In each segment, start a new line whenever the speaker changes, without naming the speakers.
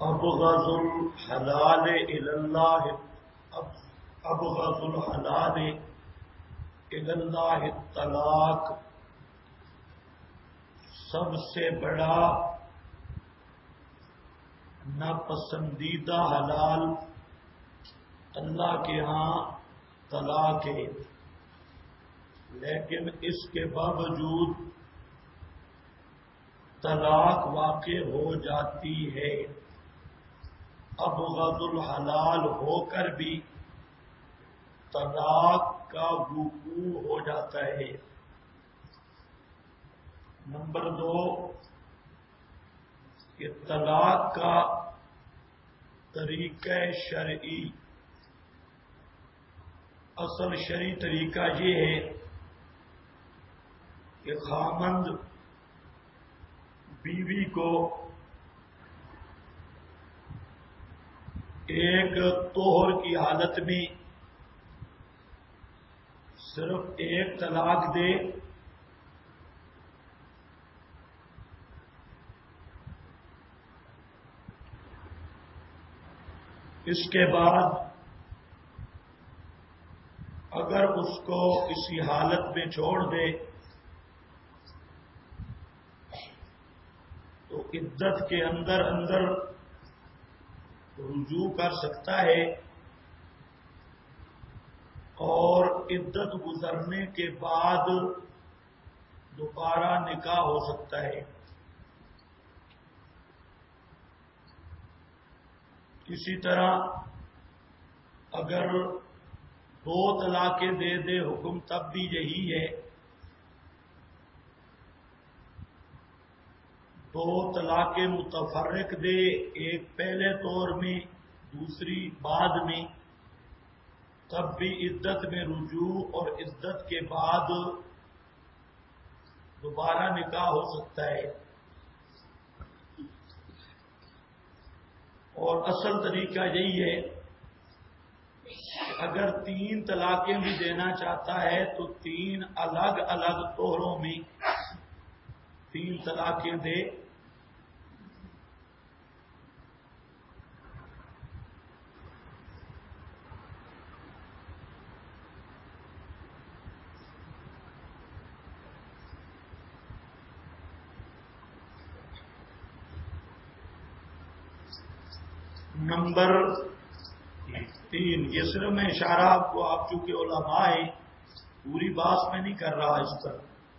ابغض الحلال الی اللہ ابغض الحلال الی اللہ الطلاق، سب سے بڑا ناپسندیدہ حلال اللہ کے ہاں طلاق ہے، لیکن اس کے باوجود طلاق واقع ہو جاتی ہے۔ ابغض الحلال ہو کر بھی طلاق کا وقوع ہو جاتا ہے۔ نمبر 2 کہ طلاق کا طریقہ شرعی، اصل شرعی طریقہ یہ ہے کہ خاوند بیوی کو ایک طہر کی حالت میں صرف ایک طلاق دے، اس کے بعد اگر اس کو اسی حالت میں چھوڑ دے تو عدت کے اندر اندر رجوع کر سکتا ہے، اور عدت گزرنے کے بعد دوبارہ نکاح ہو سکتا ہے۔ اسی طرح اگر 2 طلاقیں دے دے حکم تب بھی یہی ہے، 2 طلاقیں متفرق دے، ایک پہلے طور میں دوسری بعد میں، تب بھی عدت میں رجوع اور عدت کے بعد دوبارہ نکاح ہو سکتا ہے۔ اور اصل طریقہ یہی ہے کہ اگر 3 طلاقیں بھی دینا چاہتا ہے تو 3 الگ الگ طہروں میں 3 طلاقیں دے۔ نمبر 3، یہ صرف میں اشارہ آپ چونکہ علماء ہیں، پوری بات میں نہیں کر رہا اس پر،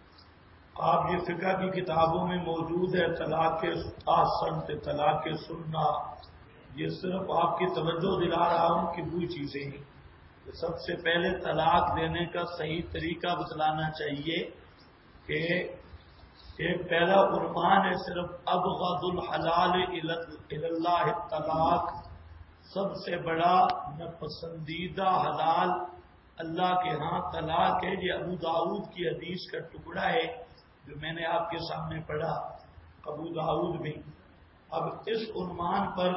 آپ یہ فقہ کی کتابوں میں موجود ہے، طلاق آسن سے طلاق سننا، یہ صرف آپ کی توجہ دلا رہا ہوں کہ وہی چیزیں ہیں۔ سب سے پہلے طلاق دینے کا صحیح طریقہ بتلانا چاہیے کہ ایک پہلا عنوان ہے صرف ابغض الحلال الی اللہ الطلاق، سب سے بڑا ناپسندیدہ حلال اللہ کے ہاں طلاق ہے۔ یہ ابو داؤد کی حدیث کا ٹکڑا ہے جو میں نے آپ کے سامنے پڑھا، ابو داؤد میں۔ اب اس عنوان پر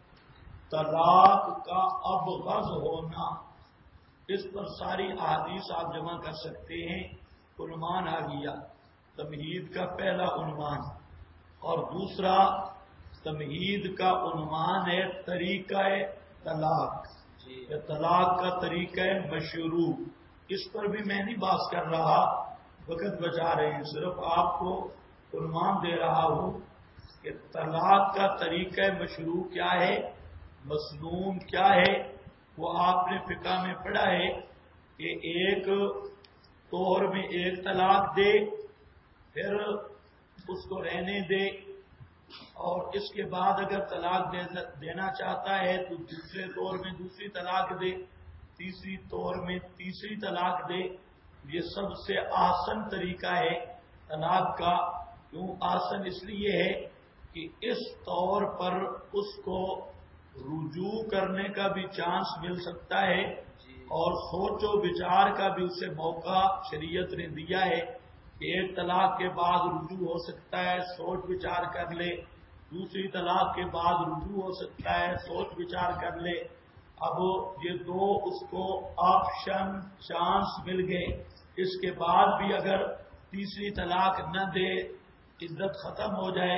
طلاق کا ابغض ہونا، اس پر ساری احادیث آپ جمع کر سکتے ہیں، عنوان آ گیا۔ تمہید کا پہلا عنوان، اور دوسرا تمہید کا عنوان ہے طریقہ طلاق، طلاق کا طریقہ مشروع۔ اس پر بھی میں نہیں بات کر رہا، وقت بچا رہے ہیں، صرف آپ کو عنوان دے رہا ہوں کہ طلاق کا طریقہ مشروع کیا ہے، مسنون کیا ہے۔ وہ آپ نے فقہ میں پڑھا ہے کہ ایک طہر میں ایک طلاق دے، پھر اس کو رہنے دے، اور اس کے بعد اگر طلاق دینا چاہتا ہے تو دوسرے طور میں دوسری طلاق دے، تیسری طور میں تیسری طلاق دے۔ یہ سب سے آسن طریقہ ہے طلاق کا۔ کیوں آسن؟ اس لیے ہے کہ اس طور پر اس کو رجوع کرنے کا بھی چانس مل سکتا ہے، اور سوچ و بچار کا بھی اسے موقع شریعت نے دیا ہے کہ ایک طلاق کے بعد رجوع ہو سکتا ہے، سوچ بچار کر لے، دوسری طلاق کے بعد رجوع ہو سکتا ہے، سوچ بچار کر لے۔ اب یہ 2 اس کو آپشن چانس مل گئے، اس کے بعد بھی اگر تیسری طلاق نہ دے، عدت ختم ہو جائے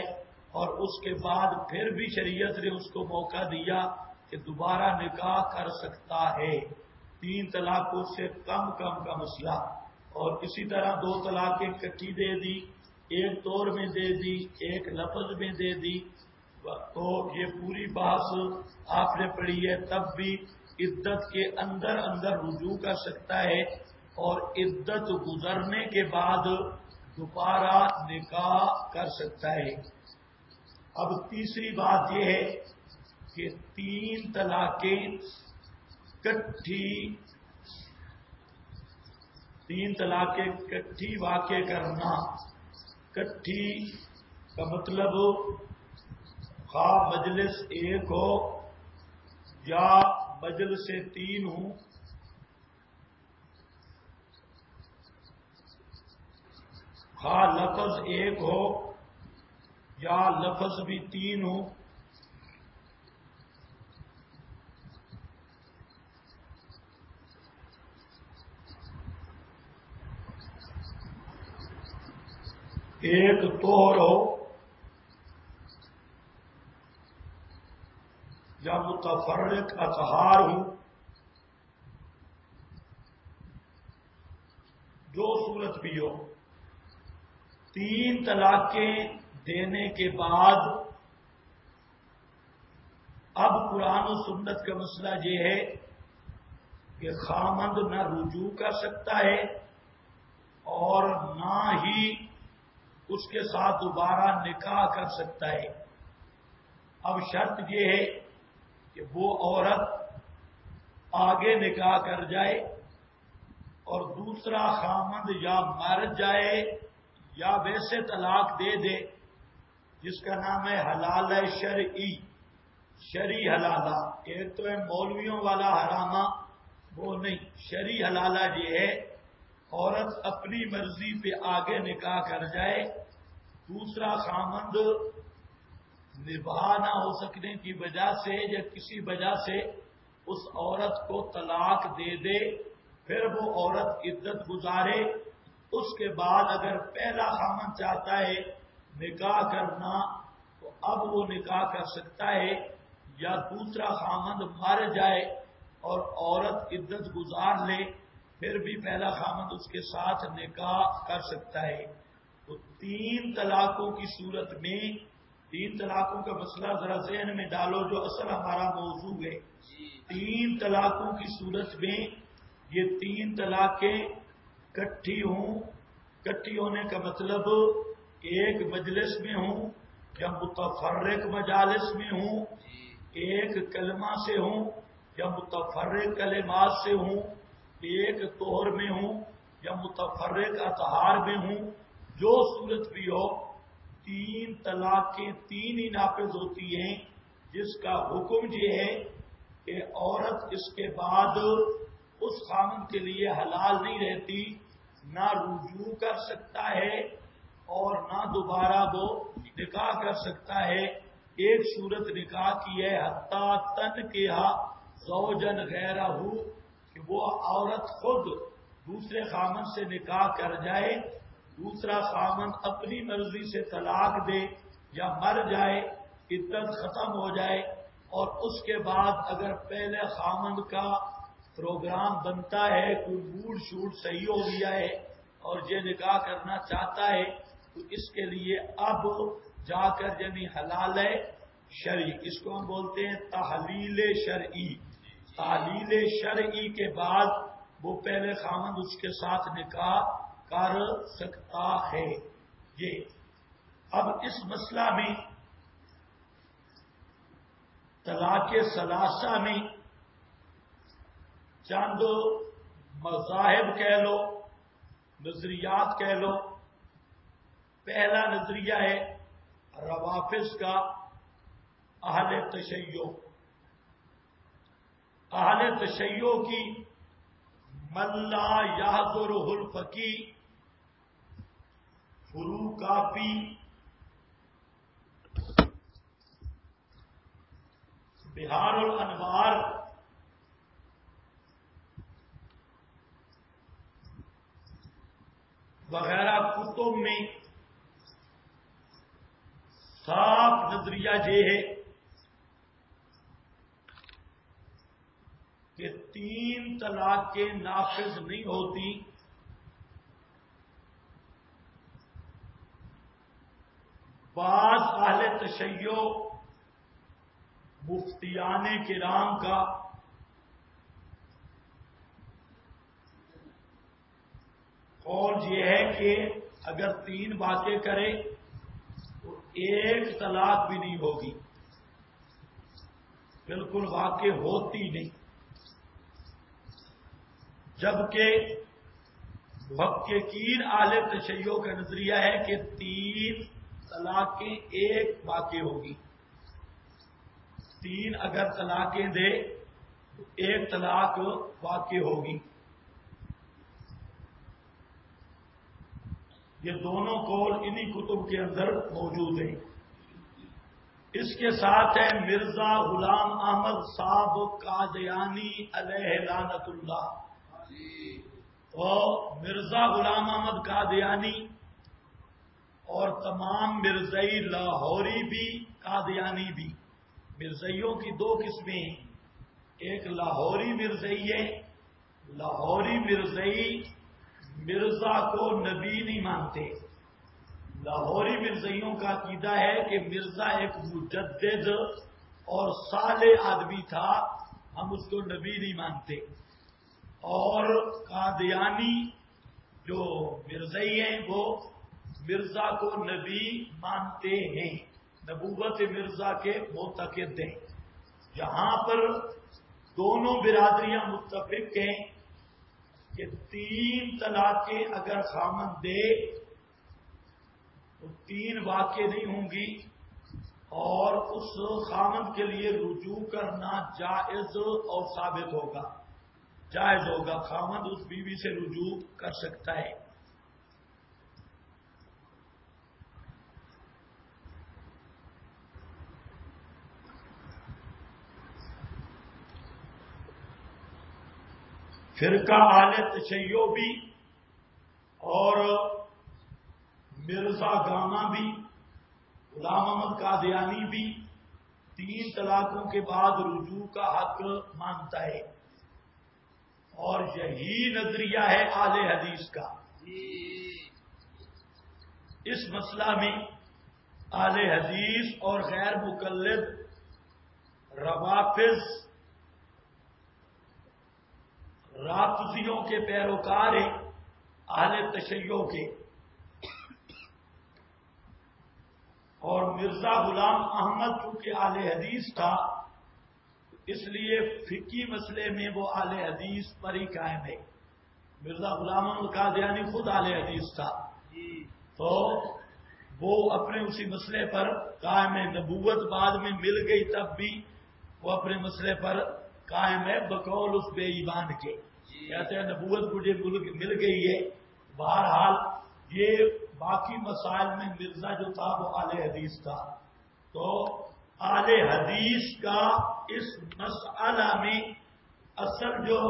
اور اس کے بعد پھر بھی شریعت نے اس کو موقع دیا کہ دوبارہ نکاح کر سکتا ہے 3 طلاقوں سے کم کا مسئلہ، اور اسی طرح 2 طلاقیں اکٹھی دے دی، ایک طور میں دے دی، ایک لفظ میں دے دی، تو یہ پوری بحث آپ نے پڑھی ہے۔ تب بھی عدت کے اندر رجوع کر سکتا ہے، اور عدت گزرنے کے بعد دوبارہ نکاح کر سکتا ہے۔ اب تیسری بات یہ ہے کہ 3 طلاقیں کٹھی واقع کرنا، کٹھی کا مطلب خواہ مجلس ایک ہو یا مجلس سے 3 ہوں، خواہ لفظ ایک ہو یا لفظ بھی 3 ہوں، ایک طہر ہو یا متفرق اطہار ہوں، جو صورت بھی ہو، 3 طلاقیں دینے کے بعد اب قرآن و سنت کا مسئلہ یہ ہے کہ خامند نہ رجوع کر سکتا ہے اور نہ ہی اس کے ساتھ دوبارہ نکاح کر سکتا ہے۔ اب شرط یہ ہے کہ وہ عورت آگے نکاح کر جائے اور دوسرا خامند یا مر جائے یا ویسے طلاق دے دے، جس کا نام ہے حلالہ شرعی حلالہ۔ ایک تو ہے مولویوں والا حرامہ، وہ نہیں، شرعی حلالہ یہ ہے عورت اپنی مرضی پہ آگے نکاح کر جائے، دوسرا خامند نباہ نہ ہو سکنے کی وجہ سے یا کسی وجہ سے اس عورت کو طلاق دے دے، پھر وہ عورت عدت گزارے، اس کے بعد اگر پہلا خامند چاہتا ہے نکاح کرنا تو اب وہ نکاح کر سکتا ہے، یا دوسرا خامند مر جائے اور عورت عدت گزار لے، پھر بھی پہلا خامند اس کے ساتھ نکاح کر سکتا ہے۔ تو 3 طلاقوں کی صورت میں، 3 طلاقوں کا مسئلہ ذرا ذہن میں ڈالو جو اصل ہمارا موضوع ہے۔ 3 طلاقوں کی صورت میں یہ 3 طلاقیں کٹھی ہوں، کٹھی ہونے کا مطلب ایک مجلس میں ہوں یا متفرق مجالس میں ہوں، ایک کلمہ سے ہوں یا متفرق کلمات سے ہوں، ایک طہر میں ہوں یا متفرق اطہار میں ہوں، جو صورت بھی ہو 3 طلاقیں 3 ہی نافذ ہوتی ہیں، جس کا حکم یہ ہے کہ عورت اس کے بعد اس خامند کے لیے حلال نہیں رہتی، نہ رجوع کر سکتا ہے اور نہ دوبارہ وہ نکاح کر سکتا ہے۔ ایک صورت نکاح کی ہے حتیٰ تنکحہ زوجن غیرہ، کہ وہ عورت خود دوسرے خامند سے نکاح کر جائے، دوسرا خامند اپنی مرضی سے طلاق دے یا مر جائے، عدت ختم ہو جائے، اور اس کے بعد اگر پہلے خامند کا پروگرام بنتا ہے، کوئی موڈ شوڈ صحیح ہو گیا ہے اور یہ نکاح کرنا چاہتا ہے، تو اس کے لیے اب جا کر یعنی حلال ہے شرعی، اس کو ہم بولتے ہیں تحلیل شرعی۔ تحلیل شرعی کے بعد وہ پہلے خامند اس کے ساتھ نکاح کر سکتا ہے۔ یہ اب اس مسئلہ میں طلاق ثلاثہ میں چند مذاہب کہہ لو، نظریات کہہ لو۔ پہلا نظریہ ہے روافض کا، اہل تشیع۔ اہل تشیع کی من لا یحضرہ الفقی فروقافی، بہار الانوار وغیرہ کتب میں صاف نظریہ یہ ہے کہ 3 طلاقیں نافذ نہیں ہوتی بعض اہل تشیع مفتیان کرام کا قول یہ ہے کہ اگر 3 باتیں کرے تو 1 طلاق بھی نہیں ہوگی، بالکل واقع ہوتی نہیں، جبکہ محققین اہل تشیع کا نظریہ ہے کہ 3 طلاقیں 1 واقع ہوگی۔ 3 اگر طلاقیں دے تو 1 طلاق واقع ہوگی۔ یہ دونوں قول انہی کتب کے اندر موجود ہیں۔ اس کے ساتھ ہے مرزا غلام احمد صاحب قادیانی علیہ لعنت اللہ، تو مرزا غلام احمد قادیانی اور تمام مرزائی لاہوری بھی قادیانی بھی، مرزائیوں کی 2 قسمیں ہیں، ایک لاہوری مرزائی ہے، لاہوری مرزائی مرزا کو نبی نہیں مانتے، لاہوری مرزائیوں کا عقیدہ ہے کہ مرزا ایک مجدد اور صالح آدمی تھا، ہم اس کو نبی نہیں مانتے، اور قادیانی جو مرزائی ہیں وہ مرزا کو نبی مانتے ہیں، نبوت مرزا کے معتقد ہیں۔ یہاں پر دونوں برادریاں متفق ہیں کہ 3 طلاقیں اگر خامند دے تو 3 واقع نہیں ہوں گی، اور اس خامند کے لیے رجوع کرنا جائز اور ثابت ہوگا، جائز ہوگا، خامند اس بیوی سے رجوع کر سکتا ہے۔ فرقہ اہل تشیع بھی اور مرزا گاما بھی، غلام احمد قادیانی بھی 3 طلاقوں کے بعد رجوع کا حق مانتا ہے، اور یہی نظریہ ہے اہل حدیث کا۔ اس مسئلہ میں اہل حدیث اور غیر مقلد روافض رافضیوں کے پیروکار ہیں اہل تشیع کے، اور مرزا غلام احمد چونکہ اہل حدیث تھا اس لیے فقہی مسئلے میں وہ اہل حدیث پر ہی قائم ہے۔ مرزا غلام احمد قادیانی خود اہل حدیث تھا، تو وہ اپنے اسی مسئلے پر قائم ہے، نبوت بعد میں مل گئی تب بھی وہ اپنے مسئلے پر قائم ہے، بقول اس بے ایمان کے، کہتے ہیں نبوت مجھے مل گئی ہے۔ بہرحال یہ باقی مسائل میں مرزا جو تھا وہ اہل حدیث تھا، تو اہل حدیث کا اس مسئلہ میں اصل جو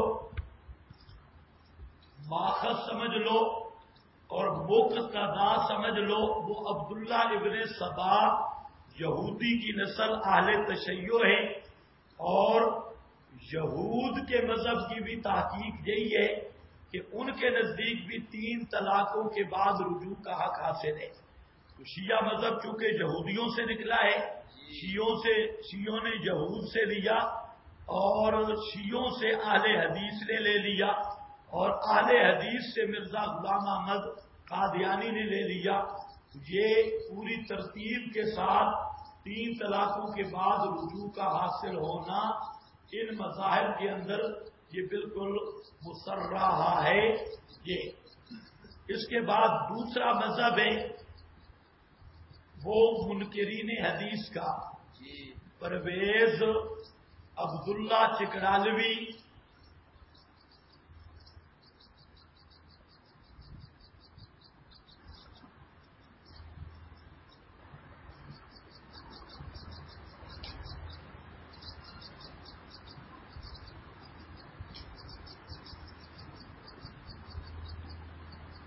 ماخذ سمجھ لو اور مقتدا سمجھ لو وہ عبداللہ ابن سبا یہودی کی نسل اہل تشیع ہے، اور یہود کے مذہب کی بھی تحقیق یہی ہے کہ ان کے نزدیک بھی 3 طلاقوں کے بعد رجوع کا حق حاصل ہے۔ تو شیعہ مذہب چونکہ یہودیوں سے نکلا ہے، شیعوں نے یہود سے لیا اور شیعوں سے اہل حدیث نے لے لیا، اور اہل حدیث سے مرزا غلام احمد قادیانی نے لے لیا۔ یہ پوری ترتیب کے ساتھ 3 طلاقوں کے بعد رجوع کا حاصل ہونا ان مذاہب کے اندر یہ بالکل مسرح ہے۔ یہ اس کے بعد دوسرا مذہب ہے وہ منکرین حدیث کا، پرویز عبداللہ چکڑالوی،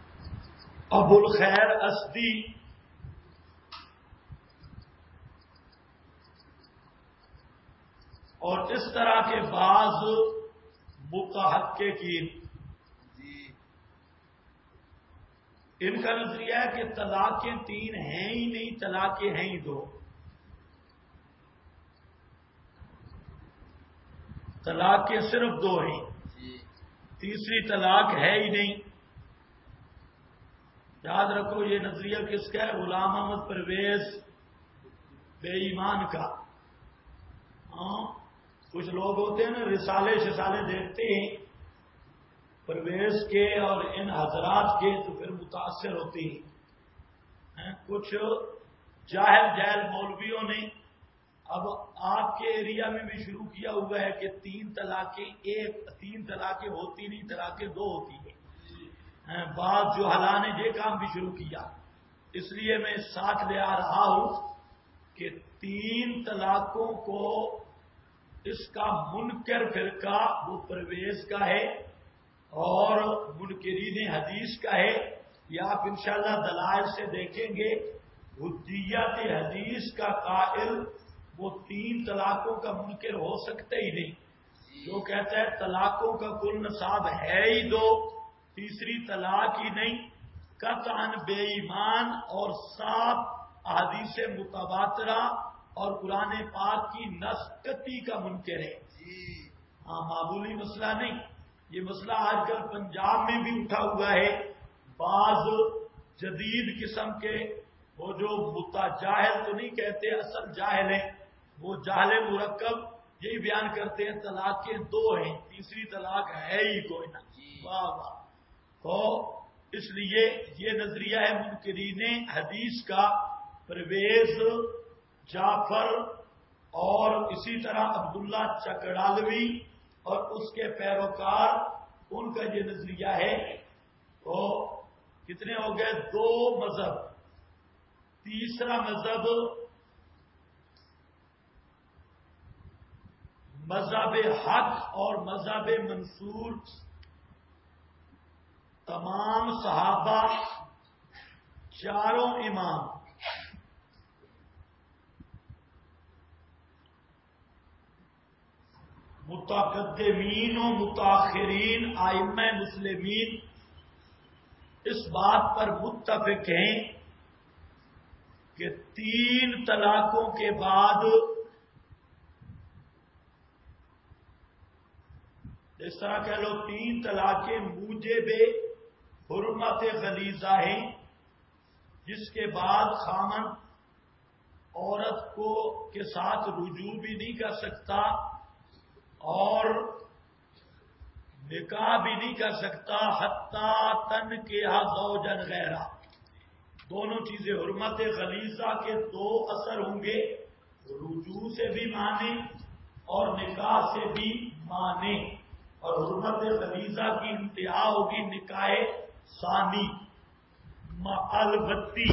ابو الخیر اسدی، اور اس طرح کے بعض محققین ان کا نظریہ ہے کہ طلاقیں 3 ہیں ہی نہیں، طلاقیں ہیں ہی 2. طلاقیں صرف 2 ہیں، تیسری طلاق ہے ہی نہیں. یاد رکھو یہ نظریہ کس کا ہے؟ غلام احمد پرویز بے ایمان کا. کچھ لوگ ہوتے ہیں نا رسالے شسالے دیکھتے ہیں پرویز کے اور ان حضرات کے، تو پھر متاثر ہوتے ہیں. کچھ جاہل مولویوں نے اب آپ کے ایریا میں بھی شروع کیا ہوا ہے کہ 3 طلاقیں 3 طلاقیں ہوتی نہیں، طلاقیں 2 ہوتی ہیں. بعض جو حالان نے یہ کام بھی شروع کیا. اس لیے میں ساتھ لے آ رہا ہوں کہ 3 طلاقوں کو اس کا منکر فرقہ وہ پرویز کا ہے اور منکرین حدیث کا ہے. یہ آپ انشاءاللہ دلائل سے دیکھیں گے. حجیت حدیث کا قائل وہ 3 طلاقوں کا منکر ہو سکتے ہی نہیں. جو کہتا ہے طلاقوں کا کل نصاب ہے ہی 2، تیسری طلاق ہی نہیں، قطعاً بے ایمان اور 7 احادیث متواترہ اور قرآن پاک کی نسقطی کا منکر ہے. معمولی مسئلہ نہیں. یہ مسئلہ آج کل پنجاب میں بھی اٹھا ہوا ہے. بعض جدید قسم کے وہ جو متجاہل تو نہیں کہتے، اصل جاہل ہیں، وہ جاہل مرکب یہی بیان کرتے ہیں طلاقیں 2 ہیں، تیسری طلاق ہے ہی کوئی نہ. واہ واہ. تو اس لیے یہ نظریہ ہے منکرین حدیث کا. پرویز، جعفر اور اسی طرح عبداللہ چکڑالوی اور اس کے پیروکار، ان کا یہ نظریہ ہے. تو کتنے ہو گئے؟ 2 مذہب. تیسرا مذہب مذہب حق اور مذہب منصور. تمام صحابہ، 4 امام، متقدمین و متاخرین ائمہ مسلمین اس بات پر متفق ہیں کہ 3 طلاقوں کے بعد اس طرح کہہ لو 3 طلاقیں موجب حرمت غلیظہ ہیں، جس کے بعد خامن عورت کو کے ساتھ رجوع بھی نہیں کر سکتا اور نکاح بھی نہیں کر سکتا حتیٰ تن کے زوجن غیرہ. دونوں چیزیں حرمت غلیظہ کے 2 اثر ہوں گے، رجوع سے بھی مانے اور نکاح سے بھی مانے. اور حرمت غلیظہ کی انتہا ہوگی نکاح ثانی البتی.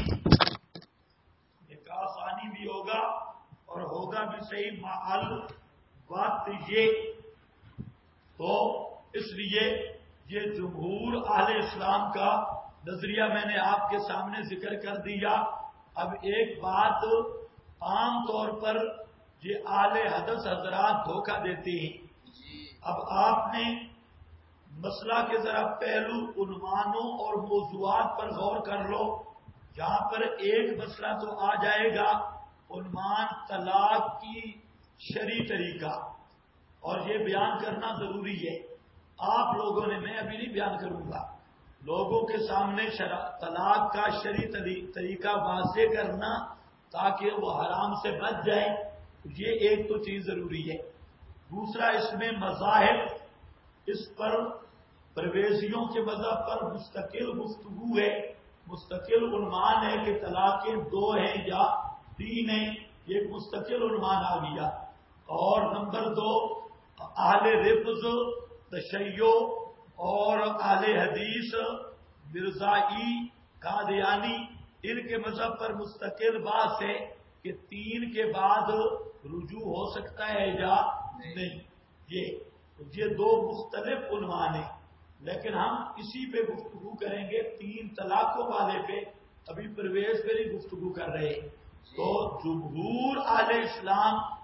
نکاح ثانی بھی ہوگا اور ہوگا بھی صحیح بات یہ. تو اس لیے یہ جمہور اہل اسلام کا نظریہ میں نے آپ کے سامنے ذکر کر دیا. اب ایک بات عام طور پر یہ اہل حدیث حضرات دھوکہ دیتے ہیں. اب آپ نے مسئلہ کے ذرا پہلو عنوانوں اور موضوعات پر غور کر لو. یہاں پر ایک مسئلہ تو آ جائے گا، عنوان طلاق کی شرعی طریقہ، اور یہ بیان کرنا ضروری ہے. آپ لوگوں نے، میں ابھی نہیں بیان کروں گا، لوگوں کے سامنے طلاق کا شرعی طریقہ واضح کرنا تاکہ وہ حرام سے بچ جائیں، یہ ایک تو چیز ضروری ہے. دوسرا اس میں مذاہب، اس پر پرویزیوں کے مذہب پر مستقل گفتگو ہے، مستقل عنوان ہے کہ طلاقیں 2 ہیں یا 3 ہیں، یہ ایک مستقل عنوان آ گیا. اور نمبر 2 اہل رفض، تشیع اور اہل حدیث، مرزائی، قادیانی، ان کے مذہب پر مستقل بات ہے کہ 3 کے بعد رجوع ہو سکتا ہے یا نہیں. یہ 2 مختلف عنوان ہیں، لیکن ہم اسی پہ گفتگو کریں گے، 3 طلاقوں والے پہ. ابھی پرویز پہ نہیں گفتگو کر رہے. تو جمہور اہل اسلام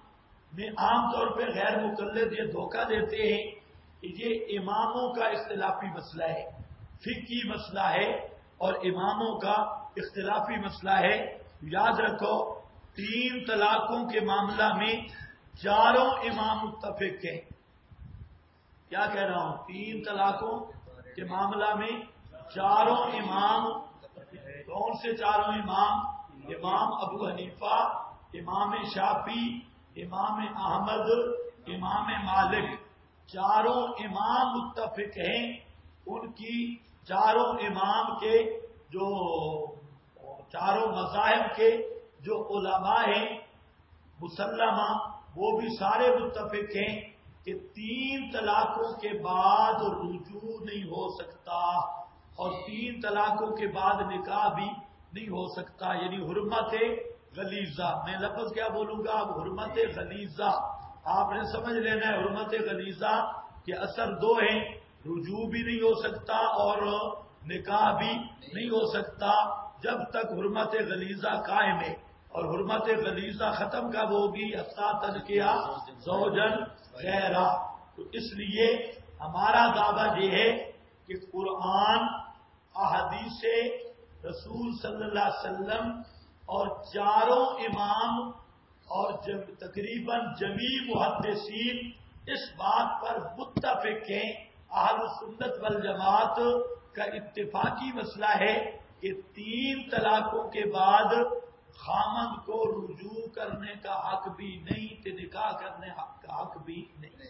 میں عام طور پہ غیر مقلد یہ دھوکہ دیتے ہیں کہ یہ اماموں کا اختلافی مسئلہ ہے، فقہی مسئلہ ہے اور اماموں کا اختلافی مسئلہ ہے۔ یاد رکھو 3 طلاقوں کے معاملہ میں چاروں امام متفق ہیں۔ کیا کہہ رہا ہوں؟ 3 طلاقوں کے معاملہ میں چاروں امام، کون سے چاروں امام؟ امام ابو حنیفہ، امام شافعی، امام احمد، امام مالک، چاروں امام متفق ہیں۔ ان کی چاروں امام کے جو چاروں مذاہب کے جو علماء ہیں مسلمہ، وہ بھی سارے متفق ہیں کہ 3 طلاقوں کے بعد رجوع نہیں ہو سکتا اور 3 طلاقوں کے بعد نکاح بھی نہیں ہو سکتا، یعنی حرمت غلیظہ۔ میں لفظ کیا بولوں گا اب؟ حرمت غلیظہ۔ آپ نے سمجھ لینا ہے حرمت غلیظہ کے اثر 2 ہیں، رجوع بھی نہیں ہو سکتا اور نکاح بھی نہیں ہو سکتا جب تک حرمت غلیظہ قائم ہے، اور حرمت غلیظہ ختم کب ہوگی؟ حتی تنکحا زوجا غیرہ۔ تو اس لیے ہمارا دعویٰ یہ ہے کہ قرآن، احادیث رسول صلی اللہ علیہ وسلم اور چاروں امام اور تقریباً جمیع محدثین اس بات پر متفق ہیں، اہل سنت والجماعت کا اتفاقی مسئلہ ہے کہ 3 طلاقوں کے بعد خامند کو رجوع کرنے کا حق بھی نہیں، کہ نکاح کرنے کا حق بھی نہیں۔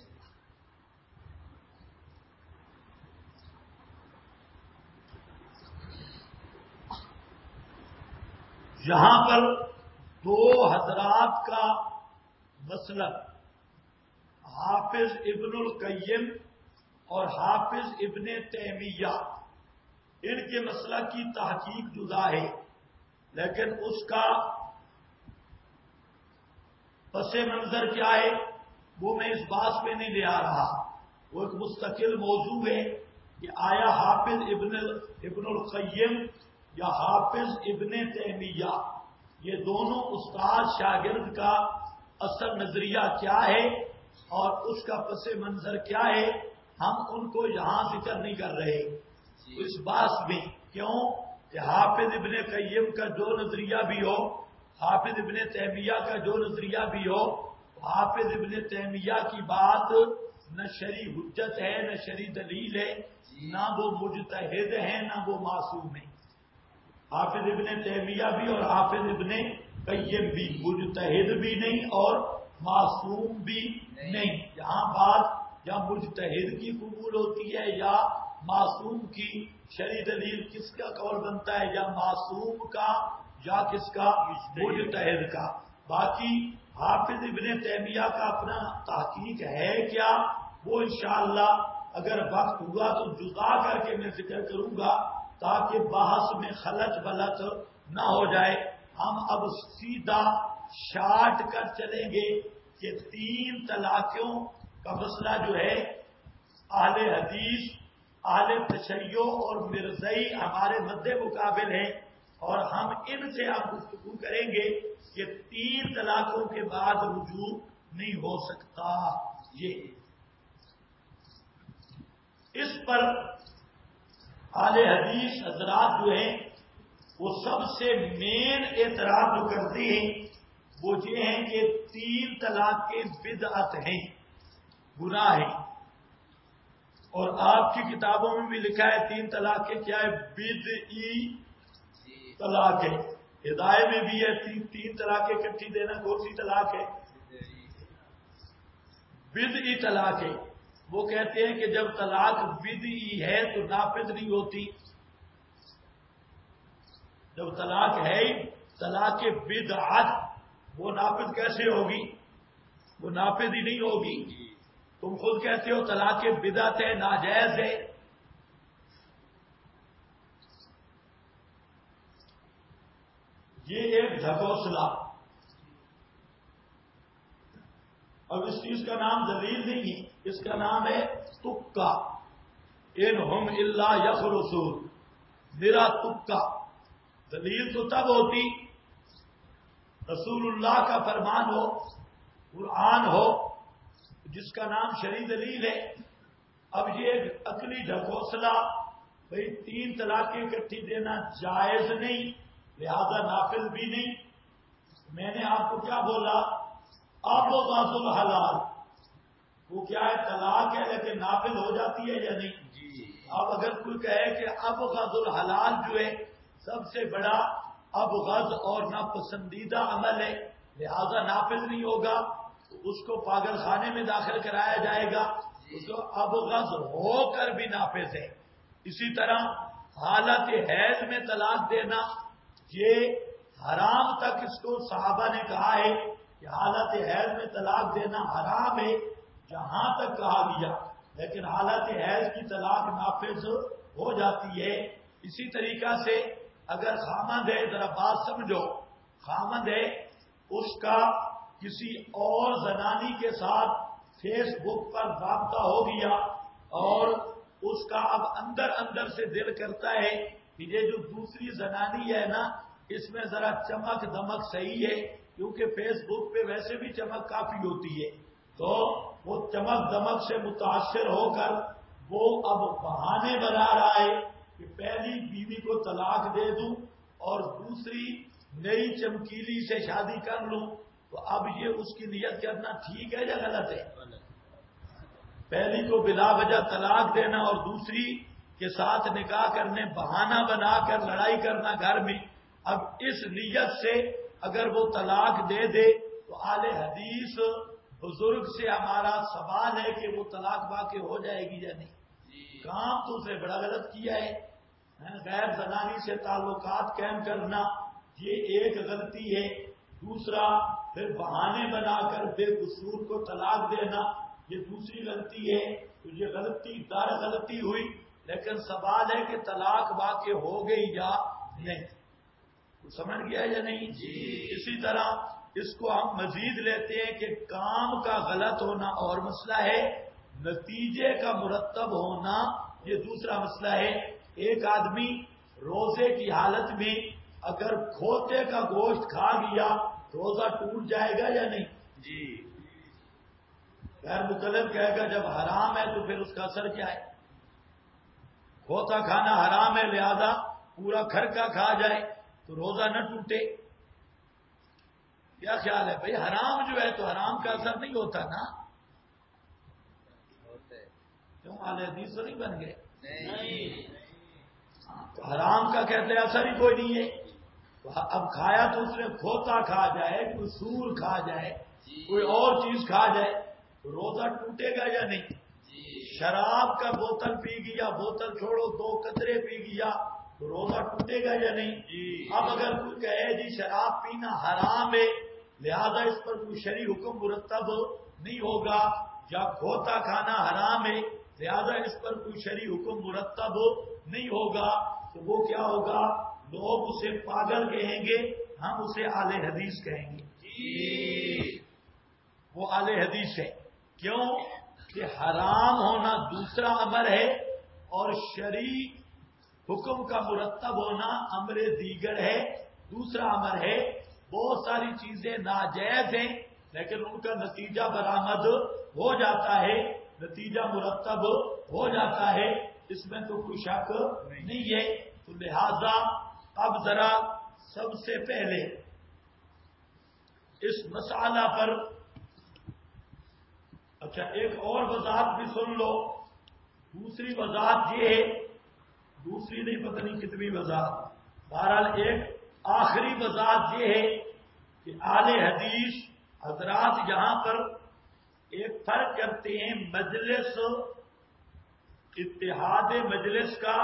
یہاں پر 2 حضرات کا مسلک، حافظ ابن القیم اور حافظ ابن تیمیہ، ان کے مسلک کی تحقیق جدا ہے، لیکن اس کا پس منظر کیا ہے وہ میں اس بات میں نہیں لے آ رہا، وہ ایک مستقل موضوع ہے کہ آیا حافظ ابن القیم یا حافظ ابن تیمیہ، یہ دونوں استاد شاگرد کا اصل نظریہ کیا ہے اور اس کا پس منظر کیا ہے، ہم ان کو یہاں ذکر نہیں کر رہے اس بات میں۔ کیوں کہ حافظ ابن قیم کا جو نظریہ بھی ہو، حافظ ابن تیمیہ کا جو نظریہ بھی ہو، حافظ ابن تیمیہ کی بات نہ شرعی حجت ہے، نہ شرعی دلیل ہے، نہ وہ مجتہد ہیں، نہ وہ معصوم ہیں۔ حافظ ابن تیمیہ بھی اور حافظ ابن قیم بھی مجتہد بھی نہیں اور معصوم بھی نہیں۔ یہاں بات یا مجتہد کی قبول ہوتی ہے یا معصوم کی، شرعی دلیل کس کا قول بنتا ہے، یا معصوم کا یا کس کا؟ مجتہد کا۔ باقی حافظ ابن تیمیہ کا اپنا تحقیق ہے کیا، وہ انشاءاللہ اگر وقت ہوا تو جدا کر کے میں ذکر کروں گا تاکہ بحث میں خلط بلط نہ ہو جائے۔ ہم اب سیدھا شارٹ کر چلیں گے کہ 3 طلاقوں کا مسئلہ جو ہے اہل حدیث، اہل تشیع اور مرزئی ہمارے مد مقابل ہیں، اور ہم ان سے اب گفتگو کریں گے کہ 3 طلاقوں کے بعد رجوع نہیں ہو سکتا۔ یہ اس پر اہل حدیث حضرات جو ہیں وہ سب سے مین اعتراض جو کرتے ہیں وہ یہ ہیں کہ 3 طلاقیں بدعت ہیں، گناہ ہیں، اور آپ کی کتابوں میں بھی لکھا ہے 3 طلاقیں کیا ہے؟ بدعی طلاق ہے۔ ہدایت میں بھی ہے 3 طلاقیں اکٹھی دینا کون سی طلاق ہے؟ بدعی طلاق ہے۔ وہ کہتے ہیں کہ جب طلاق بدعی ہے تو نافذ نہیں ہوتی، جب طلاق ہے طلاق بدعت، وہ نافذ کیسے ہوگی؟ وہ نافذ ہی نہیں ہوگی۔ تم خود کہتے ہو طلاق بدعت ہے، ناجائز ہے۔ یہ ایک ڈھکوسلا، اب اس چیز کا نام دلیل نہیں ہے، اس کا نام ہے تکا۔ ان ہم الا یخرصون، میرا تکا۔ دلیل تو تب ہوتی رسول اللہ کا فرمان ہو، قرآن ہو جس کا نام شرعی دلیل ہے. اب یہ ایک عقلی ڈھکوسلا بھئی 3 طلاقیں اکٹھی دینا جائز نہیں لہذا نافل بھی نہیں. میں نے آپ کو کیا بولا؟ ابغض الحلال وہ کیا ہے؟ طلاق ہے لیکن نافل ہو جاتی ہے یا نہیں؟ اب اگر کوئی کہے کہ ابغض الحلال جو ہے سب سے بڑا ابغض اور ناپسندیدہ عمل ہے لہذا نافل نہیں ہوگا تو اس کو پاگل خانے میں داخل کرایا جائے گا. اس کو ابغض ہو کر بھی نافذ ہے. اسی طرح حالت حیض میں طلاق دینا یہ حرام تک اس کو صحابہ نے کہا ہے کہ حالت حیض میں طلاق دینا حرام ہے جہاں تک کہا گیا لیکن حالت حیض کی طلاق نافذ ہو جاتی ہے. اسی طریقہ سے اگر خامند ہے، ذرا بات سمجھو، خامند ہے اس کا کسی اور زنانی کے ساتھ فیس بک پر رابطہ ہو گیا اور اس کا اب اندر اندر سے دل کرتا ہے کہ یہ جو دوسری زنانی ہے نا اس میں ذرا چمک دمک صحیح ہے کیونکہ فیس بک پہ ویسے بھی چمک کافی ہوتی ہے تو وہ چمک دمک سے متاثر ہو کر وہ اب بہانے بنا رہا ہے کہ پہلی بیوی کو طلاق دے دوں اور دوسری نئی چمکیلی سے شادی کر لوں. تو اب یہ اس کی نیت کرنا ٹھیک ہے یا غلط ہے؟ پہلی کو بلا وجہ طلاق دینا اور دوسری کے ساتھ نکاح کرنے بہانہ بنا کر لڑائی کرنا گھر میں. اب اس نیت سے اگر وہ طلاق دے دے تو اہل حدیث بزرگ سے ہمارا سوال ہے کہ وہ طلاق واقع ہو جائے گی یا نہیں؟ کام تو اس نے بڑا غلط کیا ہے. غیر زنانی سے تعلقات قائم کرنا یہ ایک غلطی ہے. دوسرا پھر بہانے بنا کر بے قصور کو طلاق دینا یہ دوسری غلطی ہے. تو یہ غلطی دار غلطی ہوئی لیکن سوال ہے کہ طلاق واقع ہو گئی یا نہیں. سمجھ گیا یا نہیں؟ اسی طرح اس کو ہم مزید لیتے ہیں کہ کام کا غلط ہونا اور مسئلہ ہے، نتیجے کا مرتب ہونا یہ دوسرا مسئلہ ہے. ایک آدمی روزے کی حالت میں اگر کھوتے کا گوشت کھا گیا روزہ ٹوٹ جائے گا یا نہیں؟ غیر مطلب کہے گا جب حرام ہے تو پھر اس کا اثر کیا ہے؟ کھوتا کھانا حرام ہے لہذا پورا گھر کا کھا جائے تو روزہ نہ ٹوٹے. کیا خیال ہے بھائی؟ حرام جو ہے تو حرام کا اثر نہیں ہوتا نا؟ کیوں اہل حدیث تو نہیں بن گئے؟ تو حرام کا کہتے ہیں اثر ہی کوئی نہیں ہے. اب کھایا تو اس نے کھوتا کھا جائے، کوئی سور کھا جائے، کوئی اور چیز کھا جائے تو روزہ ٹوٹے گا یا نہیں؟ شراب کا بوتل پی گیا، بوتل چھوڑو 2 قطرے پی گیا تو روزہ ٹوٹے گا یا نہیں؟ اب اگر کوئی کہے جی شراب پینا حرام ہے لہذا اس پر کوئی شرعی حکم مرتب نہیں ہوگا، یا کھوتا کھانا حرام ہے لہذا اس پر کوئی شرعی حکم مرتب نہیں ہوگا تو وہ کیا ہوگا؟ لوگ اسے پاگل کہیں گے، ہم اسے اہل حدیث کہیں گے. وہ اہل حدیث ہے. کیوں کہ حرام ہونا دوسرا امر ہے اور شرعی حکم کا مرتب ہونا امر دیگر ہے، دوسرا امر ہے. بہت ساری چیزیں ناجائز ہیں لیکن ان کا نتیجہ برآمد ہو جاتا ہے، نتیجہ مرتب ہو جاتا ہے، اس میں تو کوئی شک نہیں ہے. تو لہذا اب ذرا سب سے پہلے اس مسئلہ پر اچھا ایک اور وضاحت بھی سن لو. دوسری وضاحت یہ ہے، دوسری نہیں پتہ نہیں کتنی وضاحت، بہرحال ایک آخری وضاحت یہ ہے کہ اہل حدیث حضرات یہاں پر ایک فرق کرتے ہیں مجلس، اتحاد مجلس کا.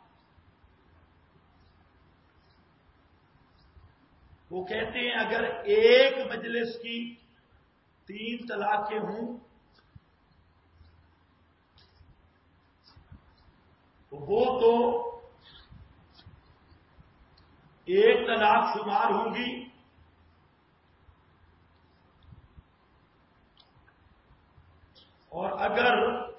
وہ کہتے ہیں اگر ایک مجلس کی 3 طلاقیں ہوں وہ تو ایک طلاق شمار ہوگی اور اگر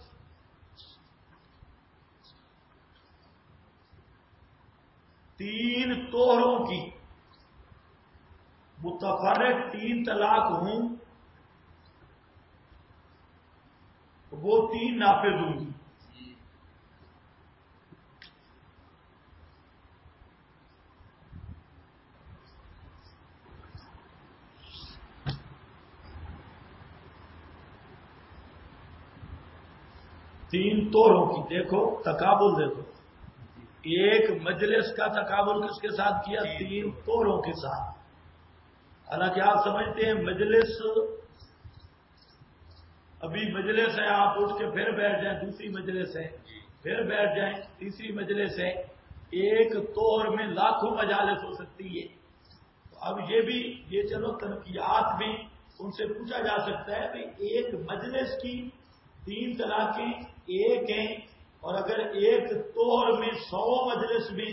تین توہروں کی متفرق 3 طلاق ہوں وہ 3 نافذ ہوں گی. تین طوروں کی دیکھو تقابل دیکھو. ایک مجلس کا تقابل کس کے ساتھ کیا؟ 3 طوروں کے ساتھ. حالانکہ آپ سمجھتے ہیں مجلس ابھی مجلس ہے، آپ اٹھ کے پھر بیٹھ جائیں، دوسری مجلس ہے، پھر بیٹھ جائیں، تیسری مجلس ہے. ایک طور میں لاکھوں مجالس ہو سکتی ہے. اب یہ بھی یہ چلو تنقیات میں ان سے پوچھا جا سکتا ہے کہ ایک مجلس کی 3 طلاقیں ایک ہیں، اور اگر ایک طور میں 100 مجلس میں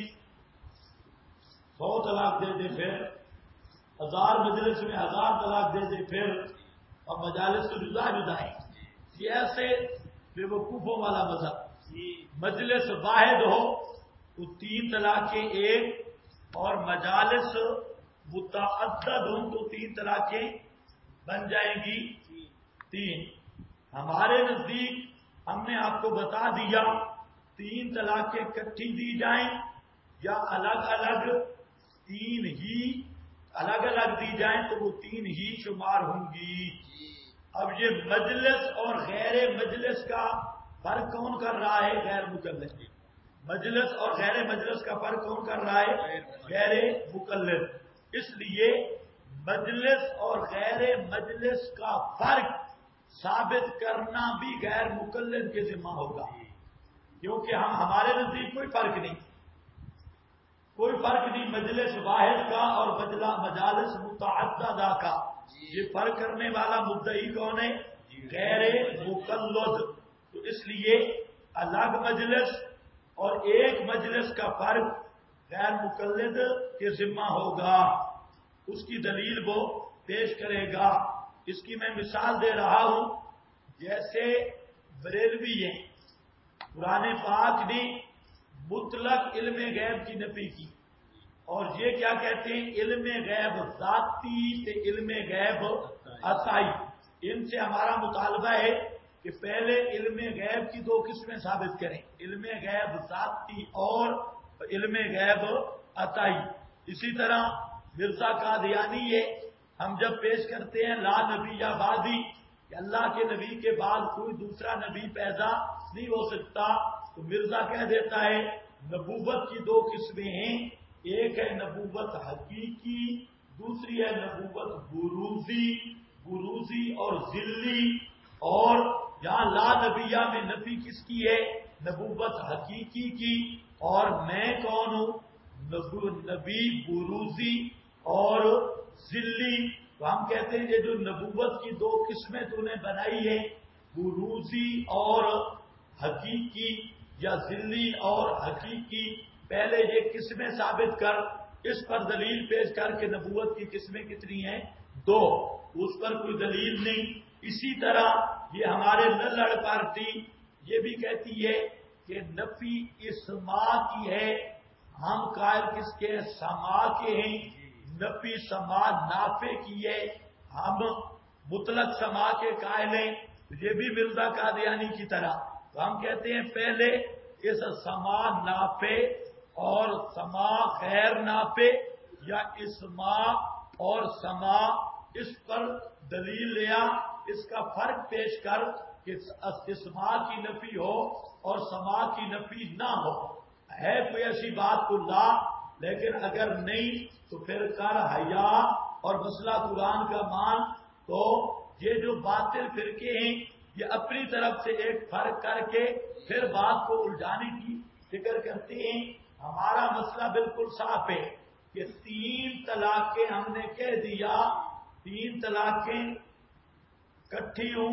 100 طلاق دے دے، پھر 1000 مجلس میں 1000 طلاق دے دے، پھر اب مجالس تو جدا جدا ہیں. یہ ایسے بے وقوفوں والا مذہب. مجلس واحد ہو تو 3 طلاقیں ایک، اور مجالس متعدد ہوں تو 3 طلاقیں بن جائیں گی 3. ہمارے نزدیک ہم نے آپ کو بتا دیا 3 طلاقیں اکٹھی دی جائیں یا الگ الگ 3 ہی الگ الگ دی جائیں تو وہ 3 ہی شمار ہوں گی. اب یہ مجلس اور غیر مجلس کا فرق کون کر رہا ہے؟ غیر مقلد. مجلس اور غیر مجلس کا فرق کون کر رہا ہے؟ غیر مقلد. اس لیے مجلس اور غیر مجلس کا فرق ثابت کرنا بھی غیر مقلد کے ذمہ ہوگا، کیونکہ ہمارے نزدیک کوئی فرق نہیں، کوئی فرق نہیں مجلس واحد کا اور مجالس متعددہ کا. یہ فرق کرنے والا مدعی کون ہے؟ غیر مقلد. تو اس لیے الگ مجلس اور ایک مجلس کا فرق غیر مقلد کے ذمہ ہوگا. اس کی دلیل وہ پیش کرے گا. اس کی میں مثال دے رہا ہوں. جیسے بریلوی ہیں، قرآن پاک نے مطلق علم غیب کی نفی کی، اور یہ کیا کہتے ہیں؟ علم غیب ذاتی سے علم غیب عطائی. ان سے ہمارا مطالبہ ہے کہ پہلے علم غیب کی 2 قسمیں ثابت کریں، علم غیب ذاتی اور علم غیب عطائی. اسی طرح مرزا قادیانی ہے، ہم جب پیش کرتے ہیں لا نبی یا بعدی کہ اللہ کے نبی کے بعد کوئی دوسرا نبی پیدا نہیں ہو سکتا، تو مرزا کہہ دیتا ہے نبوت کی 2 قسمیں ہیں، ایک ہے نبوت حقیقی، دوسری ہے نبوت بروزی اور ذلی. اور یہاں لا نبیہ میں نفی کس کی ہے؟ نبوت حقیقی کی. اور میں کون ہوں؟ نبی بروزی اور ذلی. تو ہم کہتے ہیں یہ جو نبوت کی 2 قسمیں تو نے بنائی ہے، بروزی اور حقیقی یا ذلی اور حقیقی، پہلے یہ قسمیں ثابت کر، اس پر دلیل پیش کر کے نبوت کی قسمیں کتنی ہیں؟ 2. اس پر کوئی دلیل نہیں. اسی طرح یہ ہمارے نلڑ پارٹی یہ بھی کہتی ہے کہ نفی اسما کی ہے. ہم قائل کس کے؟ سما کے ہیں. نفی سما نافع کی ہے، ہم مطلق سما کے قائل ہیں. یہ بھی مرزا قادیانی کی طرح. تو ہم کہتے ہیں پہلے اس سما نافع اور سما غیر نافع یا اسما اور سما، اس پر دلیل لیا، اس کا فرق پیش کر کہ اسما کی نفی ہو اور سما کی نفی نہ ہو. ہے کوئی ایسی بات کو لا، لیکن اگر نہیں تو پھر کر حیا اور مسئلہ قرآن کا مان. تو یہ جو باطل فرقے ہیں یہ اپنی طرف سے ایک فرق کر کے پھر بات کو الجھانے کی فکر کرتے ہیں. ہمارا مسئلہ بالکل صاف ہے کہ 3 طلاقیں ہم نے کہہ دیا، 3 طلاقیں کٹھی ہوں.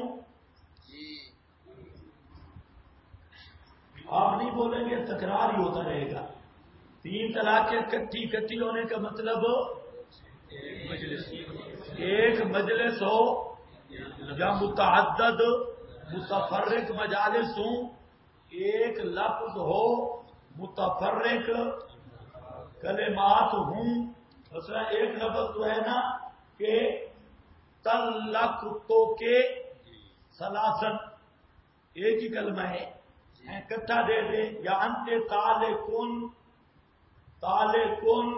آپ نہیں بولیں گے تکرار ہی ہوتا رہے گا. 3 طلاقیں کٹھی ہونے کا مطلب ایک مجلس ہو یا متعدد متفرق مجالس ہوں، ایک لفظ ہو متفرق کلمات ہوں. مثلا ایک لفظ تو ہے نا کہ طلقتو کے سلاسن، ایک ہی کلمہ ہے اکٹھا دے دے، یا انت تالے کن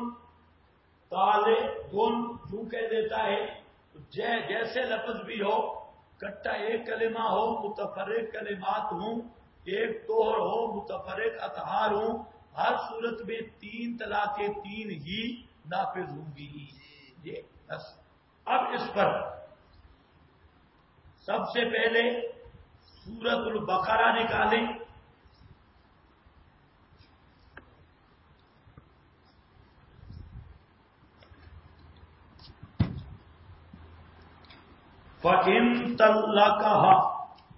یوں کہہ دیتا ہے، تو جیسے لفظ بھی ہو، کٹا ایک کلمہ ہو، متفرق کلمات ہوں، ایک توہر ہو، متفرق اطہار ہوں، ہر صورت میں 3 طلاقیں 3 ہی نافذ ہوں گی. یہ بس. اب اس پر سب سے پہلے سورۃ البقرہ نکالیں. فَإِن طَلَّقَهَا،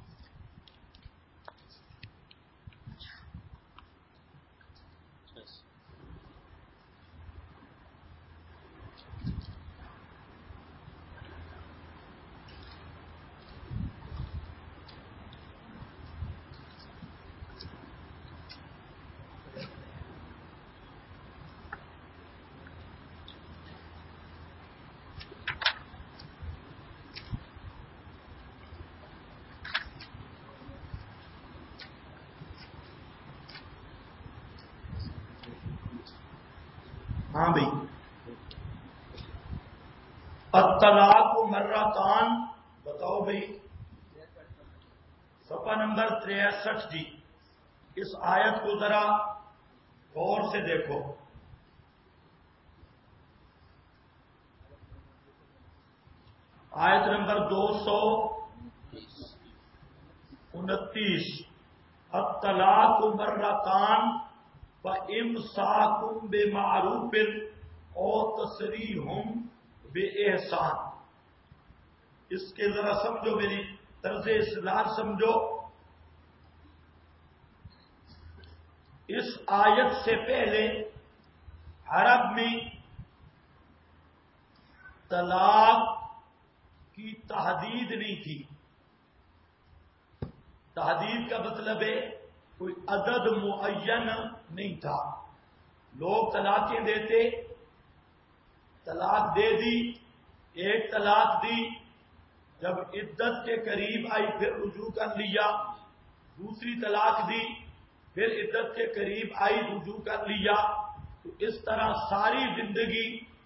ہاں بھائی، الطلاق مرتان، بتاؤ بھائی صفحہ نمبر 63 جی. اس آیت کو ذرا غور سے دیکھو. آیت نمبر 229. الطلاق مرتان فإمساک بمعروف او تسریح بإحسان. اس کے ذرا سمجھو، میری طرز استدلال سمجھو. اس آیت سے پہلے عرب میں طلاق کی تحدید نہیں تھی. تحدید کا مطلب ہے کوئی عدد معین نہیں تھا. لوگ طلاقیں دیتے، طلاق دے دی، ایک طلاق دی، جب عدت کے قریب آئی پھر رجوع کر لیا، دوسری طلاق دی، پھر عدت کے قریب آئی رجوع کر لیا. تو اس طرح ساری زندگی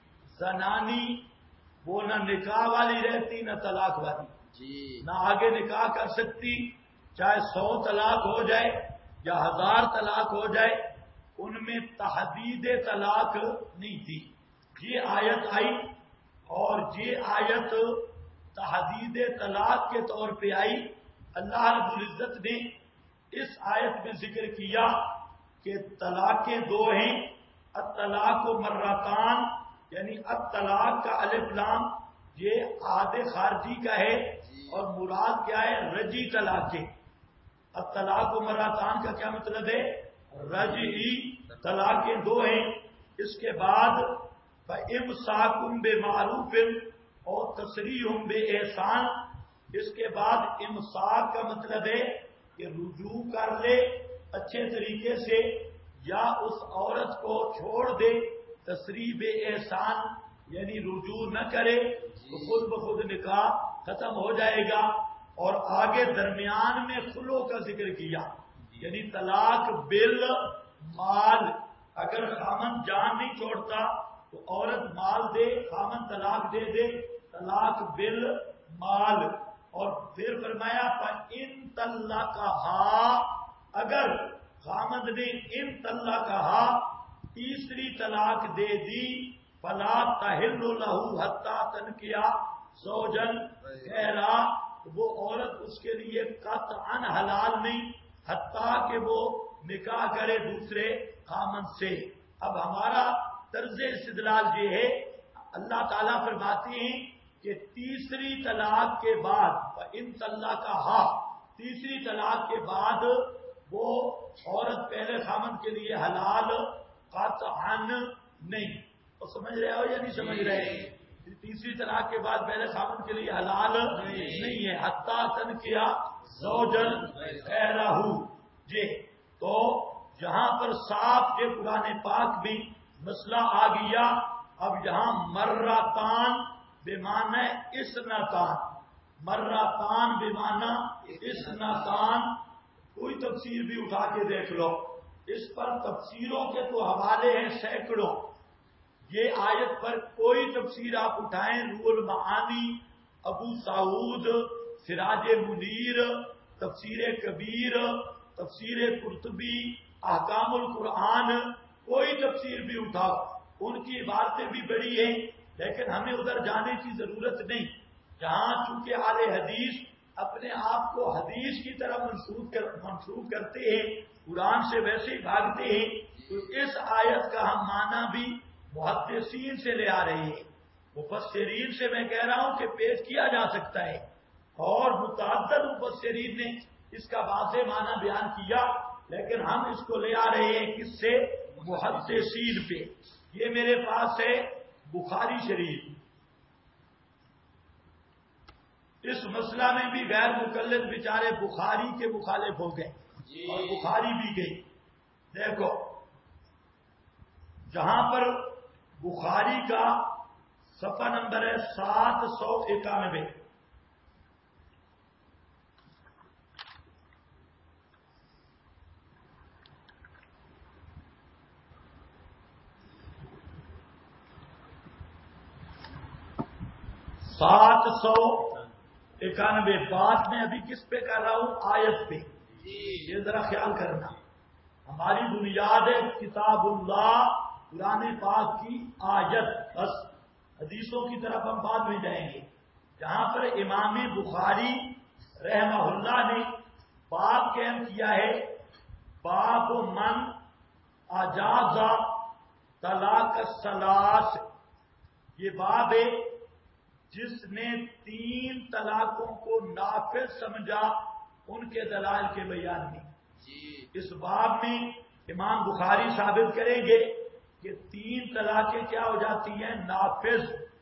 زنانی وہ نہ نکاح والی رہتی نہ طلاق والی، نہ آگے نکاح کر سکتی، چاہے 100 طلاق ہو جائے یا 1000 طلاق ہو جائے، ان میں تحدید طلاق نہیں تھی. یہ آیت آئی اور یہ آیت تحدید طلاق کے طور پہ آئی. اللہ رب العزت نے اس آیت میں ذکر کیا کہ طلاقیں 2 ہیں. الطلاق مرتان، یعنی الطلاق کا الف لام یہ عہد خارجی کا ہے، اور مراد کیا ہے؟ رجی طلاقیں. الطلاق مرتان کا کیا مطلب ہے؟ رجعی طلاقیں 2 ہیں. اس کے بعد فإمساک بمعروف اور تسریح بإحسان. اس کے بعد امساک کا مطلب ہے کہ رجوع کر لے اچھے طریقے سے، یا اس عورت کو چھوڑ دے. تسریح بإحسان یعنی رجوع نہ کرے تو خود بخود نکاح ختم ہو جائے گا. اور آگے درمیان میں خلو کا ذکر کیا، یعنی طلاق بل مال. اگر خامن جان نہیں چھوڑتا تو عورت مال دے، خامن طلاق دے دے، طلاق بل مال. اور پھر فرمایا ان طلقہا، اگر خامد نے ان طلقہا تیسری طلاق دے دی، فلا تحل لہ حتی تنکح زوجا غیرہ، وہ عورت اس کے لیے قطعاً حلال نہیں حتیٰ کہ وہ نکاح کرے دوسرے خامد سے. اب ہمارا طرز استدلال یہ ہے، اللہ تعالیٰ فرماتے ہیں کہ تیسری طلاق کے بعد ان طلقہا، تیسری طلاق کے بعد وہ عورت پہلے خامد کے لیے حلال قطعاً نہیں. تو سمجھ رہے ہو یا نہیں سمجھ رہے؟ تیسری طلاق کے بعد پہلے خامد کے لیے حلال نہیں ہے. حتی تنکح زوجا غیرہ. جی تو یہاں پر صاف یہ قرآن پاک بھی مسئلہ آ گیا. اب یہاں مرتان بمعنی اسنتان، مرتان بمانا اثنتان، کوئی تفسیر بھی اٹھا کے دیکھ لو، اس پر تفسیروں کے تو حوالے ہیں سینکڑوں. یہ آیت پر کوئی تفسیر آپ اٹھائیں، روح المعانی، ابو سعود، سراج منیر، تفسیر کبیر، تفسیر قرطبی، احکام القرآن، کوئی تفسیر بھی اٹھاؤ، ان کی عبارتیں بھی بڑی ہیں، لیکن ہمیں ادھر جانے کی ضرورت نہیں. جہاں چونکہ اہل حدیث اپنے آپ کو حدیث کی طرح منسوخ کرتے ہیں، قرآن سے ویسے ہی بھاگتے ہیں، تو اس آیت کا ہم معنی بھی محدثین سے لے آ رہے ہیں. مفسرین سے میں کہہ رہا ہوں کہ پیش کیا جا سکتا ہے، اور متعدد مفسرین نے اس کا واضح معنی بیان کیا، لیکن ہم اس کو لے آ رہے ہیں کس سے؟ محدثین پہ. یہ میرے پاس ہے بخاری شریف. اس مسئلہ میں بھی غیر مقلد بیچارے بخاری کے مخالف ہو گئے اور بخاری بھی گئی. دیکھو جہاں پر بخاری کا صفحہ نمبر ہے 791، بات میں ابھی کس پہ کر رہا ہوں؟ آیت پہ. یہ ذرا خیال کرنا، ہماری بنیاد ہے کتاب اللہ، قرآن پاک کی آیت، بس حدیثوں کی طرف ہم بعد میں جائیں گے. جہاں پر امام بخاری رحمہ اللہ نے باب قائم کیا ہے، باب من اجاز طلاق الثلاث، یہ باب ہے جس نے 3 طلاقوں کو نافذ سمجھا، ان کے دلائل کے بیان میں. اس باب میں امام بخاری ثابت کریں گے کہ 3 طلاقیں کیا ہو جاتی ہیں؟ نافذ.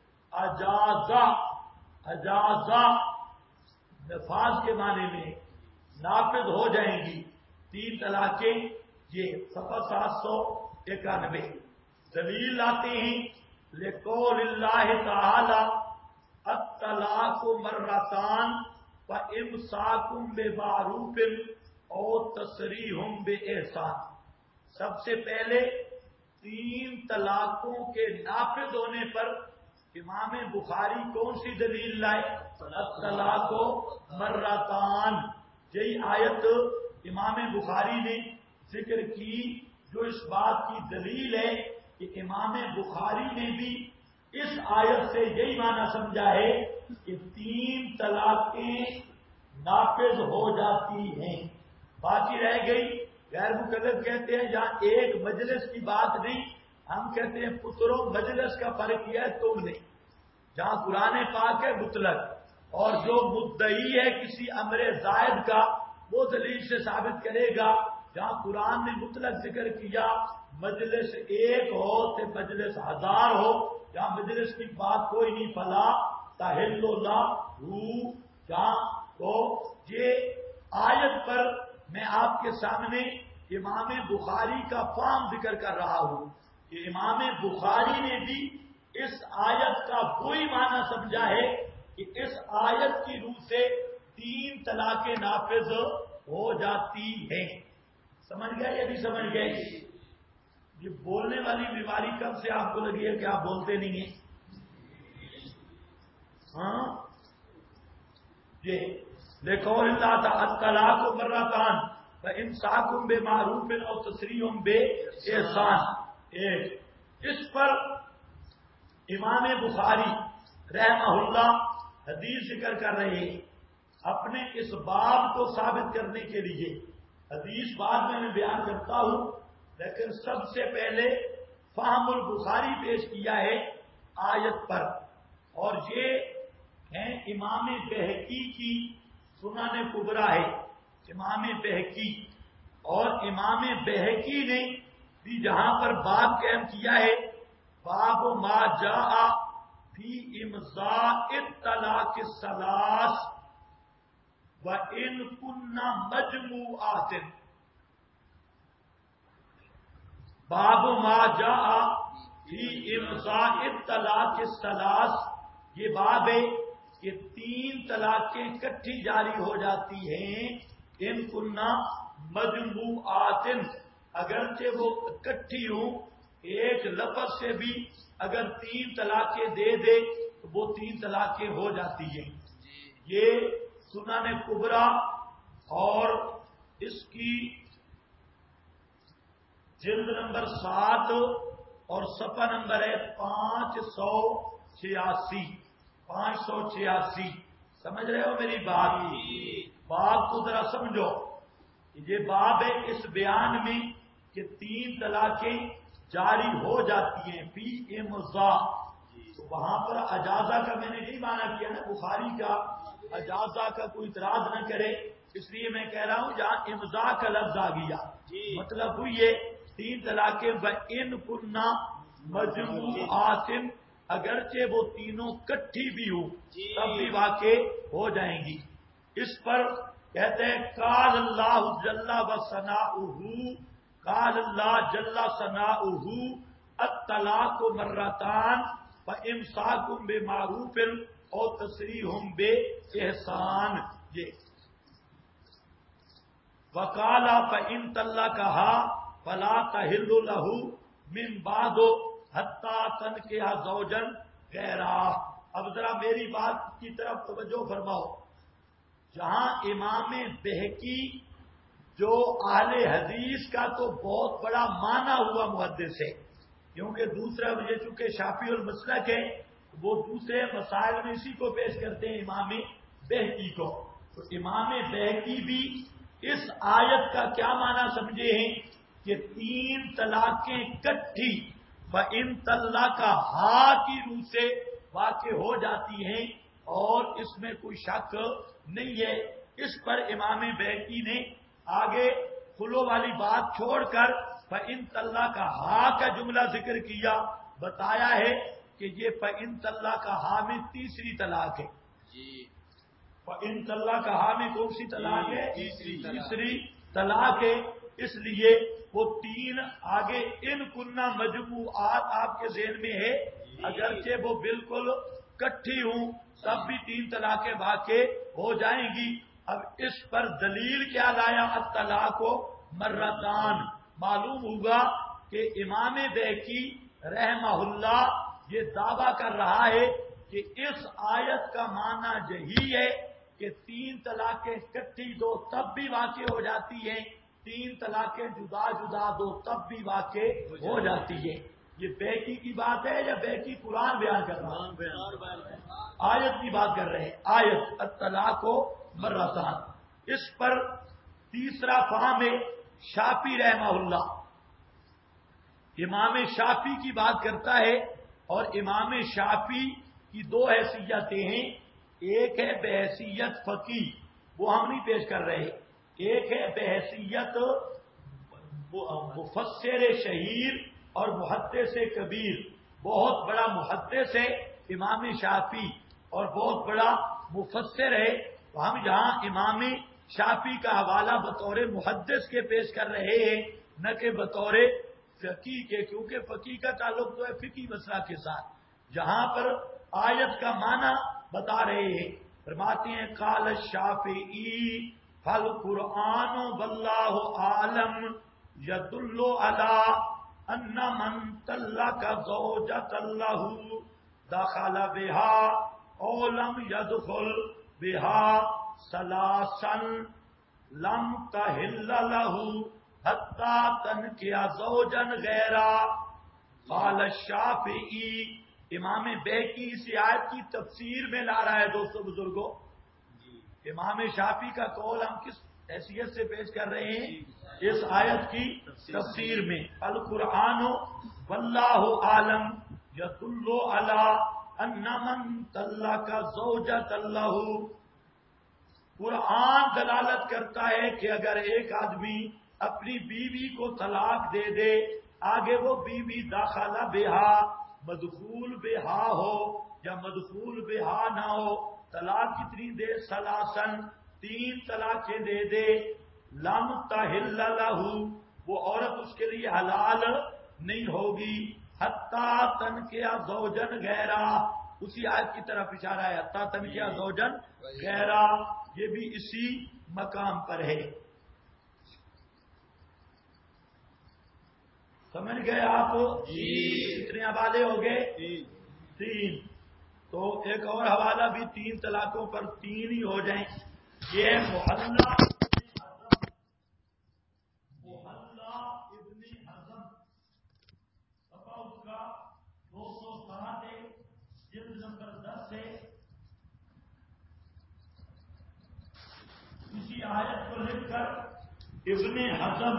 اجازہ نفاذ کے معنی میں نافذ ہو جائیں گی 3 طلاقیں. یہ صفحہ 791 دلیل لاتے ہیں لقول اللہ تعالی الطلاق مرتان فامساک بمعروف او تسریح باحسان. سب سے پہلے 3 طلاقوں کے نافذ ہونے پر امام بخاری کون سی دلیل لائے؟ الطلاق مرتان. یہی آیت امام بخاری نے ذکر کی، جو اس بات کی دلیل ہے کہ امام بخاری نے بھی اس آیت سے یہی معنی سمجھا ہے کہ 3 طلاقیں نافذ ہو جاتی ہیں. باقی رہ گئی غیر مقلد کہتے ہیں جہاں ایک مجلس کی بات نہیں، ہم کہتے ہیں پتروں مجلس کا فرق کیا ہے تم نے. جہاں قرآن پاک ہے مطلق، اور جو مدعی ہے کسی امر زائد کا وہ دلیل سے ثابت کرے گا. جہاں قرآن نے مطلق ذکر کیا مجلس 1 ہو تو مجلس 1000 ہو، جہاں مجلس کی بات کوئی نہیں، فلا تحل له جہاں تو یہ آیت پر میں آپ کے سامنے امام بخاری کا فہم ذکر کر رہا ہوں کہ امام بخاری نے بھی اس آیت کا وہی معنی سمجھا ہے کہ اس آیت کی روح سے 3 طلاقیں نافذ ہو جاتی ہیں. سمجھ گئے یا نہیں سمجھ گئے؟ یہ بولنے والی بیماری کب سے آپ کو لگی ہے کہ آپ بولتے نہیں ہیں؟ ہاں، یہ دیکھو اللہ تعالی الطلاق مرتان فامساک بمعروف او تسریح باحسان. اس پر امام بخاری رحمہ اللہ حدیث ذکر کر رہے ہیں اپنے اس باب کو ثابت کرنے کے لیے. حدیث بعد میں بیان کرتا ہوں، لیکن سب سے پہلے فہم البخاری پیش کیا ہے آیت پر، اور یہ ہیں امام بہقی کی سنن کبریٰ ہے. امام بہقی اور امام بہقی نے بھی جہاں پر باب قائم کیا ہے باب ما جاء فی امضاء الطلاق الثلاث وان کن مجموعات، باب ما جاء فی امضاء الطلاق الثلاث. یہ باب ہے کہ 3 طلاقیں کٹھی جاری ہو جاتی ہیں ان کننا مجموعات، اگرچہ وہ اکٹھی ہوں، ایک لفظ سے بھی اگر 3 طلاقیں دے دے تو وہ 3 طلاقیں ہو جاتی ہیں۔ یہ سنن کبریٰ اور اس کی جلد نمبر 7 اور صفحہ نمبر ہے 586 سمجھ رہے ہو میری بات؟ بات کو ذرا سمجھو، یہ باب ہے اس بیان میں کہ 3 طلاقیں جاری ہو جاتی ہیں فی امضا۔ تو وہاں پر اجازہ کا میں نے نہیں مانا کیا نا، بخاری کا اجازہ کا کوئی اعتراض نہ کرے، اس لیے میں کہہ رہا ہوں جہاں امضا کا لفظ آ گیا مطلب وہ یہ 3 طلاقیں وَإِن كُنَّا مَجْمُوعَاتٍ، اگرچہ وہ تینوں کٹھی بھی ہوں تب بھی واقع ہو جائیں گی۔ اس پر کہتے ہیں قال اللہ جل وثناؤہ، قال اللہ جل ثناؤہ الطلاق مرتان فامساک بمعروف او تسریح باحسان۔ یہ وقال فإن طلقها فلا تحل له من بعد حتى تنكح زوجا غیرہ۔ اب ذرا میری بات کی طرف توجہ فرماؤ، جہاں امام بہقی جو اہل حدیث کا تو بہت بڑا مانا ہوا محدث ہے، کیونکہ دوسرا یہ چونکہ شافعی المسلک ہے وہ دوسرے مسائل میں اسی کو پیش کرتے ہیں امام بہقی کو، تو امام بہقی بھی اس آیت کا کیا معنی سمجھے ہیں کہ 3 طلاقیں کٹھی فإن طلقها کی روح سے واقع ہو جاتی ہیں اور اس میں کوئی شک نہیں ہے۔ اس پر امام بہقی نے آگے خلو والی بات چھوڑ کر فإن طلقها کا جملہ ذکر کیا، بتایا ہے کہ یہ فإن طلقها میں تیسری طلاق ہے۔ فإن طلقها میں کون سی طلاق ہے؟ تیسری طلاق ہے، اس لیے وہ 3 آگے ان کننا مجموعات آپ کے ذہن میں ہے، اگرچہ وہ بالکل کٹھی ہوں تب بھی 3 طلاقیں واقع ہو جائیں گی۔ اب اس پر دلیل کیا لایا؟ الطلاق مرتان۔ معلوم ہوگا کہ امام بہقی رحمہ اللہ یہ دعویٰ کر رہا ہے کہ اس آیت کا معنی یہی ہے کہ 3 طلاقیں کٹھی دو تب بھی واقع ہو جاتی ہیں، 3 طلاقیں جدا جدا دو تب بھی واقع ہو جاتی ہے۔ یہ بہقی کی بات ہے یا بہقی قرآن بیان کر رہا ہے؟ آیت کی بات کر رہے ہیں، آیت الطلاق مرتان۔ اس پر تیسرا فہم ہے شافعی رحمہ اللہ، امام شافعی کی بات کرتا ہے، اور امام شافعی کی 2 حیثیتیں ہیں، ایک ہے بحیثیت فقیہ، وہ ہم نہیں پیش کر رہے، ایک ہے بحیثیت مفسر شہیر اور محدث کبیر۔ بہت بڑا محدث ہے امام شافعی اور بہت بڑا مفسر ہے، تو ہم یہاں امام شافعی کا حوالہ بطور محدث کے پیش کر رہے ہیں، نہ کہ بطور فقیہ کے، کیونکہ فقیہ کا تعلق تو ہے فقہی مسئلہ کے ساتھ۔ جہاں پر آیت کا معنی بتا رہے ہیں، فرماتے ہیں قال الشافعی فالقرآن واللہ عالم یدل علی ان من طلق زوجۃ له دخل بها او لم يدخل بها ثلاثا لم تحل له حتی تنکح زوجا غیرہ۔ قال الشافعی، امام بہقی اس آیت کی تفسیر میں لا رہا ہے۔ دوستو بزرگوں، امام شافعی کا قول ہم کس حیثیت سے پیش کر رہے ہیں؟ اس آیت کی تفسیر میں القرآن واللہ عالم یدل علی ان من طلق زوجۃ له، قرآن دلالت کرتا ہے کہ اگر ایک آدمی اپنی بیوی کو طلاق دے دے، آگے وہ بیوی داخلہ بہا مدخول بہا ہو یا مدخول بہا نہ ہو، طلاق کتنی دے؟ ثلاثن، 3 طلاقیں دے دے، لم تحل لہ، وہ عورت اس کے لیے حلال نہیں ہوگی، حتی تنکح زوجن غیرہ، اسی آیت کی طرف اشارہ ہے، حتی تنکحا زوجا غیرہ، یہ بھی اسی مقام پر ہے۔ سمجھ گئے آپ؟ کتنے حوالے ہو گئے؟ 3۔ تو ایک اور حوالہ بھی 3 طلاقوں پر 3 ہی ہو جائیں۔ یہ محلہ ابن حزم، صفحہ اس کا 207 ہے، جلد نمبر 10 ہے۔ اسی آیت کو لکھ کر ابن حزم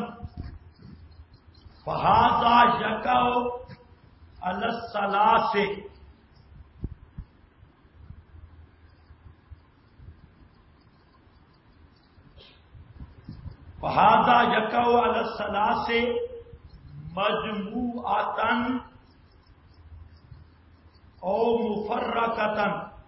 فہذا یقع علی الثلاث، فہذا یقع علی الثلاث مجموعۃ او مفرقۃ،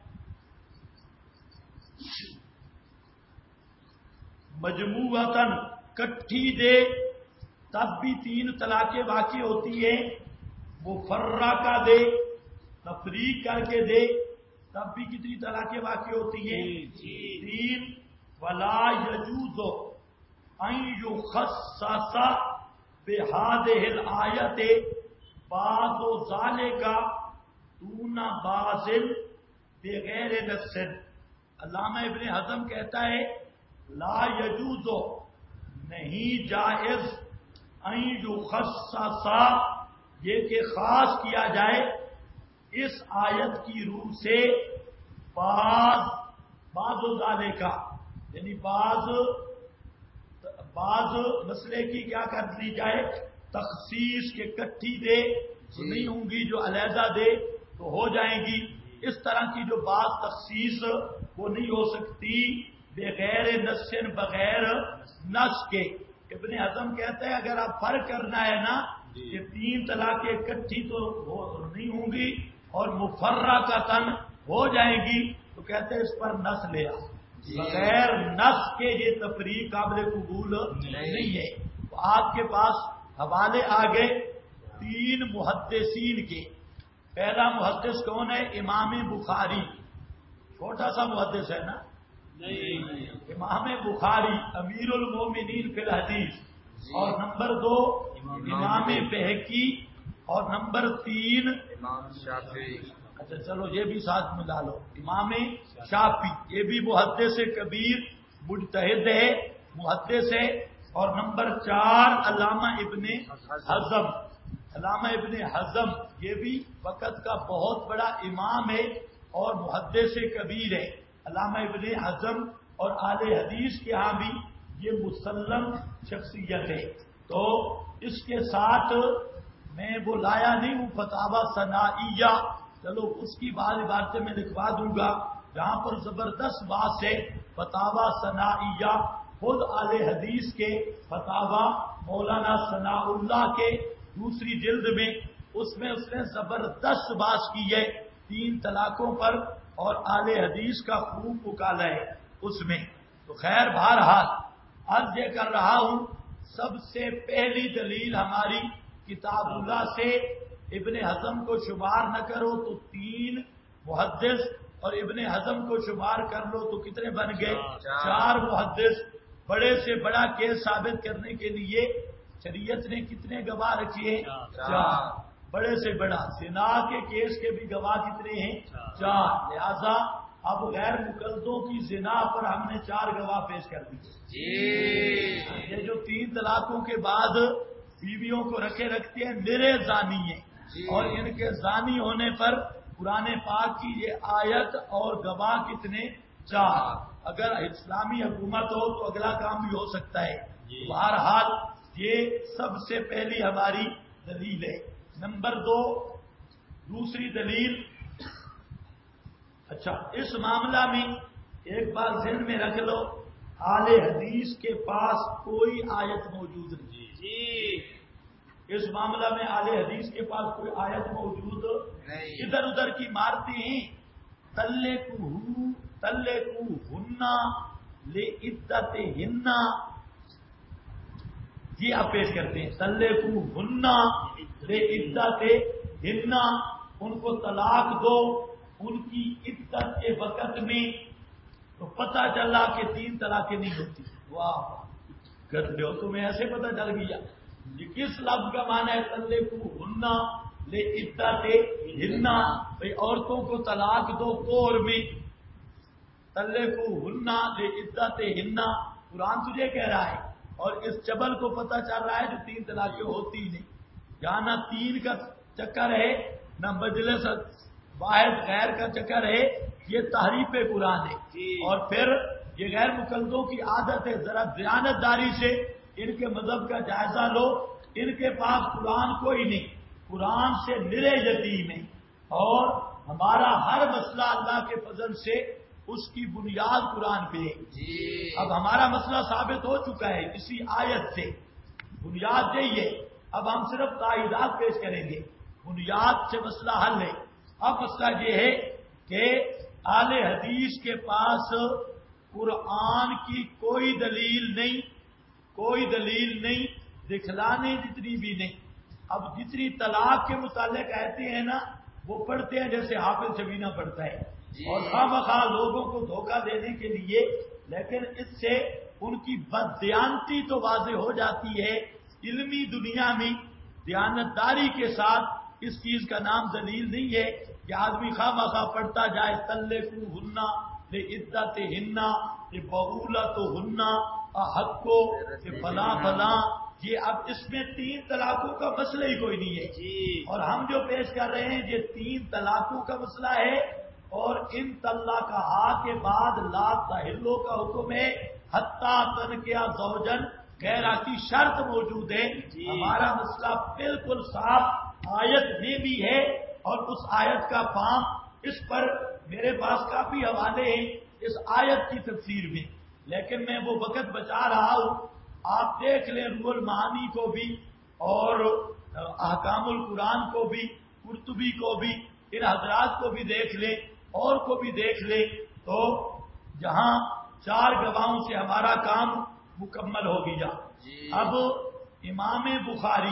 مجموعۃ کٹھی دے تب بھی 3 طلاقیں واقع ہوتی ہیں، مفرقہ دے تفریق کر کے دے تب بھی کتنی طلاقیں واقع ہوتی ہیں؟ 3۔ ولا یجوز ان یخصص بہذہ الآیۃ بعض ذلک دون بعض بغیر نص۔ علامہ ابن حزم کہتا ہے لا یجوز، نہیں جائز، ان یخصص، یہ کہ خاص کیا جائے اس آیت کی روح سے بعض ذالک، یعنی بعض مسئلے کی کیا کر لی جائے؟ تخصیص کے کٹھی دے تو نہیں ہوں گی، جو علیحدہ دے تو ہو جائیں گی۔ اس طرح کی جو بعض تخصیص وہ نہیں ہو سکتی بغیر نص، بغیر نص کے۔ ابن حزم کہتے ہیں اگر آپ فرق کرنا ہے نا کہ 3 طلاقیں اکٹھی تو نہیں ہوں گی اور مفرقۃ ہو جائیں گی، تو کہتے ہیں اس پر نص لے آ، بغیر نص کے یہ تفریق قابل قبول نہیں ہے۔ تو آپ کے پاس حوالے آ گئے 3 محدثین کے۔ پہلا محدث کون ہے؟ امام بخاری، چھوٹا سا محدث ہے نا، امام بخاری امیر المومنین فی الحدیث، اور نمبر 2 امام بہقی، اور نمبر 3
امام شافعی۔
اچھا چلو یہ بھی ساتھ ملا لو، امام شافعی، یہ بھی محدث کبیر مجتہد ہے، محدث ہے۔ اور نمبر 4 علامہ ابن حزم، علامہ ابن حزم یہ بھی وقت کا بہت بڑا امام ہے اور محدث کبیر ہے۔ علامہ ابن حزم اور اہل حدیث کے ہاں بھی یہ مسلم شخصیت ہے۔ تو اس کے ساتھ میں وہ لایا نہیں ہوں فتاوی ثنائیہ، چلو اس کی بعض عبارتیں میں لکھوا دوں گا جہاں پر زبردست بات ہے۔ فتاوی ثنائیہ خود اہل حدیث کے فتاوی مولانا ثناء اللہ کے دوسری جلد میں، اس نے زبردست بات کی ہے 3 طلاقوں پر، اور اہل حدیث کا خوب مکالا ہے اس میں۔ تو خیر بہرحال عرض یہ کر رہا ہوں، سب سے پہلی دلیل ہماری کتاب اللہ سے، ابن حزم کو شمار نہ کرو تو 3 محدث، اور ابن حزم کو شمار کر لو تو کتنے بن گئے؟ 4 محدث۔ بڑے سے بڑا کیس ثابت کرنے کے لیے شریعت نے کتنے گواہ رکھے ہیں؟ 4۔ بڑے سے بڑا زنا کے کیس کے بھی گواہ کتنے ہیں؟ 4۔ لہذا اب غیر مقلدوں کی زنا پر ہم نے 4 گواہ پیش کر دیے۔ یہ جو 3 طلاقوں کے بعد بیویوں کو رکھتے ہیں میرے زانی ہیں، اور ان کے زانی ہونے پر قرآن پاک کی یہ آیت اور گواہ کتنے؟ 4۔ اگر اسلامی حکومت ہو تو اگلا کام بھی ہو سکتا ہے۔ بہرحال یہ سب سے پہلی ہماری دلیل ہے۔ نمبر 2 دوسری دلیل، اچھا اس معاملہ میں ایک بات ذہن میں رکھ لو، اہل حدیث کے پاس کوئی آیت موجود نہیں۔ اس معاملہ میں اہل حدیث کے پاس کوئی آیت موجود نہیں، ادھر ادھر کی مارتے ہیں۔ طلقوہن لعدتہن، یہ آپ پیش کرتے ہیں، طلقوہن لعدتہن، ان کو طلاق دو ان کی عدت کے وقت میں تو پتہ چلا کہ 3 طلاقیں نہیں ہوتی. واہ کر لو تمہیں ایسے پتہ چل گیا. کس لفظ کا معنی ہے طلقوہن لعدتہن؟ بھئی عورتوں کو طلاق دو کور میں. طلقوہن لعدتہن قرآن تجھے کہہ رہا ہے، اور اس چبل کو پتہ چل رہا ہے جو 3 طلاقیں ہوتی نہیں. یہاں نہ 3 کا چکر ہے نہ مجلس واحد غیر کا چکر ہے. یہ تحریف قرآن ہے. اور پھر یہ غیر مقلدوں کی عادت ہے. ذرا دیانتداری سے ان کے مذہب کا جائزہ لو. ان کے پاس قرآن کوئی نہیں، قرآن سے نرے یتیم ہے. اور ہمارا ہر مسئلہ اللہ کے فضل سے اس کی بنیاد قرآن پہ ہے. اب ہمارا مسئلہ ثابت ہو چکا ہے اسی آیت سے. بنیاد یہی ہے. اب ہم صرف تائیدات پیش کریں گے، بنیاد سے مسئلہ حل ہے. اب مسئلہ یہ ہے کہ اہل حدیث کے پاس قرآن کی کوئی دلیل نہیں، کوئی دلیل نہیں، دکھلانے جتنی بھی نہیں. اب جتنی طلاق کے متعلق کہتے ہیں نا وہ پڑھتے ہیں جیسے حافظ شبینہ پڑھتا ہے، اور خواہ لوگوں کو دھوکہ دینے کے لیے. لیکن اس سے ان کی بددیانتی تو واضح ہو جاتی ہے. علمی دنیا میں دیانتداری کے ساتھ اس چیز کا نام دلیل نہیں ہے کہ آدمی خواہ پڑھتا جائے طلقوہن لعدتہن لبعولتہن احق فلاں فلاں. یہ اب اس میں 3 طلاقوں کا مسئلہ ہی کوئی نہیں ہے. اور ہم جو پیش کر رہے ہیں یہ 3 طلاقوں کا مسئلہ ہے. اور ان طلقہا کے بعد لا تحلو کا حکم ہے حتی تنکح زوجن غیرہ کی شرط موجود ہے. ہمارا مسئلہ بالکل صاف آیت میں بھی ہے، اور اس آیت کا فہم اس پر میرے پاس کافی حوالے ہیں اس آیت کی تفسیر میں. لیکن میں وہ وقت بچا رہا ہوں. آپ دیکھ لیں روح المعانی کو بھی اور احکام القرآن کو بھی، قرطبی کو بھی، ان حضرات کو بھی دیکھ لیں اور کو بھی دیکھ لیں. تو جہاں 4 گواہوں سے ہمارا کام مکمل ہو گیا. اب امام بخاری،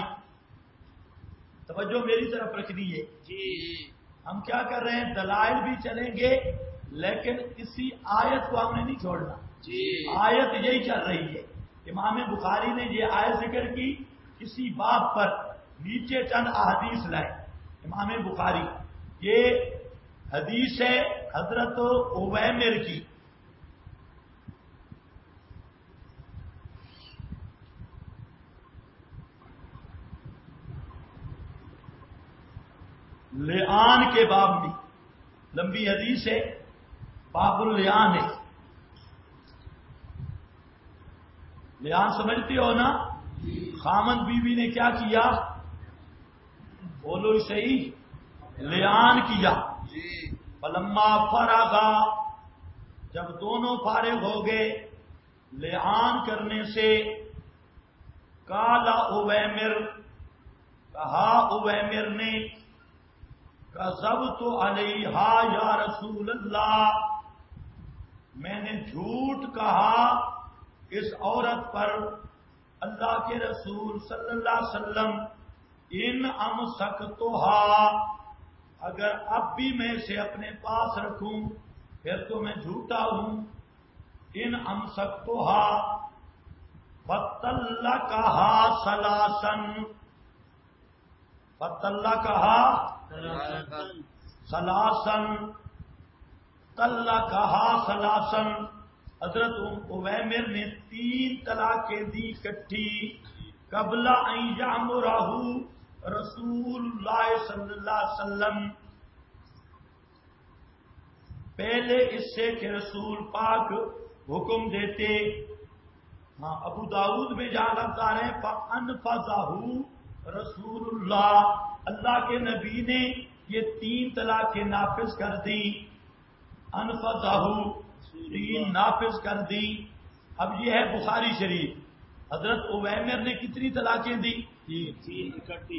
توجہ میری طرف رکھنی ہے. ہم کیا کر رہے ہیں؟ دلائل بھی چلیں گے لیکن اسی آیت کو ہم نے نہیں چھوڑنا. آیت یہی چل رہی ہے. امام بخاری نے یہ آیت ذکر کی، کسی باب پر نیچے چند احادیث لائے امام بخاری. یہ حدیث ہے حضرت اویمر کی. لعان کے باب میں لمبی حدیث ہے، باب اللعان ہے. لعان سمجھتے ہو نا؟ خامند بیوی نے کیا کیا؟ بولو صحیح، لعان کیا. فلما فرغا، جب دونوں فارغ ہو گئے لعان کرنے سے، قال اویمر، کہا اویمر نے، کذبت علیہا یا رسول اللہ، میں نے جھوٹ کہا اس عورت پر اللہ کے رسول صلی اللہ علیہ وسلم. ان امسکتھا، اگر اب بھی میں اسے اپنے پاس رکھوں پھر تو میں جھوٹا ہوں. ان امسکتھا فطلقہا ثلاثا، فطلقہا ثلاثا، طلقہا ثلاثا. حضرت اویمر نے 3 طلاقیں دی کٹھی. قبل ان یامرہ رسول اللہ صلی اللہ علیہ وسلم، پہلے اس سے کہ رسول پاک حکم دیتے. ہاں ابو داؤد میں جہاں لفظ آ رہے ہیں فانفذہ رسول اللہ، اللہ کے نبی نے یہ 3 طلاقیں نافذ کر دی. انفذہ 3 نافذ کر دی. اب یہ ہے بخاری شریف. حضرت اویمر نے کتنی طلاقیں دی؟ 3 اکٹھی.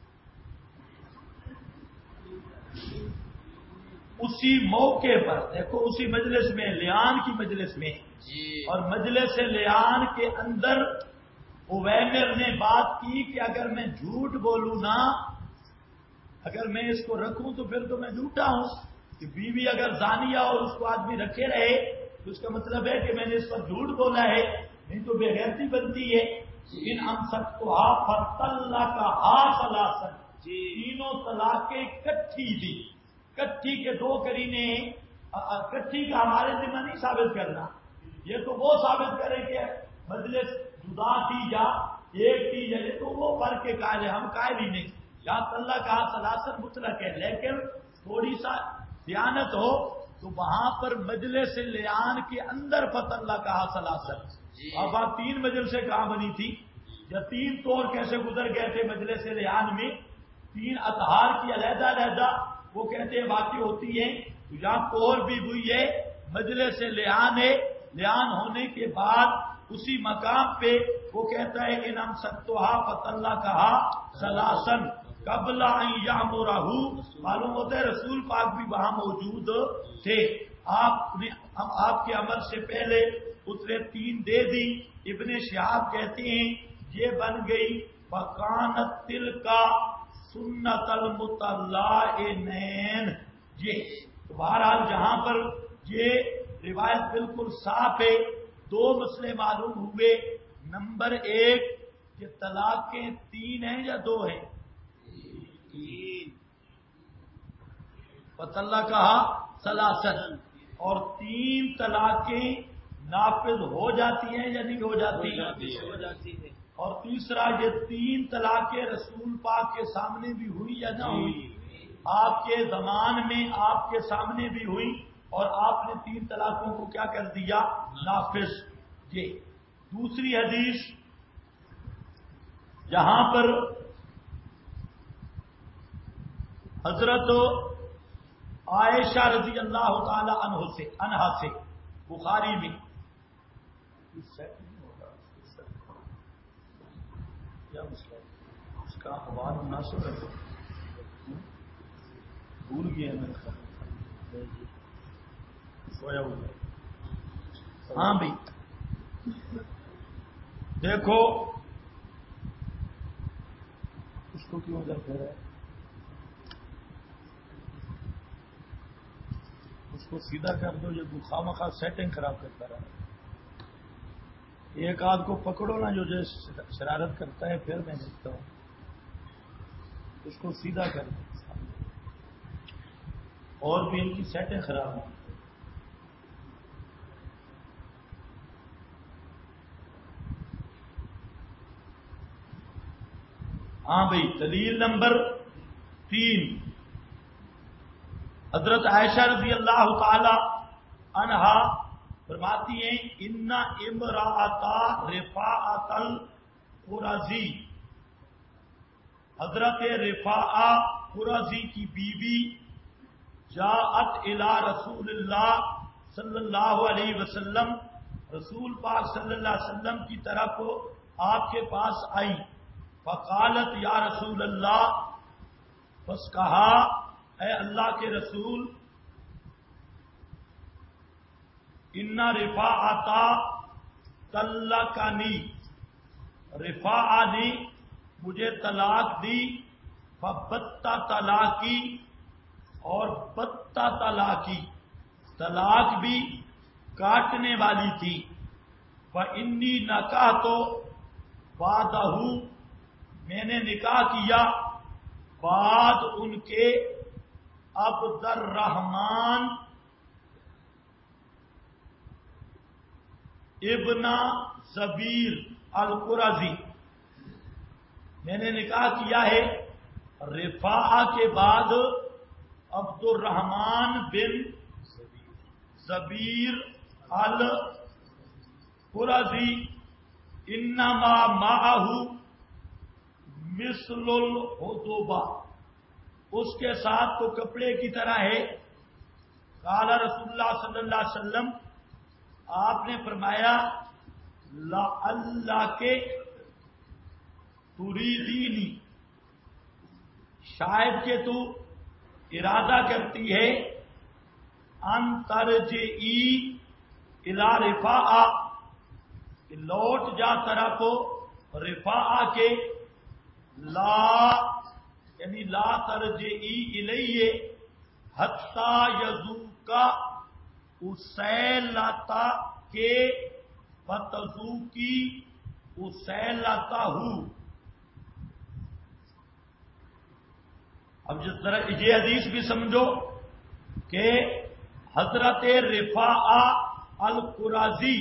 اسی موقع پر دیکھو، اسی مجلس میں، لعان کی مجلس میں، اور مجلس لعان کے اندر اویمر نے بات کی کہ اگر میں جھوٹ بولوں نا، اگر میں اس کو رکھوں تو پھر تو میں جھوٹا ہوں. کہ بیوی اگر زانیہ اور اس کو آدمی رکھے رہے تو اس کا مطلب ہے کہ میں نے اس پر جھوٹ بولا ہے، نہیں تو بے غیرتی بنتی ہے۔ ان امسکتها فطلقها ثلاثا، تینوں طلاقیں کٹھی دی، کٹھی کے دو قرینے، کٹھی کا ہمارے ذمہ نہیں ثابت کرنا، یہ تو وہ ثابت کرے کہ مجلس جدا تھی یا ایک تھی، یہ تو وہ فرق کے قائل ہے، ہم قائل ہی نہیں۔ یا طلق کہا سلاسل مطلق ہے، لیکن تھوڑی سا دیانت ہو تو وہاں پر مجلس لیان کے اندر فطلق کہا سلاسل۔ اب آپ تین مجلسیں کہاں بنی تھی، یا تین طور کیسے گزر گئے تھے مجلس لیان میں، تین اطہار کی علیحدہ علیحدہ وہ کہتے ہیں واقع ہوتی ہے، تو یہاں طور بھی ہوئی ہے مجلس لیان ہے، لیان ہونے کے بعد اسی مقام پہ وہ کہتا ہے ان امسکتها فطلقها ثلاثا قبل ان یامرہ، معلوم ہوتا ہے رسول پاک بھی وہاں موجود تھے، ہم آپ کے امر سے پہلے اترے تین دے دی۔ ابن شہاب کہتے ہیں یہ بن گئی فکانت تلک سنت المطلقین۔ یہ بہرحال جہاں پر یہ روایت بالکل صاف ہے، دو مسئلے معلوم ہوئے۔ نمبر ایک کہ طلاقیں تین ہیں یا دو ہیں، فطلقها ثلاثا، اور تین طلاقیں نافذ ہو جاتی ہیں یا نہیں ہو جاتی،
ہو جاتی ہے۔
اور تیسرا یہ تین طلاقیں رسول پاک کے سامنے بھی ہوئی یا نہ ہوئی، آپ کے زمان میں آپ کے سامنے بھی ہوئی اور آپ نے تین طلاقوں کو کیا کر دیا، نافذ۔ یہ دوسری حدیث یہاں پر حضرت عائشہ رضی اللہ تعالی عنہا سے بخاری میں کیا مسئلہ ہے اس کا حوال مناسب ہے، بھول گیا میں سویا ہوا۔ ہاں بھائی دیکھو اس کو کیوں ادھر پھیرا ہے، اس کو سیدھا کر دو، یہ خواہ مخواہ سیٹنگ خراب کرتا رہا۔ ایک آدھ کو پکڑو نا جو شرارت کرتا ہے، پھر میں دیکھتا ہوں، اس کو سیدھا کر دو، اور بھی ان کی سیٹنگ خراب ہے۔ ہاں بھائی دلیل نمبر 3، حضرت عائشہ رضی اللہ تعالی عنہا فرماتی ہیں ان امراتا رفاعۃ القرظی، حضرت رفاعہ قرظی کی بیوی جاءت الی رسول اللہ صلی اللہ علیہ وسلم، رسول پاک صلی اللہ علیہ وسلم کی طرف آپ کے پاس آئی، فقالت یا رسول اللہ، بس کہا اے اللہ کے رسول، ان رفاعتا طلقنی، رفاعہ نے مجھے طلاق دی، فبتا طلاقی، اور بتا طلاقی، طلاق بھی کاٹنے والی تھی، فانی نکاح تو بادہ، میں نے نکاح کیا بعد ان کے عبد الرحمن ابن زبیر القرظی، میں نے نکاح کیا ہے رفاعہ کے بعد عبد الرحمن بن زبیر القرظی، انما معہ مثل الحدبہ، اس کے ساتھ تو کپڑے کی طرح ہے۔ قال رسول اللہ صلی اللہ علیہ وسلم، آپ نے فرمایا لعلک تریدینی، شاید کہ تو ارادہ کرتی ہے، ان ترجعی الی رفاعہ، کہ لوٹ جا طرف رفاعہ کے، لا یعنی لا ترجعی الیہ حتی یذوقا اسیلتا کے فتذوقی اسیلتا ہوں. اب جس طرح یہ حدیث بھی سمجھو کہ حضرت رفاعہ القرازی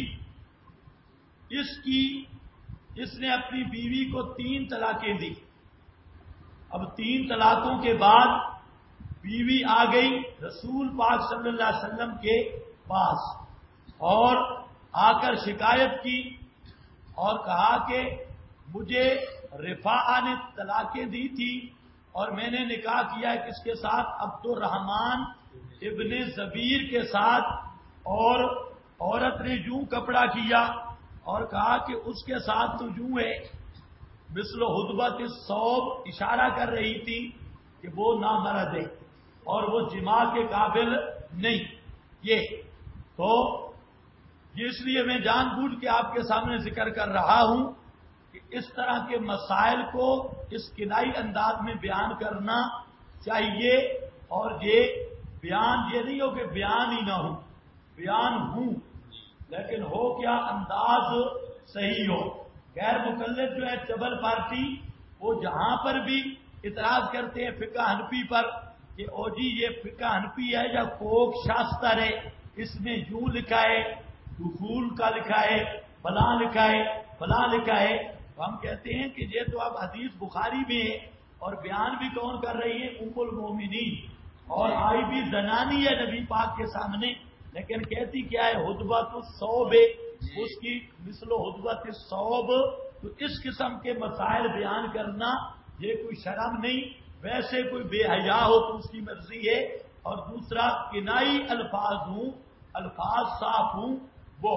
اس نے اپنی بیوی کو 3 طلاقیں دی. اب 3 طلاقوں کے بعد بیوی آ گئی رسول پاک صلی اللہ علیہ وسلم کے پاس اور آ کر شکایت کی اور کہا کہ مجھے رفاعہ نے طلاقیں دی تھی اور میں نے نکاح کیا ہے کس کے ساتھ؟ عبد الرحمن ابن زبیر کے ساتھ. اور عورت نے یوں کپڑا کیا اور کہا کہ اس کے ساتھ تو یوں ہے مثل حدبت الصوب، اشارہ کر رہی تھی کہ وہ نامرد ہے اور وہ جماع کے قابل نہیں. یہ تو اس لیے میں جان بوجھ کے آپ کے سامنے ذکر کر رہا ہوں کہ اس طرح کے مسائل کو اس کنائی انداز میں بیان کرنا چاہیے. اور یہ بیان یہ نہیں ہو کہ بیان ہی نہ ہو، بیان ہوں لیکن ہو کیا انداز صحیح ہو. غیر مقلد جو ہے چبل پارٹی، وہ جہاں پر بھی اعتراض کرتے ہیں فقہ حنفی پر کہ او جی یہ فقہ حنفی ہے یا کوک شاستر ہے، اس میں یوں لکھا ہے، دخول کا لکھا ہے، فلاں لکھا ہے، فلاں لکھا ہے. تو ہم کہتے ہیں کہ یہ تو اب حدیث بخاری میں ہے اور بیان بھی کون کر رہی ہے؟ ام المومنین، اور آئی بھی زنانی ہے نبی پاک کے سامنے، لیکن کہتی کیا ہے؟ حدبت الصوب، اس کی مثل حدبت الصوب. تو اس قسم کے مسائل بیان کرنا یہ کوئی شرم نہیں. ویسے کوئی بے حیا ہو تو اس کی مرضی ہے، اور دوسرا کنائی الفاظ ہوں، الفاظ صاف ہوں، وہ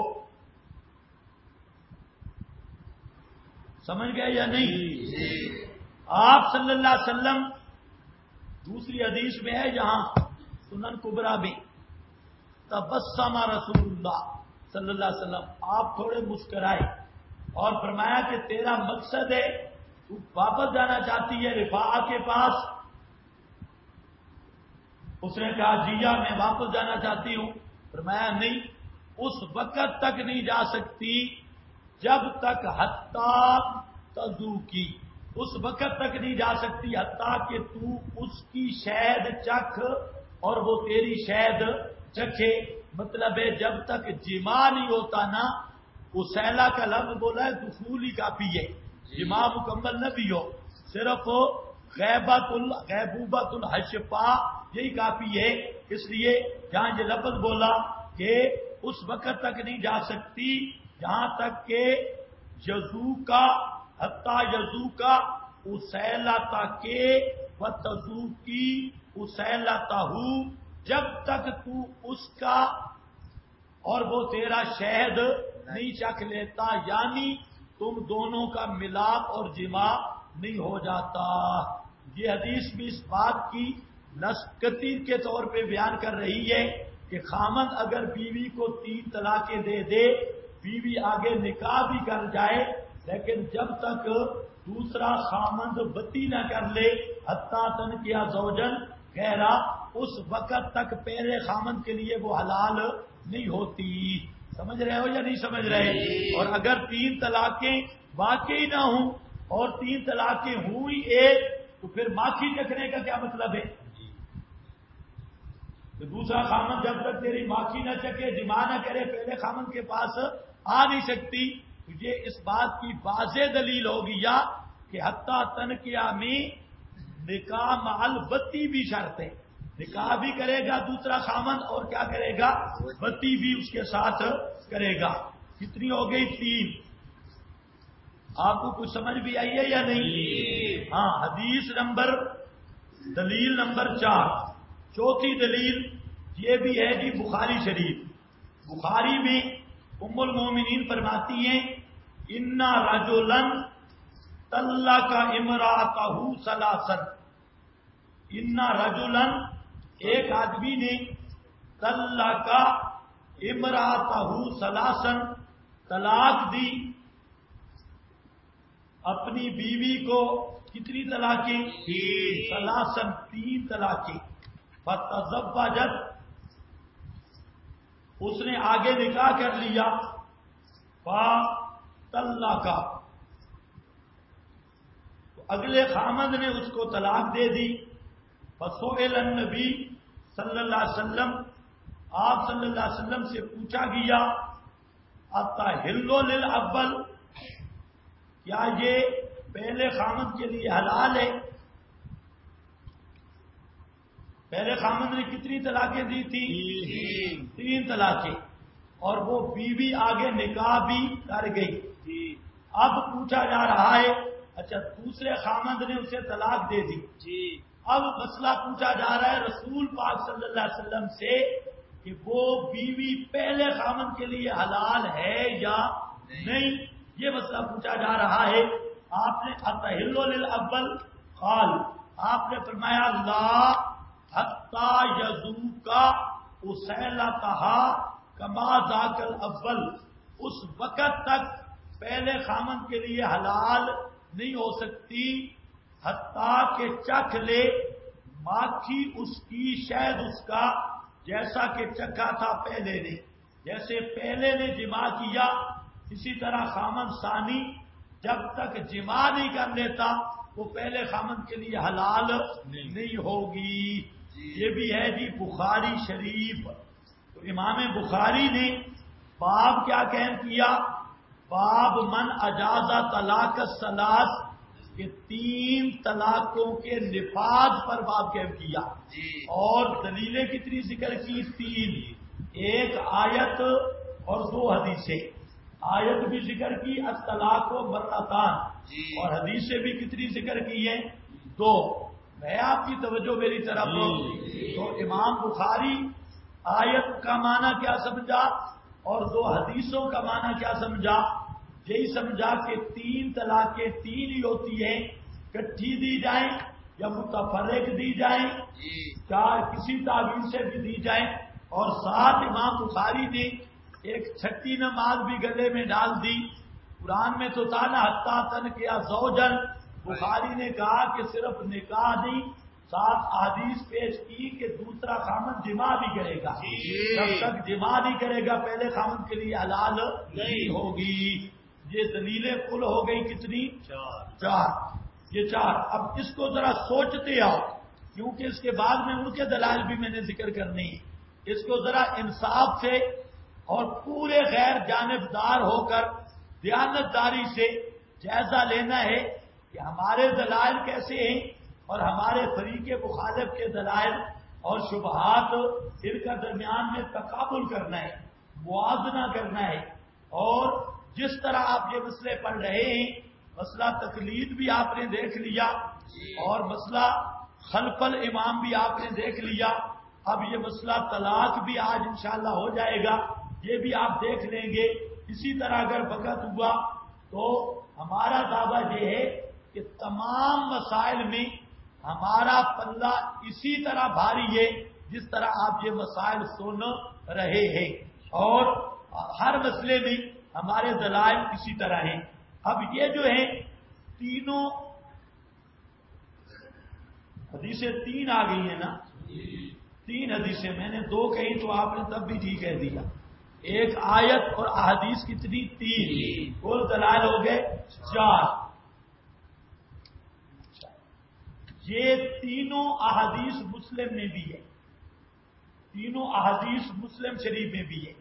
سمجھ گئے یا نہیں؟ آپ صلی اللہ علیہ وسلم دوسری حدیث میں ہے جہاں سنن کبرا میں تبسم رسول اللہ صلی اللہ علیہ وسلم، آپ تھوڑے مسکرائے اور فرمایا کہ تیرا مقصد ہے تو واپس جانا چاہتی ہے رفاعہ کے پاس؟ اس نے کہا جی ہاں میں واپس جانا چاہتی ہوں. فرمایا نہیں، اس وقت تک نہیں جا سکتی جب تک حتیٰ تذوقی، اس وقت تک نہیں جا سکتی حتیٰ کہ تو اس کی شہد چکھ اور وہ تیری شہد چکھے. مطلب ہے جب تک جماع نہیں ہوتا نا، اسیلا کا لفظ بولا ہے دخول ہی کافی ہے، جماع مکمل نہ بھی ہو، صرف غیبوبت الحشفا یہی کافی ہے. اس لیے جہاں یہ لفظ بولا کہ اس وقت تک نہیں جا سکتی جہاں تک کہ یزو کا حتیٰ یزو کا اسیلتا کے و تزو کی اسیلتا ہوں، جب تک تو اس کا اور وہ تیرا شہد نہیں چکھ لیتا، یعنی تم دونوں کا ملاپ اور جماع نہیں ہو جاتا. یہ حدیث بھی اس بات کی نسکتی کے طور پہ بیان کر رہی ہے کہ خامند اگر بیوی کو 3 طلاقیں دے دے، بیوی آگے نکاح بھی کر جائے، لیکن جب تک دوسرا خامند بتی نہ کر لے حتیٰ تنکیہ زوجن غیرہ، اس وقت تک پہلے خامند کے لیے وہ حلال نہیں ہوتی. سمجھ رہے ہو یا نہیں سمجھ رہے؟ اور اگر 3 طلاقیں واقعی نہ ہوں اور 3 طلاقیں ہوئی ایک، تو پھر ماکھی چکھنے کا کیا مطلب ہے؟ تو دوسرا خامند جب تک تیری ماکھی نہ چکے، جماع نہ کرے، پہلے خامند کے پاس آ نہیں سکتی. تو یہ اس بات کی واضح دلیل ہوگی یا کہ حتیٰ تنکیہ میں نکاح مع بتی بھی شرط ہے، نکاح بھی کرے گا دوسرا خامند اور کیا کرے گا؟ بتی بھی اس کے ساتھ کرے گا. کتنی ہو گئی؟ 3. آپ کو کچھ سمجھ بھی آئی ہے یا نہیں؟ ہاں. حدیث نمبر دلیل نمبر 4، چوتھی دلیل یہ بھی ہے جی بخاری شریف. بخاری میں ام المومنین فرماتی ہیں انا رجلا طلق امرأتہ ثلاثا، انا رجلا ایک آدمی نے طلق امرأتہ ثلاثا طلاق دی اپنی بیوی کو. کتنی طلاقیں؟ ثلاثا، 3 طلاقیں. فتزوجت، اس نے آگے نکاح کر لیا، فطلقا، تو اگلے خامد نے اس کو طلاق دے دی۔ فسئل النبی صلی اللہ علیہ وسلم، آپ صلی اللہ علیہ وسلم سے پوچھا گیا، اتحل للاول، کیا یہ پہلے خامد کے لیے حلال ہے؟ پہلے خامد نے کتنی طلاقیں دی تھی؟ 3 طلاقیں، اور وہ بیوی آگے نکاح بھی کر گئی۔ اب پوچھا جا رہا ہے، اچھا دوسرے خامد نے اسے طلاق دے دی، اب مسئلہ پوچھا جا رہا ہے رسول پاک صلی اللہ علیہ وسلم سے کہ وہ بیوی پہلے خامد کے لیے حلال ہے یا نہیں، یہ مسئلہ پوچھا جا رہا ہے۔ آپ نے اتحل للاول قال، آپ نے فرمایا لا حتی یذوقا اسیلتھا کما ذاک الاول، اس وقت تک پہلے خامد کے لیے حلال نہیں ہو سکتی حتیٰ کہ چکھ لے ماکھی اس کی، شہد اس کا، جیسا کہ چکھا تھا پہلے نے۔ جیسے پہلے نے جمع کیا، اسی طرح خامد ثانی جب تک جمع نہیں کر لیتا وہ پہلے خامد کے لیے حلال نہیں ہوگی۔ یہ بھی ہے جی بخاری شریف۔ تو امام بخاری نے باب کیا قائم کیا؟ باب من اجازہ طلاق الثلاث، کہ 3 طلاقوں کے نفاذ پر باب قائم کیا، اور دلیلیں کتنی ذکر کی؟ 3، 1 آیت اور 2 حدیثیں۔ آیت بھی ذکر کی الطلاق مرتان، اور حدیثیں بھی کتنی ذکر کی ہیں؟ 2۔ میں آپ کی توجہ میری طرف، تو امام بخاری آیت کا معنی کیا سمجھا اور 2 حدیثوں کا معنی کیا سمجھا؟ یہی سمجھا کہ 3 طلاقیں 3 ہی ہوتی ہیں، کٹھی دی جائیں یا متفرق دی جائیں، چاہے کسی تعبیر سے بھی دی جائیں۔ اور ساتھ امام بخاری نے ایک چھٹی نماز بھی گلے میں ڈال دی۔ قرآن میں تو تھا نا حتیٰ تنکحا زوجن، بخاری نے کہا کہ صرف نکاح نہیں، ساتھ احادیث پیش کی کہ دوسرا خامد جمع بھی کرے گا، جب تک جمع نہیں کرے گا پہلے خامد کے لیے حلال نہیں ہوگی۔ یہ دلیلیں کل ہو گئی کتنی؟ 4۔ یہ 4۔ اب اس کو ذرا سوچتے آؤ، کیونکہ اس کے بعد میں ان کے دلائل بھی میں نے ذکر کرنی ہے۔ اس کو ذرا انصاف سے اور پورے غیر جانبدار ہو کر دیانتداری سے جائزہ لینا ہے کہ ہمارے دلائل کیسے ہیں اور ہمارے فریق مخالف کے دلائل اور شبہات، ان کا درمیان میں تقابل کرنا ہے، موازنہ کرنا ہے۔ اور جس طرح آپ یہ مسئلے پڑھ رہے ہیں، مسئلہ تقلید بھی آپ نے دیکھ لیا اور مسئلہ خلف الامام بھی آپ نے دیکھ لیا، اب یہ مسئلہ طلاق بھی آج انشاءاللہ ہو جائے گا، یہ بھی آپ دیکھ لیں گے۔ اسی طرح اگر وقت ہوا تو ہمارا دعویٰ یہ ہے کہ تمام مسائل میں ہمارا پلہ اسی طرح بھاری ہے جس طرح آپ یہ مسائل سن رہے ہیں، اور ہر مسئلے میں ہمارے دلائل اسی طرح ہیں۔ اب یہ جو ہیں تینوں حدیثیں 3 آ گئی ہیں نا، 3 حدیثیں، میں نے 2 کہی تو آپ نے تب بھی ٹھیک کہہ دیا۔ 1 آیت اور احادیث کتنی؟ 3، کل دلائل ہو گئے 4۔ یہ تینوں احادیث مسلم میں بھی ہے، تینوں احادیث مسلم شریف میں بھی ہے۔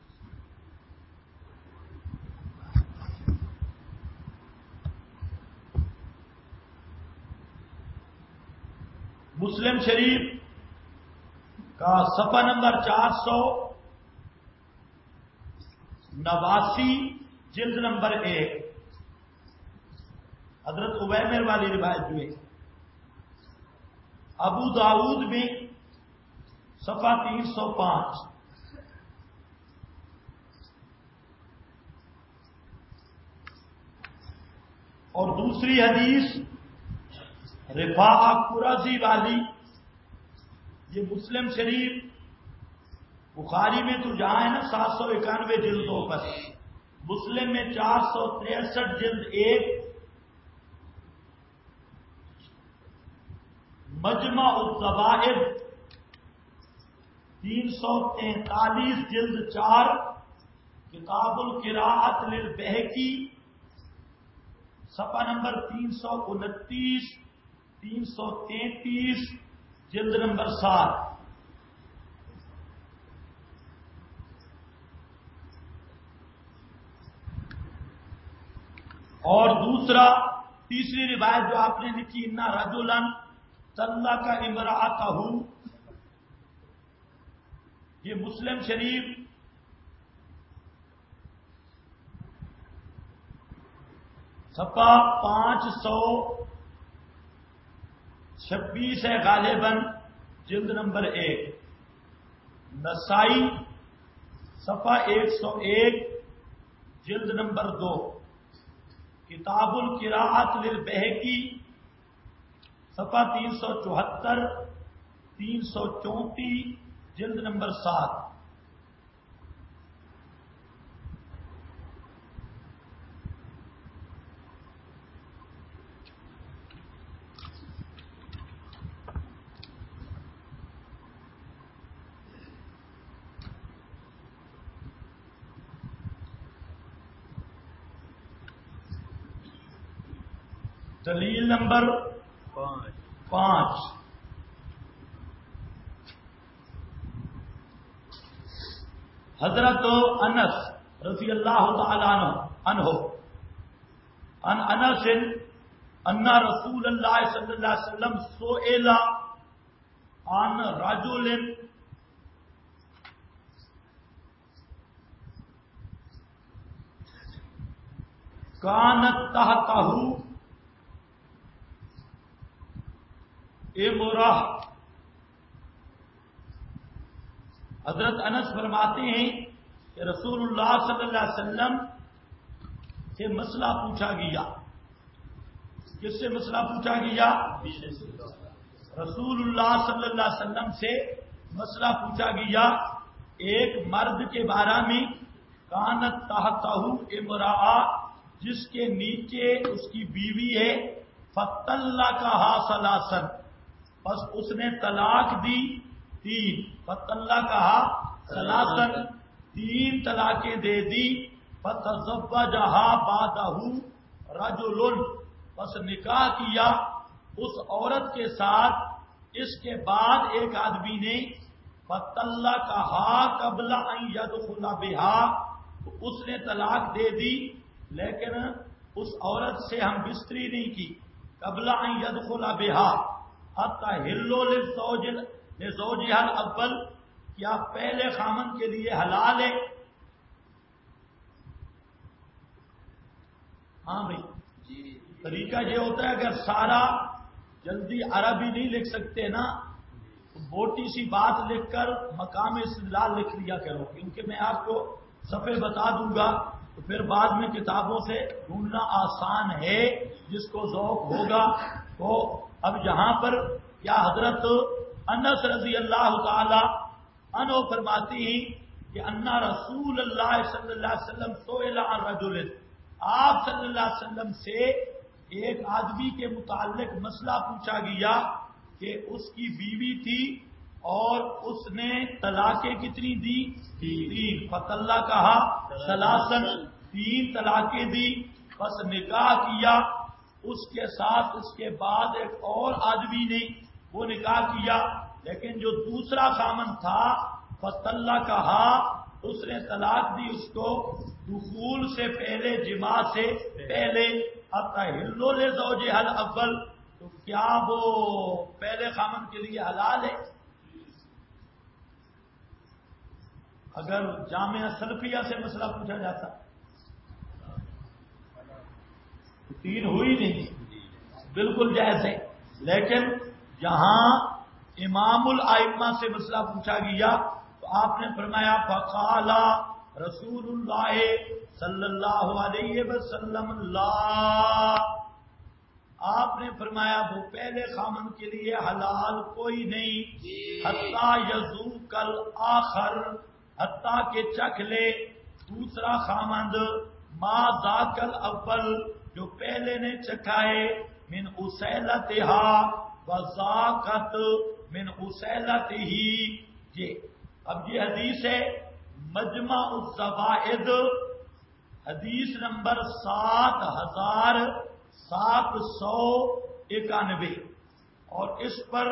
مسلم شریف کا صفحہ نمبر 489، جلد نمبر 1، حضرت عبیمر والی روایت جو ہے۔ ابو داؤد میں صفحہ 305، اور دوسری حدیث رفاعہ قرظی والی، یہ مسلم شریف، بخاری میں تو جہاں ہے نا 791 جلدوں پر، مسلم میں 463 جلد 1، مجمع الزوائد 343 جلد 4 کتاب القراءت للبہقی صفحہ نمبر 329 333 جلد نمبر 7. اور تیسری روایت جو آپ نے لکھی انا رجلن طلق امرأتہ، یہ مسلم شریف صفحہ 526 ہے غالباً، جلد نمبر 1. نسائی صفحہ 101 جلد نمبر 2. کتاب القراءت للبہقی صفحہ 374 334 جلد نمبر 7. دلیل نمبر 5. حضرت انس رضی اللہ تعالی عنہ ان انس ان رسول اللہ صلی اللہ علیہ وسلم سئل عن رجل کانت تحتہ امرہ. حضرت انس فرماتے ہیں کہ رسول اللہ صلی اللہ علیہ وسلم سے مسئلہ پوچھا گیا. کس سے مسئلہ پوچھا گیا؟ رسول اللہ صلی اللہ علیہ وسلم سے مسئلہ پوچھا گیا ایک مرد کے بارے میں، کانت تحتہ امرأ، جس کے نیچے اس کی بیوی ہے، فطلقہا ثلاثا، بس اس نے طلاق دی 3. فطلقہا ثلاثا، 3 طلاقیں دے دی. فتزوجہا بعدہ رجل، بس نکاح کیا اس عورت کے ساتھ اس کے بعد ایک آدمی نے. فطلقہا قبل ان یدخل بہا، اس نے طلاق دے دی لیکن اس عورت سے ہم بستری نہیں کی. قبل ان یدخل بہا اتحل لزوجہا الاول، کیا پہلے خامن کے لیے حلال ہے؟ ہاں بھائی، طریقہ یہ ہوتا ہے اگر سارا جلدی عربی نہیں لکھ سکتے نا، تو موٹی سی بات لکھ کر مقام استدلال لکھ لیا کرو، کیونکہ میں آپ کو صفحے بتا دوں گا تو پھر بعد میں کتابوں سے ڈھونڈنا آسان ہے. جس کو ذوق ہوگا وہ اب یہاں پر کیا حضرت انس رضی اللہ تعالی عنہ فرماتی ہیں کہ انا رسول اللہ صلی اللہ علیہ وسلم سئل عن رجل، آپ صلی اللہ علیہ وسلم سے ایک آدمی کے متعلق مسئلہ پوچھا گیا کہ اس کی بیوی تھی اور اس نے طلاقیں کتنی دی؟ 3. فطلقہا ثلاثا، 3 طلاقیں دی. بس نکاح کیا اس کے ساتھ، اس کے بعد ایک اور آدمی نے وہ نکاح کیا، لیکن جو دوسرا خامن تھا فطلقہا، اس نے طلاق دی اس کو دخول سے پہلے، جماع سے پہلے. اتحل لزوجہا الاول، تو کیا وہ پہلے خامن کے لیے حلال ہے؟ اگر جامعہ سلفیہ سے مسئلہ پوچھا جاتا تو 3 ہوئی نہیں، بالکل جائز ہے. لیکن جہاں امام الائمہ سے مسئلہ پوچھا گیا تو آپ نے فرمایا فقال رسول اللہ صلی اللہ علیہ وسلم لا، آپ نے فرمایا وہ پہلے خامن کے لیے حلال کوئی نہیں. حتیٰ یذوق الآخر، حتیٰ کہ چکھ لے دوسرا خامند، ما ذاک الاول، جو پہلے نے چکھا ہے، من اسیلتہا وذاقت من اسیلتہ، یہ اب یہ حدیث ہے مجمع الزوائد، حدیث نمبر 7791، اور اس پر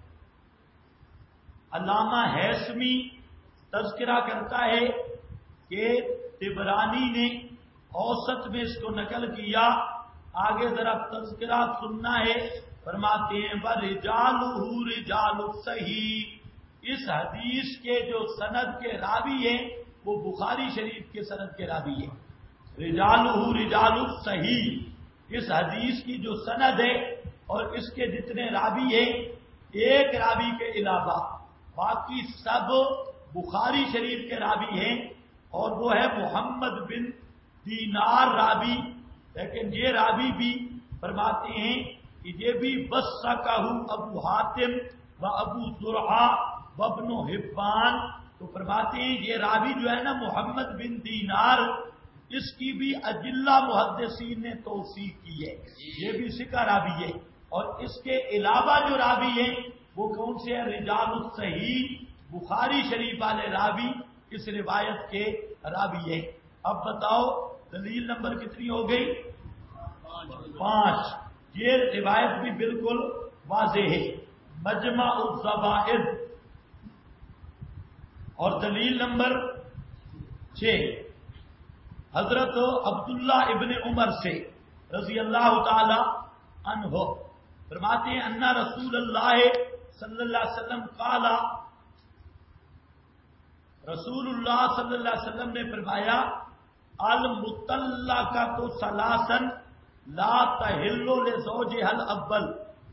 علامہ ہیثمی تذکرہ کرتا ہے کہ طبرانی نے اوسط میں اس کو نقل کیا. آگے ذرا تذکرہ سننا ہے. فرماتے ہیں وَرِجَالُهُ رِجَالُ الصَّحِیحِ، اس حدیث کے جو سند کے راوی ہیں وہ بخاری شریف کے سند کے راوی ہیں. رجالہ رجال الصحیح، اس حدیث کی جو سند ہے اور اس کے جتنے راوی ہیں، ایک راوی کے علاوہ باقی سب بخاری شریف کے راوی ہیں، اور وہ ہے محمد بن دینار راوی. لیکن یہ راوی بھی فرماتے ہیں کہ یہ بھی وثقہ ابو حاتم و ابو زرعہ و ابن حبان. تو فرماتے ہیں یہ راوی جو ہے نا محمد بن دینار، اس کی بھی اجلہ محدثین نے توثیق کی ہے، یہ بھی ثقہ راوی ہے. اور اس کے علاوہ جو راوی ہیں وہ کون سے ہیں؟ رجال الصحیح، بخاری شریف والے راوی اس روایت کے راوی ہیں. اب بتاؤ دلیل نمبر کتنی ہو گئی؟ 5. یہ روایت بھی بالکل واضح ہے، مجمع الزوائد. اور دلیل نمبر 6 حضرت عبداللہ ابن عمر سے رضی اللہ تعالی عنہ فرماتے ہیں ان رسول اللہ صلی اللہ علیہ وسلم قال، رسول اللہ صلی اللہ علیہ وسلم نے فرمایا المطلقۃ ثلاثا لا تحل لزوجها الاول.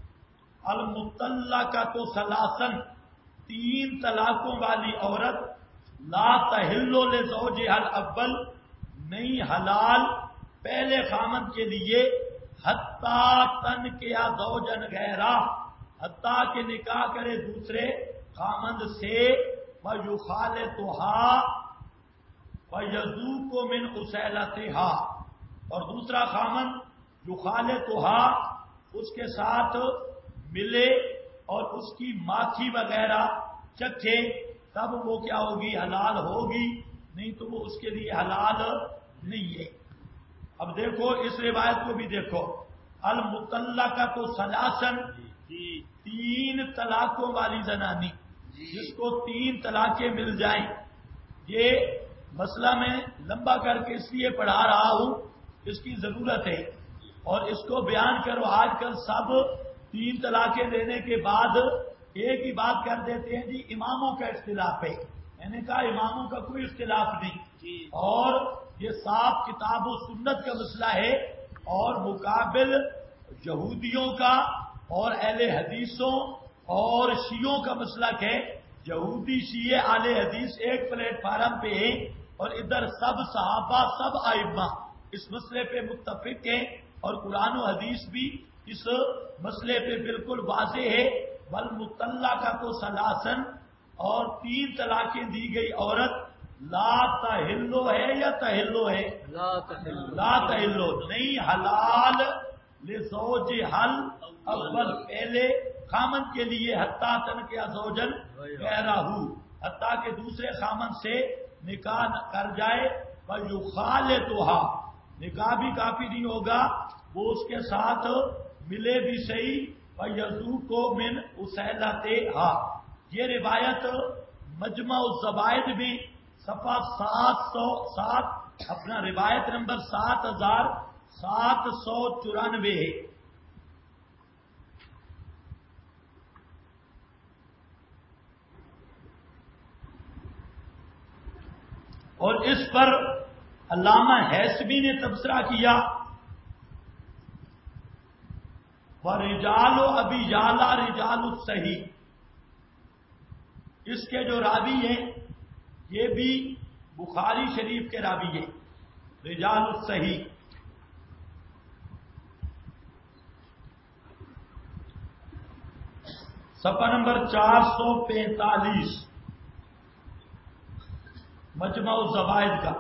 المطلقۃ ثلاثا، 3 طلاقوں والی عورت، لا تحل لزوجها الاول، نہیں حلال پہلے خامند کے لیے، حتیٰ تنکح زوجا غیرہ، حتیٰ کہ نکاح کرے دوسرے خامند سے، وَيُخَالِطُهَا وَيَذُوقُ مِنْ عُسَيْلَتِهَا، اور دوسرا خامند یخالطُهَا، اس کے ساتھ ملے اور اس کی ماکھی وغیرہ چکھے، تب وہ کیا ہوگی؟ حلال ہوگی، نہیں تو وہ اس کے لیے حلال نہیں ہے. اب دیکھو اس روایت کو بھی دیکھو، المطلقۃ ثلاثا، 3 طلاقوں والی زنانی، جس کو 3 طلاقیں مل جائیں. یہ مسئلہ میں لمبا کر کے اس لیے پڑھا رہا ہوں، اس کی ضرورت ہے، اور اس کو بیان کرو. آج کل سب 3 طلاقیں دینے کے بعد ایک ہی بات کر دیتے ہیں جی اماموں کا اختلاف ہے. میں نے کہا اماموں کا کوئی اختلاف نہیں، اور یہ صاف کتاب و سنت کا مسئلہ ہے، اور مقابل یہودیوں کا اور اہل حدیثوں اور شیعوں کا مسلک ہے. یہودی شیعہ اہل حدیث ایک پلیٹ فارم پہ ہیں، اور ادھر سب صحابہ سب ائمہ اس مسئلے پہ متفق ہیں، اور قرآن و حدیث بھی اس مسئلے پہ بالکل واضح ہے. والمطلقۃ ثلاثا، اور 3 طلاقیں دی گئی عورت، لا تحلو ہے یا تحلو ہے؟ لا تحلو، نہیں حلال لزوجہا الاول، پہلے خامن کے لیے، حتیٰ تنکح زوجا غیرہ، حتیٰ کہ دوسرے خامن سے نکاح کر جائے. وَيُخَالِطُهَا، نکاح بھی کافی نہیں ہوگا، وہ اس کے ساتھ ملے بھی صحیح. وَيَذُوقُ مِنْ عُسَيْلَتِهَا، یہ روایت مجمع الزوائد میں صفحہ 707، اپنا روایت نمبر 7794 ہے. اور اس پر علامہ ہیثمی نے تبصرہ کیا، وَرِجَالُ أَبِي يَعْلَى رِجَالُ الصَّحِيحِ، اس کے جو راوی ہیں یہ بھی بخاری شریف کے راوی ہیں، رجال الصحیح. صفحہ نمبر 445 مجمع الزوائد کا.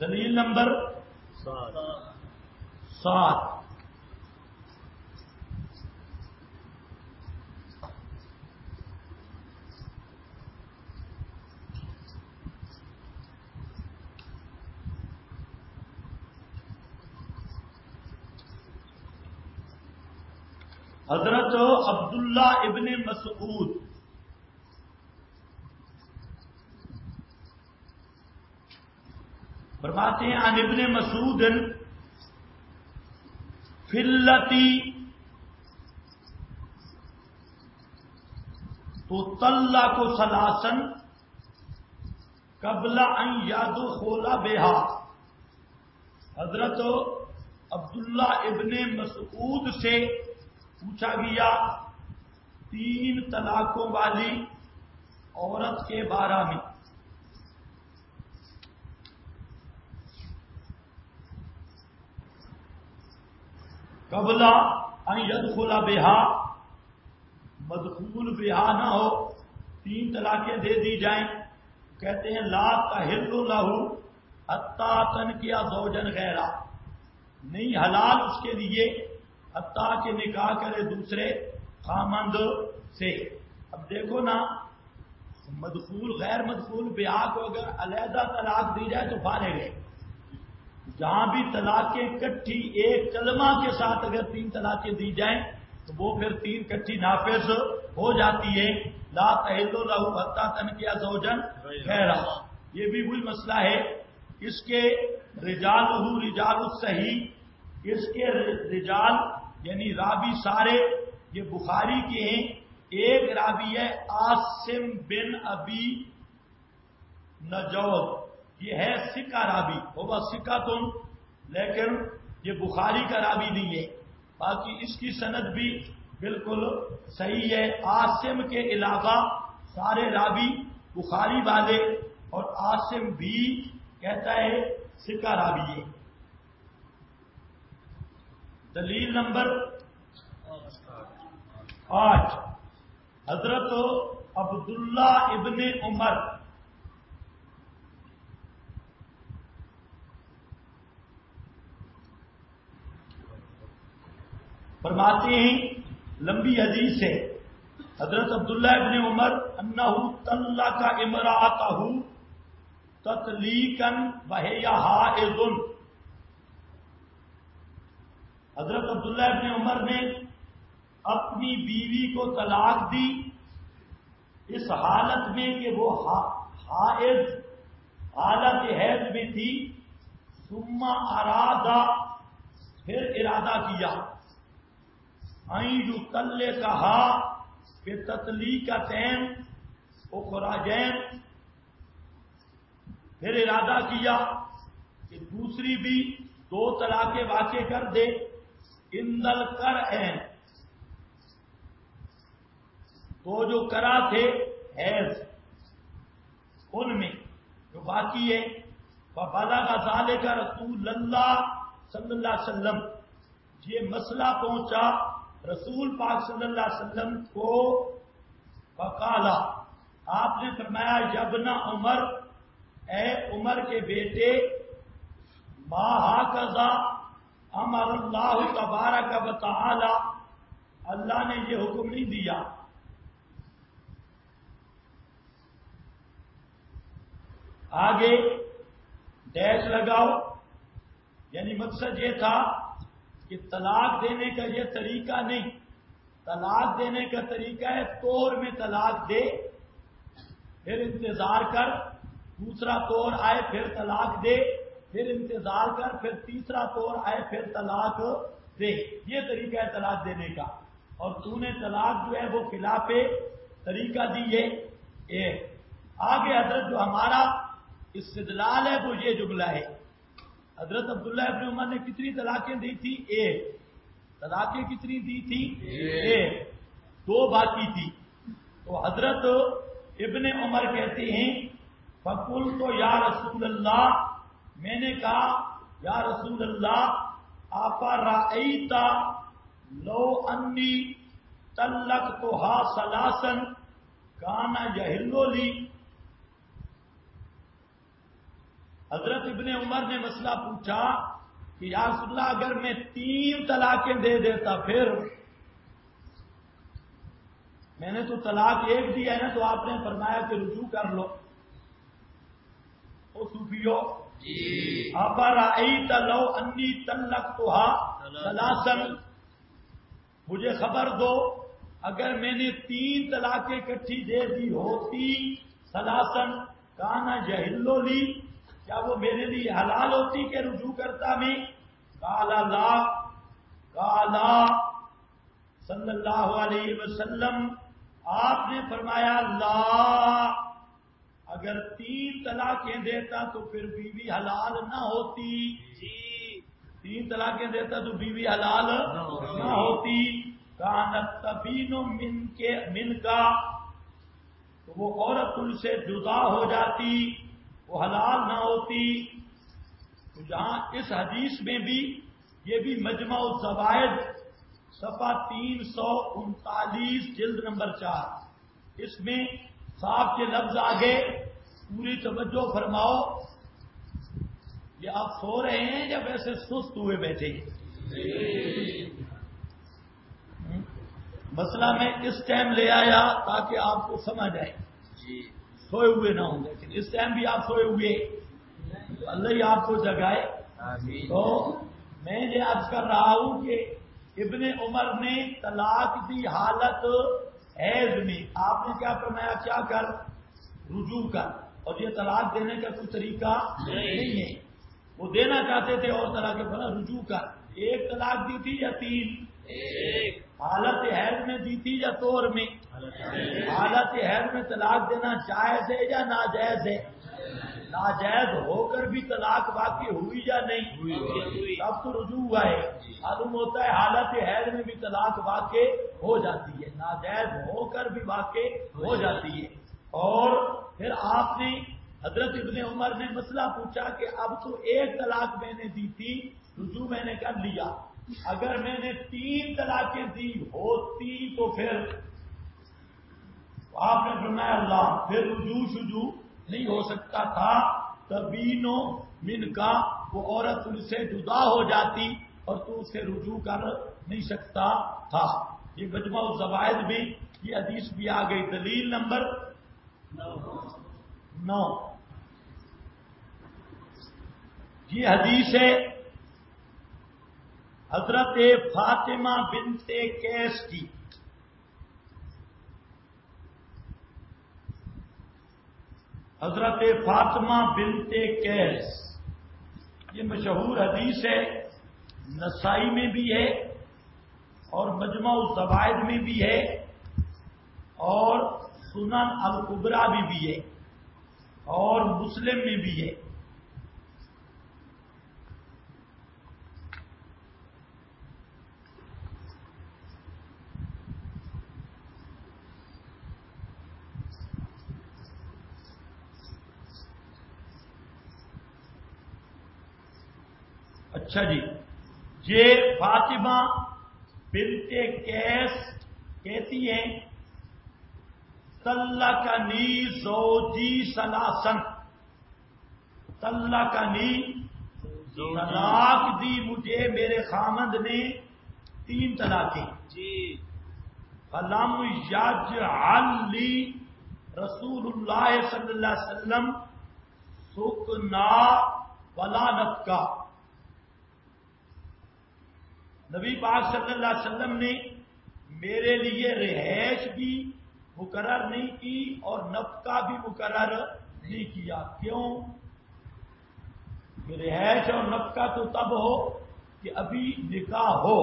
دلیل نمبر 7. حضرت عبداللہ ابن مسعود فرماتے ہیں عن ابن مسعود فلتی تو طلّا کو سلاسن قبل ان یدخل بہا. حضرت عبداللہ ابن مسعود سے پوچھا گیا 3 طلاقوں والی عورت کے بارے میں. قبل ان یدخل بہا، مدخول بہا نہ ہو، 3 طلاقیں دے دی جائیں. کہتے ہیں لا تحل لہ حتی تنکح زوجا غیرہ، نہیں حلال اس کے لیے حتیٰ کہ نکاح کرے دوسرے خامند سے. اب دیکھو نا، مدخول غیر مدخول بیاہ کو اگر علیحدہ طلاق دی جائے تو فارغ ہے. جہاں بھی طلاقیں کٹھی ایک کلمہ کے ساتھ اگر 3 طلاقیں دی جائیں تو وہ پھر 3 کٹھی نافذ ہو جاتی ہے. لا تحل لہ حتیٰ تنکح زوجا غیرہ، یہ بھی وہی مسئلہ ہے. اس کے رجال الصحیح، اس کے رجال یعنی راوی سارے یہ بخاری کے ہیں. ایک راوی ہے عاصم بن ابی نجود، یہ ہے سکہ راوی، وہ سکہ تم، لیکن یہ بخاری کا راوی نہیں ہے. باقی اس کی سند بھی بالکل صحیح ہے. عاصم کے علاوہ سارے راوی بخاری والے، اور عاصم بھی کہتا ہے سکہ راوی ہے. دلیل نمبر 8. حضرت عبداللہ ابن عمر فرماتے ہیں لمبی حدیث ہے، حضرت عبداللہ ابن عمر انہ طلق امرأتہ تطلیقا وہی حائض. حضرت عبداللہ ابن عمر نے اپنی بیوی کو طلاق دی اس حالت میں کہ وہ حائض، حالت حیض میں تھی. ثم ارادہ، پھر ارادہ کیا این یطلقھا بتطلیقتین اخرجین، پھر ارادہ کیا کہ دوسری بھی 2 طلاقیں واقع کر دے. اندل کرعین، تو جو کرا تھے حیض ان میں جو باقی ہے. فبلغ ذلک رسول اللہ صلی اللہ علیہ وسلم، یہ مسئلہ پہنچا رسول پاک صلی اللہ علیہ وسلم کو. فقالا، آپ نے فرمایا یبن عمر، اے عمر کے بیٹے، ما ھکذا امر اللہ تبارک و تعالی، اللہ نے یہ حکم نہیں دیا. آگے ڈیش لگاؤ، یعنی مقصد یہ تھا کہ طلاق دینے کا یہ طریقہ نہیں. طلاق دینے کا طریقہ ہے طور میں طلاق دے، پھر انتظار کر، دوسرا طور آئے پھر طلاق دے، پھر انتظار کر، پھر تیسرا طور آئے پھر طلاق دے. یہ طریقہ ہے طلاق دینے کا. اور تو نے طلاق جو ہے وہ خلاف طریقہ دی ہے. آگے حضرت جو ہمارا استدلال ہے وہ یہ جملہ ہے. حضرت عبداللہ ابن عمر نے کتنی طلاقیں دی تھی؟ 1. طلاقیں کتنی دی تھی؟ 1. 2 باقی تھی. تو حضرت ابن عمر کہتے ہیں فقلت تو یا رسول اللہ، میں نے کہا یا رسول اللہ، افرأیت لو انی طلقتھا ثلاثا کان یحل لی، حضرت ابن عمر نے مسئلہ پوچھا کہ یا رسول اللہ اگر میں 3 طلاقیں دے دیتا پھر میں نے تو طلاق 1 دی ہے نا، تو آپ نے فرمایا کہ رجوع کر لو. او صوفیو افرأیت لو انی طلقتها ثلاثا، مجھے خبر دو اگر میں نے 3 طلاقیں اکٹھی دے دی ہوتی، ثلاثا کانا یحل لی، کیا وہ میرے لیے حلال ہوتی کہ رجوع کرتا میں؟ قال لا، قال صلی اللہ علیہ وسلم، آپ نے فرمایا لا، اگر 3 طلاقیں دیتا تو پھر بیوی حلال نہ ہوتی. 3 طلاقیں دیتا تو بیوی حلال نہ ہوتی. کانت تبین من کا، تو وہ عورت ان سے جدا ہو جاتی، وہ حلال نہ ہوتی. تو جہاں اس حدیث میں بھی، یہ بھی مجمع الزوائد صفحہ 339 جلد نمبر 4، اس میں صاحب کے لفظ آگے، پوری توجہ فرماؤ. یہ آپ سو رہے ہیں یا ویسے سست ہوئے بیٹھے ہیں؟ مسئلہ میں اس ٹائم لے آیا تاکہ آپ کو سمجھ آئے. سوئے ہوئے نہ ہوں، لیکن اس ٹائم بھی آپ سوئے ہوئے، اللہ ہی آپ کو جگائے. تو میں یہ عرض کر رہا ہوں کہ ابن عمر نے طلاق دی حالت حیض میں، آپ نے کیا فرمایا؟ کیا کر؟ رجوع کر. اور یہ طلاق دینے کا کوئی طریقہ نہیں ہے. وہ دینا چاہتے تھے اور طلاق کے بنا رجوع کر. 1 طلاق دی تھی یا 3؟ حالت حیض میں دی تھی یا طور میں؟ حالت حیض میں طلاق دینا جائز ہے یا ناجائز ہے؟ ناجائز ہو کر بھی طلاق واقع ہوئی یا نہیں؟ اب تو رجوع ہوا ہے. معلوم ہوتا ہے حالت حیض میں بھی طلاق واقع ہو جاتی ہے، ناجائز ہو کر بھی واقع ہو جاتی ہے. اور پھر آپ نے، حضرت ابن عمر نے مسئلہ پوچھا کہ اب تو 1 طلاق میں نے دی تھی، رجوع میں نے کر لیا، اگر میں نے 3 طلاقیں دی ہوتی تو پھر آپ نے فرمایا اللہ، پھر رجوع شجوع نہیں ہو سکتا تھا. تبینو من کا، وہ عورت ان سے جدا ہو جاتی اور تو اس سے رجوع کر نہیں سکتا تھا. یہ مجمع الزوائد میں یہ حدیث بھی آ گئی. دلیل نمبر 9، یہ حدیث ہے حضرت فاطمہ بنت قیس کی. حضرت فاطمہ بنت قیس، یہ مشہور حدیث ہے، نسائی میں بھی ہے اور مجمع الزوائد میں بھی ہے اور سنن الکبریٰ میں بھی ہے اور مسلم میں بھی ہے. اچھا جی، یہ فاطمہ بنت قیس کہتی ہیں طلقنی زوجی ثلاثا، طلقنی، طلاق دی مجھے میرے خامند نے 3 طلاقیں. فلم یجعل لی رسول اللہ صلی اللہ علیہ وسلم سکنا ولا نفقہ، نبی پاک صلی اللہ علیہ وسلم نے میرے لیے رہائش بھی مقرر نہیں کی اور نفقہ بھی مقرر نہیں کیا. کیوں؟ کہ رہائش اور نفقہ تو تب ہو کہ ابھی نکاح ہو.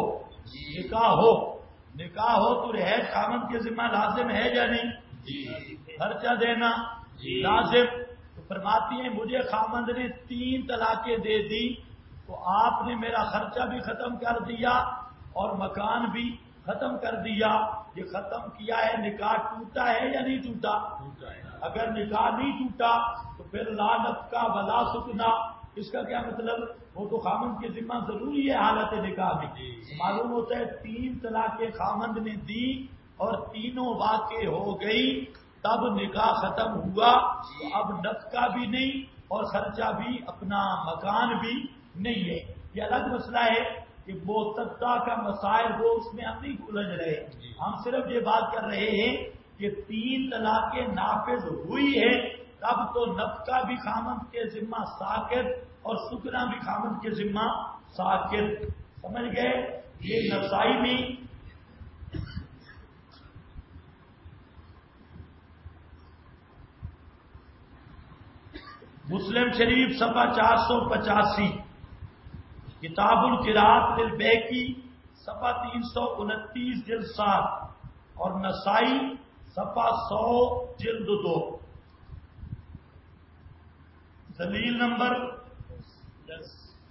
نکاح ہو تو رہائش خامند کے ذمہ لازم ہے یا نہیں؟ خرچہ دینا لازم. تو فرماتی ہیں مجھے خامند نے 3 طلاقیں دے دی تو آپ نے میرا خرچہ بھی ختم کر دیا اور مکان بھی ختم کر دیا. یہ ختم کیا ہے، نکاح ٹوٹا ہے یا نہیں ٹوٹا؟ اگر نکاح نہیں ٹوٹا تو پھر لا نفقہ ولا سکنا. اس کا کیا مطلب؟ وہ تو خامند کے ذمہ ضروری ہے حالت نکاح میں. معلوم ہوتا ہے 3 طلاقیں خامند نے دی اور تینوں واقع ہو گئی، تب نکاح ختم ہوا. تو اب نفقہ بھی نہیں اور خرچہ بھی اپنا مکان بھی نہیں ہے. یہ الگ مسئلہ ہے کہ معتدہ کا مسائل وہ اس میں ہم نہیں الجھ رہے. ہم صرف یہ بات کر رہے ہیں کہ 3 طلاقیں نافذ ہوئی ہے تب تو نفقہ بھی خامند کے ذمہ ساکت اور سکنا بھی خامند کے ذمہ ساکت. سمجھ گئے؟ یہ نسائی بھی مسلم شریف صفحہ 485، کتاب القراءۃ للبیہقی صفحہ 329 جلد 7 اور نسائی صفحہ 100 جلد 2. دلیل نمبر 10.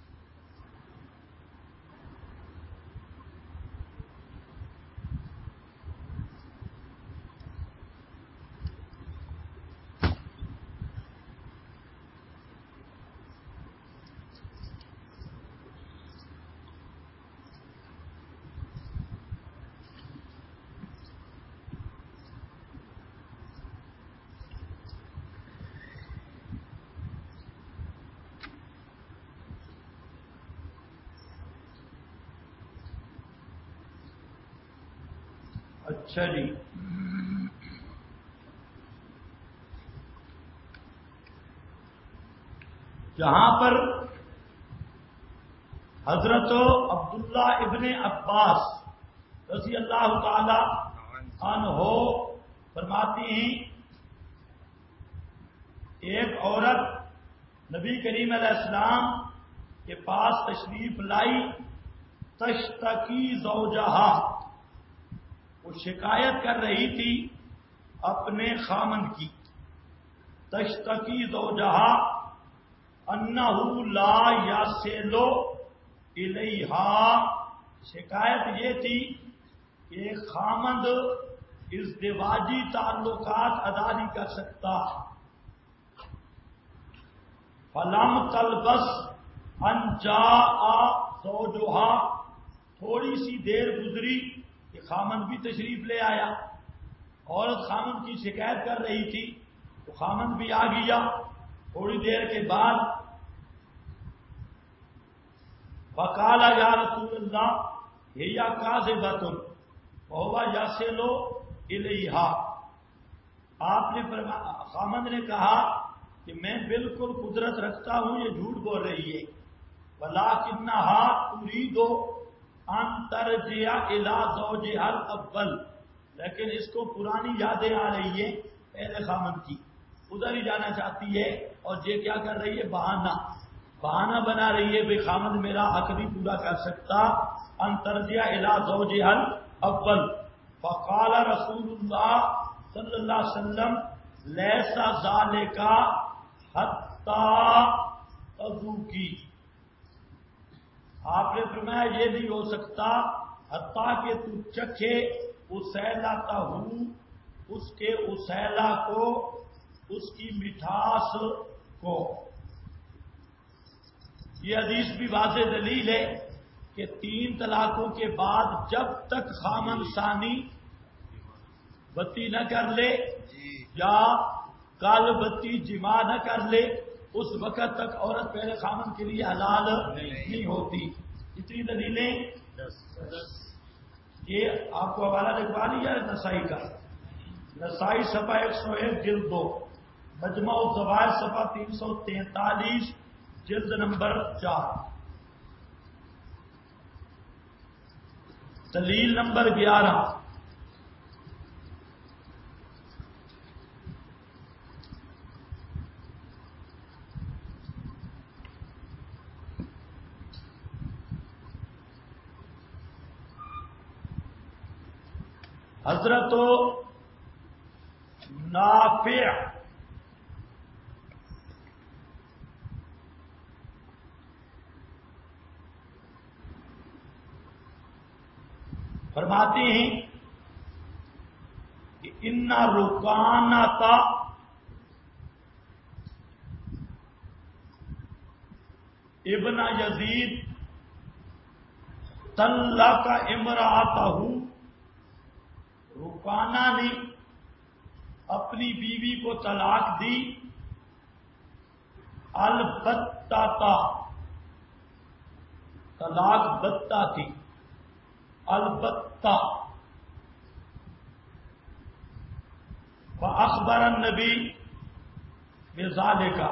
اچھا جی، جہاں پر حضرت عبداللہ ابن عباس رضی اللہ تعالی عنہ فرماتی ہیں ایک عورت نبی کریم علیہ السلام کے پاس تشریف لائی، تشتکی زوجہا، وہ شکایت کر رہی تھی اپنے خامند کی. تشتکی زوجہا انہ لا یصل الیہا، شکایت یہ تھی کہ خامند ازدواجی تعلقات ادا نہیں کر سکتا. فلم تلبس ان جاء زوجہا، تھوڑی سی دیر گزری کہ خامند بھی تشریف لے آیا. عورت خامند کی شکایت کر رہی تھی تو خامند بھی آ گیا. تھوڑی دیر کے بعد فقال یا رسول اللہ ہی کاذبۃ وہو یصل الیہا، آپ نے خامند نے کہا کہ میں بالکل قدرت رکھتا ہوں، یہ جھوٹ بول رہی ہے. ولکنھا ترید ان ترجع الی زوجھا الاول، لیکن اس کو پرانی یادیں آ رہی ہے پہلے خامند کی، ادھر ہی جانا چاہتی ہے. اور یہ کیا کر رہی ہے؟ بہانہ بنا رہی ہے، بھائی خامند میرا حق نہیں پورا کر سکتا. ان ترجع الی زوجھا الاول. فقال رسول اللہ صلی اللہ علیہ وسلم لیس ذالک حتی تذوقی، آپ نے فرمایا یہ نہیں ہو سکتا حتیٰ کہ تو چکھے اسیلاتہ ہوں، اس کے اسیلا کو، اس کی مٹھاس کو. یہ حدیث بھی واضح دلیل ہے کہ 3 طلاقوں کے بعد جب تک خامند ثانی بتی نہ کر لے یا کال بتی جمع نہ کر لے اس وقت تک عورت پہلے خامند کے لیے حلال نہیں ہوتی. اتنی دلیلیں. یہ آپ کو حوالہ لکھوا لیا نسائی کا، نسائی صفحہ 101 جلد 2، مجمع الزوائد صفحہ 343 جلد نمبر 4. دلیل نمبر 11، حضرت نافع فرماتے ہیں کہ ان رکانۃ ابن یزید طلق امرأتہ، رکانہ نے اپنی بیوی کو طلاق دی البتہ طلاق بتہ تھی، البتہ. فاخبر النبی بذالک،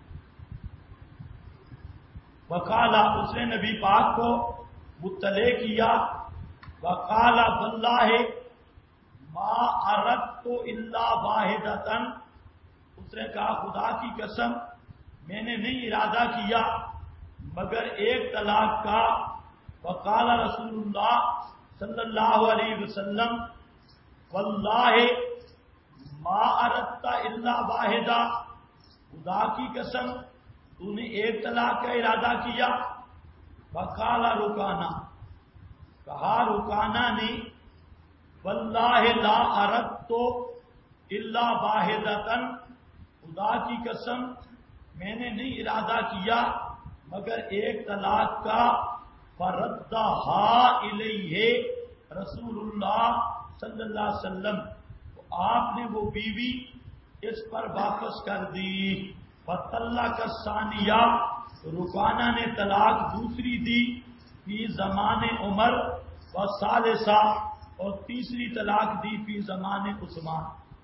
وقال، اس نے نبی پاک کو مطلع کیا. وقال واللہ ما اردت الا واحدۃ، اس نے کہا خدا کی قسم میں نے نہیں ارادہ کیا مگر ایک طلاق کا. وقال رسول اللہ صلی اللہ علیہ وسلم واللہ ما اردت الا واحدہ، خدا کی قسم تو نے ایک طلاق کا ارادہ کیا. وقال رکانہ، کہا رکانہ نے واللہ لا اردت الا واحدۃ، خدا کی قسم میں نے نہیں ارادہ کیا مگر ایک طلاق کا. فردہا الیہ رسول اللہ صلی اللہ علیہ وسلم، تو آپ نے وہ بیوی اس پر واپس کر دی. فطلق الثانیہ، رکانہ نے طلاق دوسری دی. فی زمان عمر والثالثہ، اور تیسری طلاق دی فی زمان عثمان.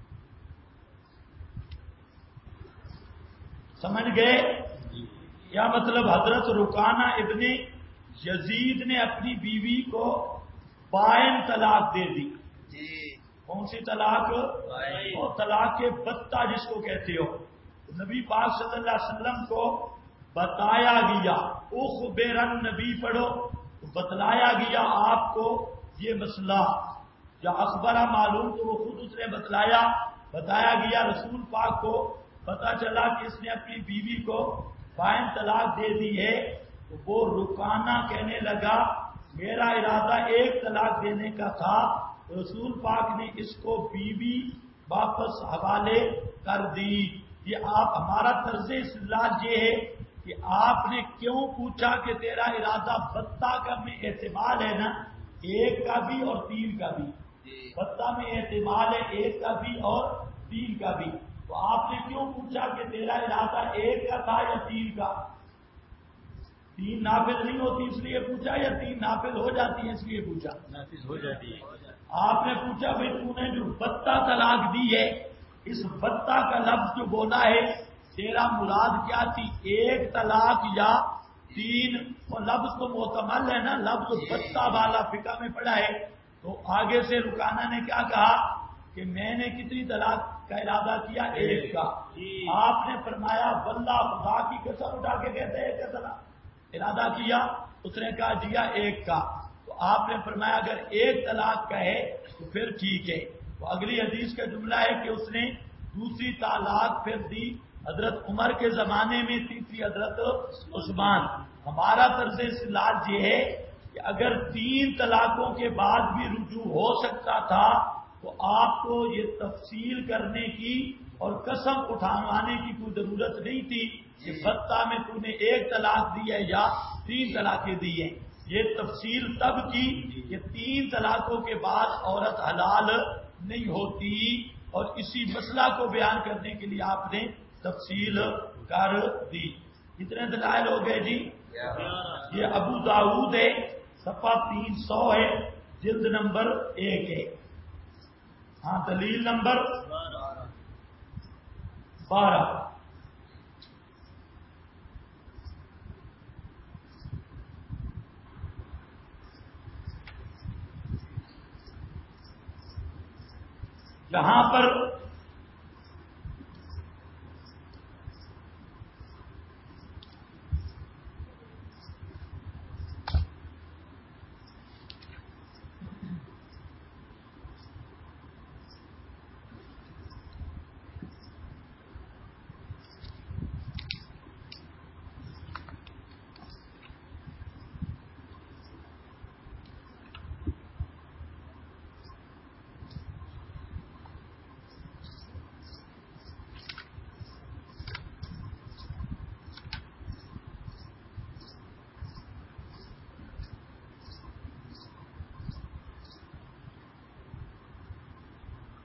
سمجھ گئے کیا مطلب؟ حضرت رکانہ ابن یزید نے اپنی بیوی کو بائن طلاق دے دی. کون سی طلاق؟ اور طلاق کے بتہ جس کو کہتے ہو. نبی پاک صلی اللہ علیہ وسلم کو بتایا گیا، اخبر النبی پڑھو، بتلایا گیا آپ کو یہ مسئلہ. یا اخبرہ معلوم تو وہ خود اس نے بتایا گیا رسول پاک کو. پتا چلا کہ اس نے اپنی بیوی کو بائن طلاق دے دی ہے. تو وہ رکانہ کہنے لگا میرا ارادہ ایک طلاق دینے کا تھا. رسول پاک نے اس کو بیوی واپس حوالے کر دی. یہ آپ ہمارا طرز استدلال یہ ہے کہ آپ نے کیوں پوچھا کہ تیرا ارادہ بتہ کا میں احتمال ہے نا، ایک کا بھی اور تین کا بھی. بتہ میں احتمال ہے ایک کا بھی اور تین کا بھی. تو آپ نے کیوں پوچھا کہ تیرا ارادہ ایک کا تھا یا تین کا؟ تین نافذ نہیں ہوتی اس لیے پوچھا، یا تین نافذ ہو جاتی ہے اس لیے پوچھا؟
نافذ ہو جاتی ہے.
آپ نے پوچھا بھائی تو نے جو بتہ طلاق دی ہے، اس بتہ کا لفظ جو بولا ہے تیرا مراد کیا تھی، ایک طلاق یا تین؟ اور لفظ تو محتمل ہے نا، لفظ بتہ والا فقہ میں پڑا ہے. تو آگے سے رکانہ نے کیا کہا کہ میں نے کتنی طلاق کا ارادہ کیا؟ ایک کا. آپ نے فرمایا واللہ خدا کی قسم اٹھا کے کہتے ہیں ایک کا طلاق ارادہ کیا. اس نے کہا جیا ایک کا. تو آپ نے فرمایا اگر ایک طلاق کا ہے تو پھر ٹھیک ہے. تو اگلی حدیث کا جملہ ہے کہ اس نے دوسری طلاق پھر دی حضرت عمر کے زمانے میں، تیسری حضرت عثمان. ہمارا طرز استدلال یہ ہے کہ اگر تین طلاقوں کے بعد بھی رجوع ہو سکتا تھا تو آپ کو یہ تفصیل کرنے کی اور قسم اٹھانے کی کوئی ضرورت نہیں تھی کہ بتہ میں تو نے ایک طلاق دی ہے یا تین طلاقیں دی ہیں. یہ تفصیل تب کی کہ تین طلاقوں کے بعد عورت حلال نہیں ہوتی، اور اسی مسئلہ کو بیان کرنے کے لیے آپ نے تفصیل کر دی. کتنے دلائل ہو گئے جی؟ یہ ابو داؤد ہے، صفحہ 300 ہے، جلد نمبر 1 ہے. ہاں دلیل نمبر 12. یہاں پر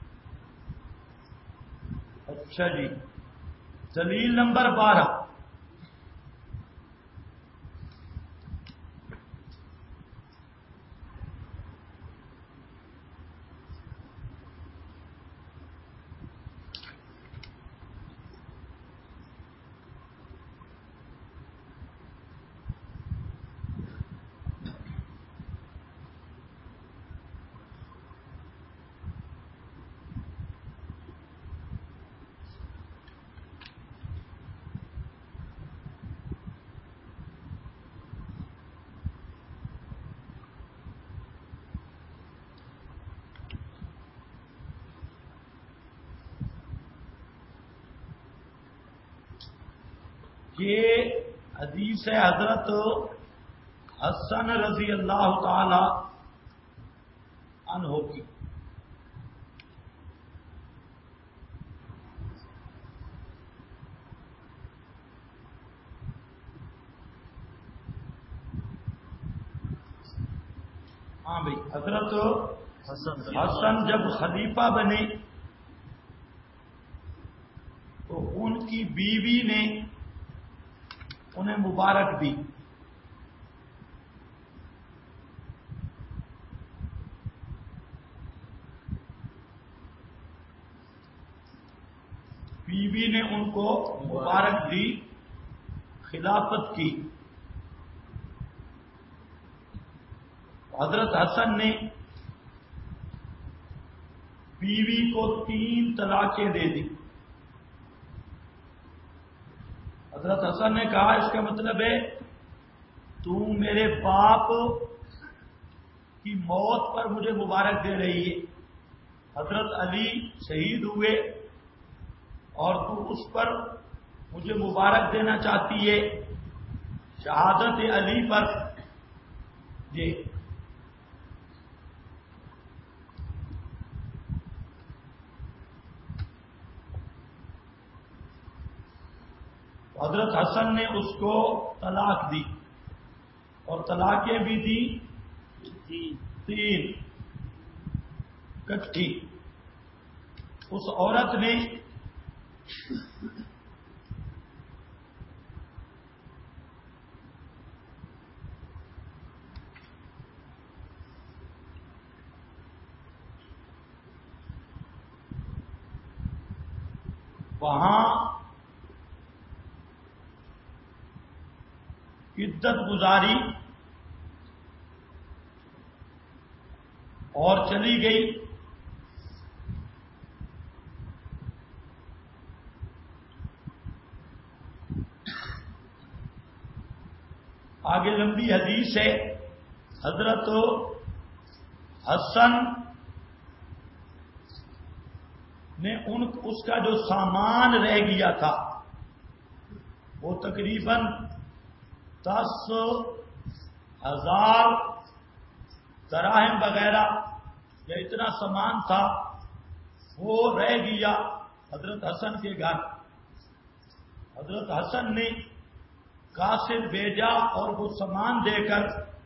اچھا جی، دلیل نمبر 12. یہ حدیث ہے حضرت حسن رضی اللہ تعالی عنہ کی. ہاں بھائی، حضرت حسن جب خلیفہ بنے تو ان کی بیوی نے انہیں مبارک دی. بیوی نے ان کو مبارک دی خلافت کی. حضرت حسن نے بیوی کو 3 طلاقیں دے دی. حضرت حسن نے کہا اس کا مطلب ہے تم میرے باپ کی موت پر مجھے مبارک دے رہی ہے. حضرت علی شہید ہوئے اور تو اس پر مجھے مبارک دینا چاہتی ہے شہادت علی پر. یہ حضرت حسن نے اس کو طلاق دی اور طلاقیں بھی دی 3 اکٹھی. اس عورت نے وہاں عدت گزاری اور چلی گئی. آگے لمبی حدیث ہے. حضرت حسن نے اس کا جو سامان رہ گیا تھا وہ تقریباً 10,000 دراہم وغیرہ یا اتنا سامان تھا وہ رہ گیا حضرت حسن کے گھر. حضرت حسن نے قاصد بھیجا اور وہ سامان دے کر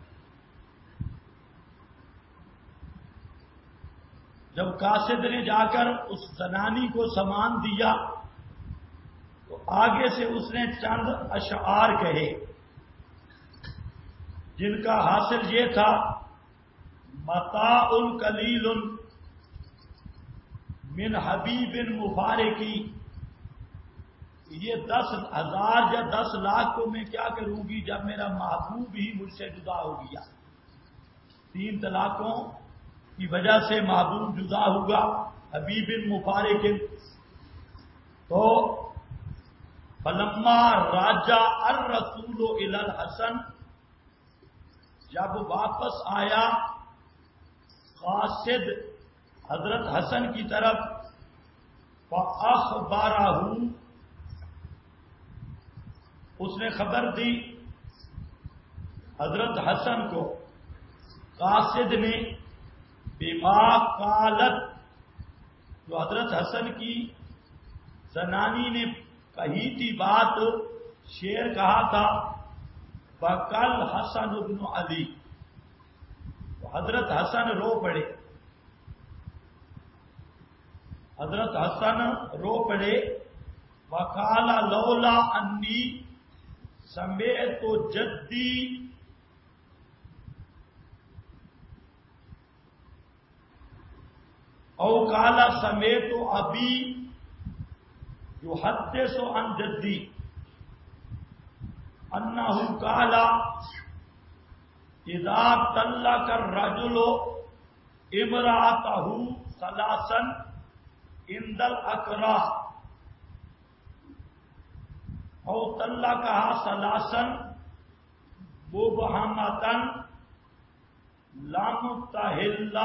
جب قاصد نے جا کر اس زنانی کو سامان دیا تو آگے سے اس نے چند اشعار کہے جن کا حاصل یہ تھا متاع قلیل من حبیب مبارکی. یہ 10,000 یا 10 لاکھ کو میں کیا کروں گی جب میرا محبوب ہی مجھ سے جدا ہو گیا. 3 طلاقوں کی وجہ سے محبوب جدا ہوگا حبیب مبارک. تو فلما راجع الرسول الی الحسن، جب واپس آیا قاصد حضرت حسن کی طرف فاخبرہ، اس نے خبر دی حضرت حسن کو. قاصد نے بما قالت، جو حضرت حسن کی زنانی نے کہی تھی بات، شعر کہا تھا بقل حسن ابن علی. تو حضرت حسن رو پڑے. حضرت حسن رو پڑے. وقال لولا انی سمعت جدی او قال سمعت ابی یحدث عن جدی انه قال اذا طلق الرجل امرأته ثلاثا عند الاکرہ او طلقها ثلاثا مبہمۃ لم تحل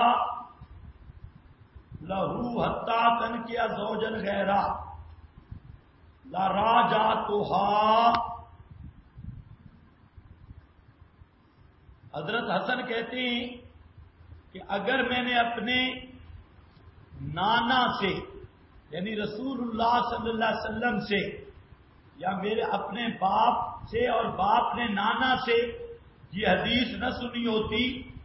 لہ حتی تنکح زوجا غیرہ لراجعتها حضرت حسن کہتے ہیں کہ اگر میں نے اپنے نانا سے یعنی رسول اللہ صلی اللہ علیہ وسلم سے یا میرے اپنے باپ سے اور باپ نے نانا سے یہ حدیث نہ سنی ہوتی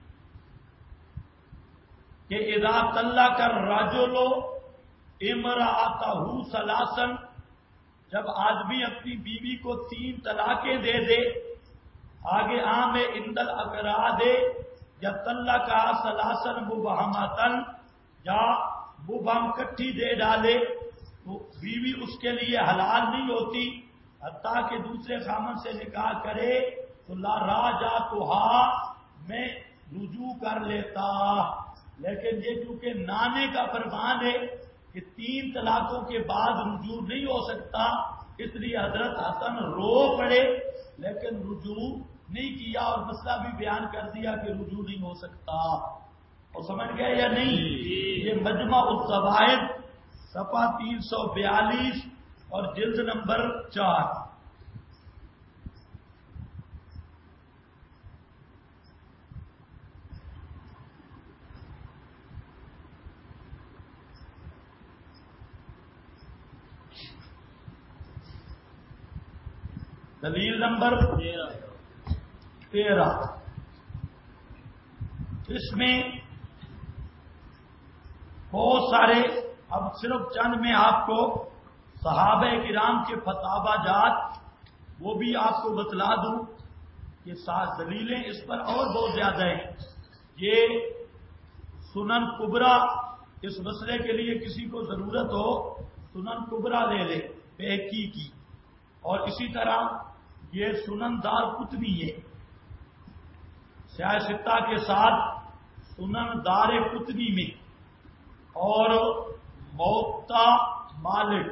کہ اذا طلق الرجل امرأته ثلاثا، جب آدمی اپنی بیوی کو 3 طلاقیں دے دے، آگے عام اندل اقرا دے یا طلقا ثلاثا مبہمۃ یا مبہم کٹھی دے ڈالے تو بیوی اس کے لیے حلال نہیں ہوتی حتیٰ کہ دوسرے خامن سے نکاح کرے تو لا راجعتھا، میں رجوع کر لیتا. لیکن یہ چونکہ نانے کا فرمان ہے کہ 3 طلاقوں کے بعد رجوع نہیں ہو سکتا، اس لیے حضرت حسن رو پڑے لیکن رجوع نہیں کیا اور مسئلہ بھی بیان کر دیا کہ رجوع نہیں ہو سکتا. اور سمجھ گئے یا نہیں؟ یہ مجمع الزوائد صفحہ 342 اور جلد نمبر 4. دلیل نمبر 13. اس میں بہت سارے، اب صرف چند میں آپ کو صحابہ کرام کے فتاوی جات وہ بھی آپ کو بتلا دوں کہ 7 دلیلیں اس پر اور بہت زیادہ ہیں. یہ سنن کبرا، اس مسئلے کے لیے کسی کو ضرورت ہو سنن کبرا لے لے بہقی کی، اور اسی طرح یہ سنن دار قطنی ہے سیاہ ستہ کے ساتھ سنن دار قطنی میں، اور موطا مالک،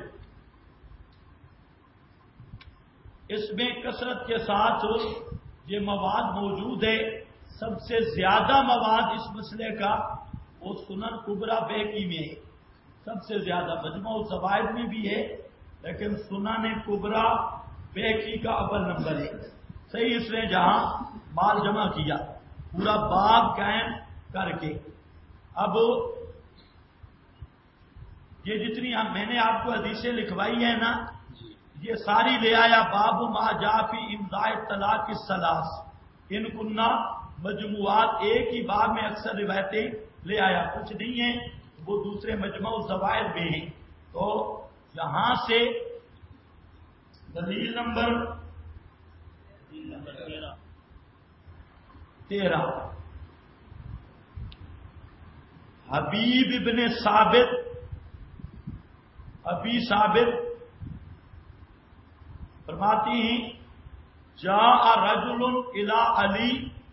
اس میں کثرت کے ساتھ یہ مواد موجود ہے. سب سے زیادہ مواد اس مسئلے کا وہ سنن کبرا بہقی میں ہے، سب سے زیادہ. مجموع الزوائد میں بھی ہے لیکن سنن کبرا بہقی کا اول نمبر ہے. صحیح، اس نے جہاں مال جمع کیا پورا باب قائم کر کے. اب یہ جتنی میں نے آپ کو حدیثیں لکھوائی ہیں نا، یہ ساری لے آیا باب ما جاء فی امضاء الطلاق الثلاث، ان کننا مجموعات، ایک ہی باب میں اکثر روایتیں لے آیا، کچھ نہیں ہیں وہ دوسرے مجموع الزوائد میں ہیں. تو یہاں سے دلیل نمبر 13 حبیب ابن ثابت، ابی ثابت فرماتی ہیں جاء رجل الی علی،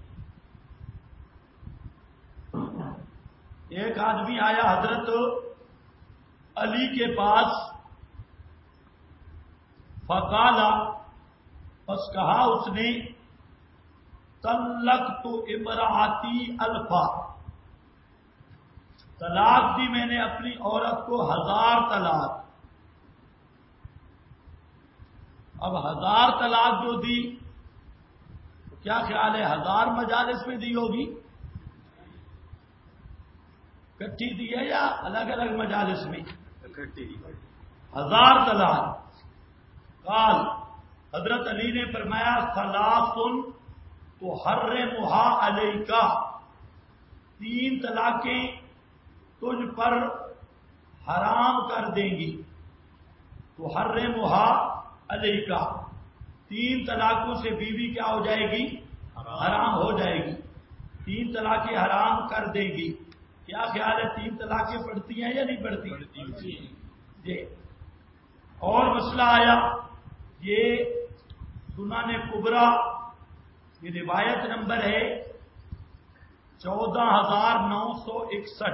ایک آدمی آیا حضرت علی کے پاس، فقال، بس کہا اس نے طلقت امراتی الفا، طلاق دی میں نے اپنی عورت کو 1000 طلاق. اب 1000 طلاق جو دی تو کیا خیال ہے 1000 مجالس میں دی ہوگی؟ اکٹھی دی ہے یا الگ الگ مجالس میں؟ 1000 طلاق. قال، حضرت علی نے فرمایا ثلاث تو حرمھا علیکا، 3 طلاقیں تجھ پر حرام کر دیں گی. تو حرمھا علیکا، 3 طلاقوں سے بیوی کیا ہو جائے گی؟ حرام ہو جائے گی. 3 طلاقیں حرام کر دے گی. کیا خیال ہے 3 طلاقیں پڑتی ہیں یا نہیں پڑتی؟ جی. اور مسئلہ آیا یہ سنن کبرا، یہ روایت نمبر ہے 14961.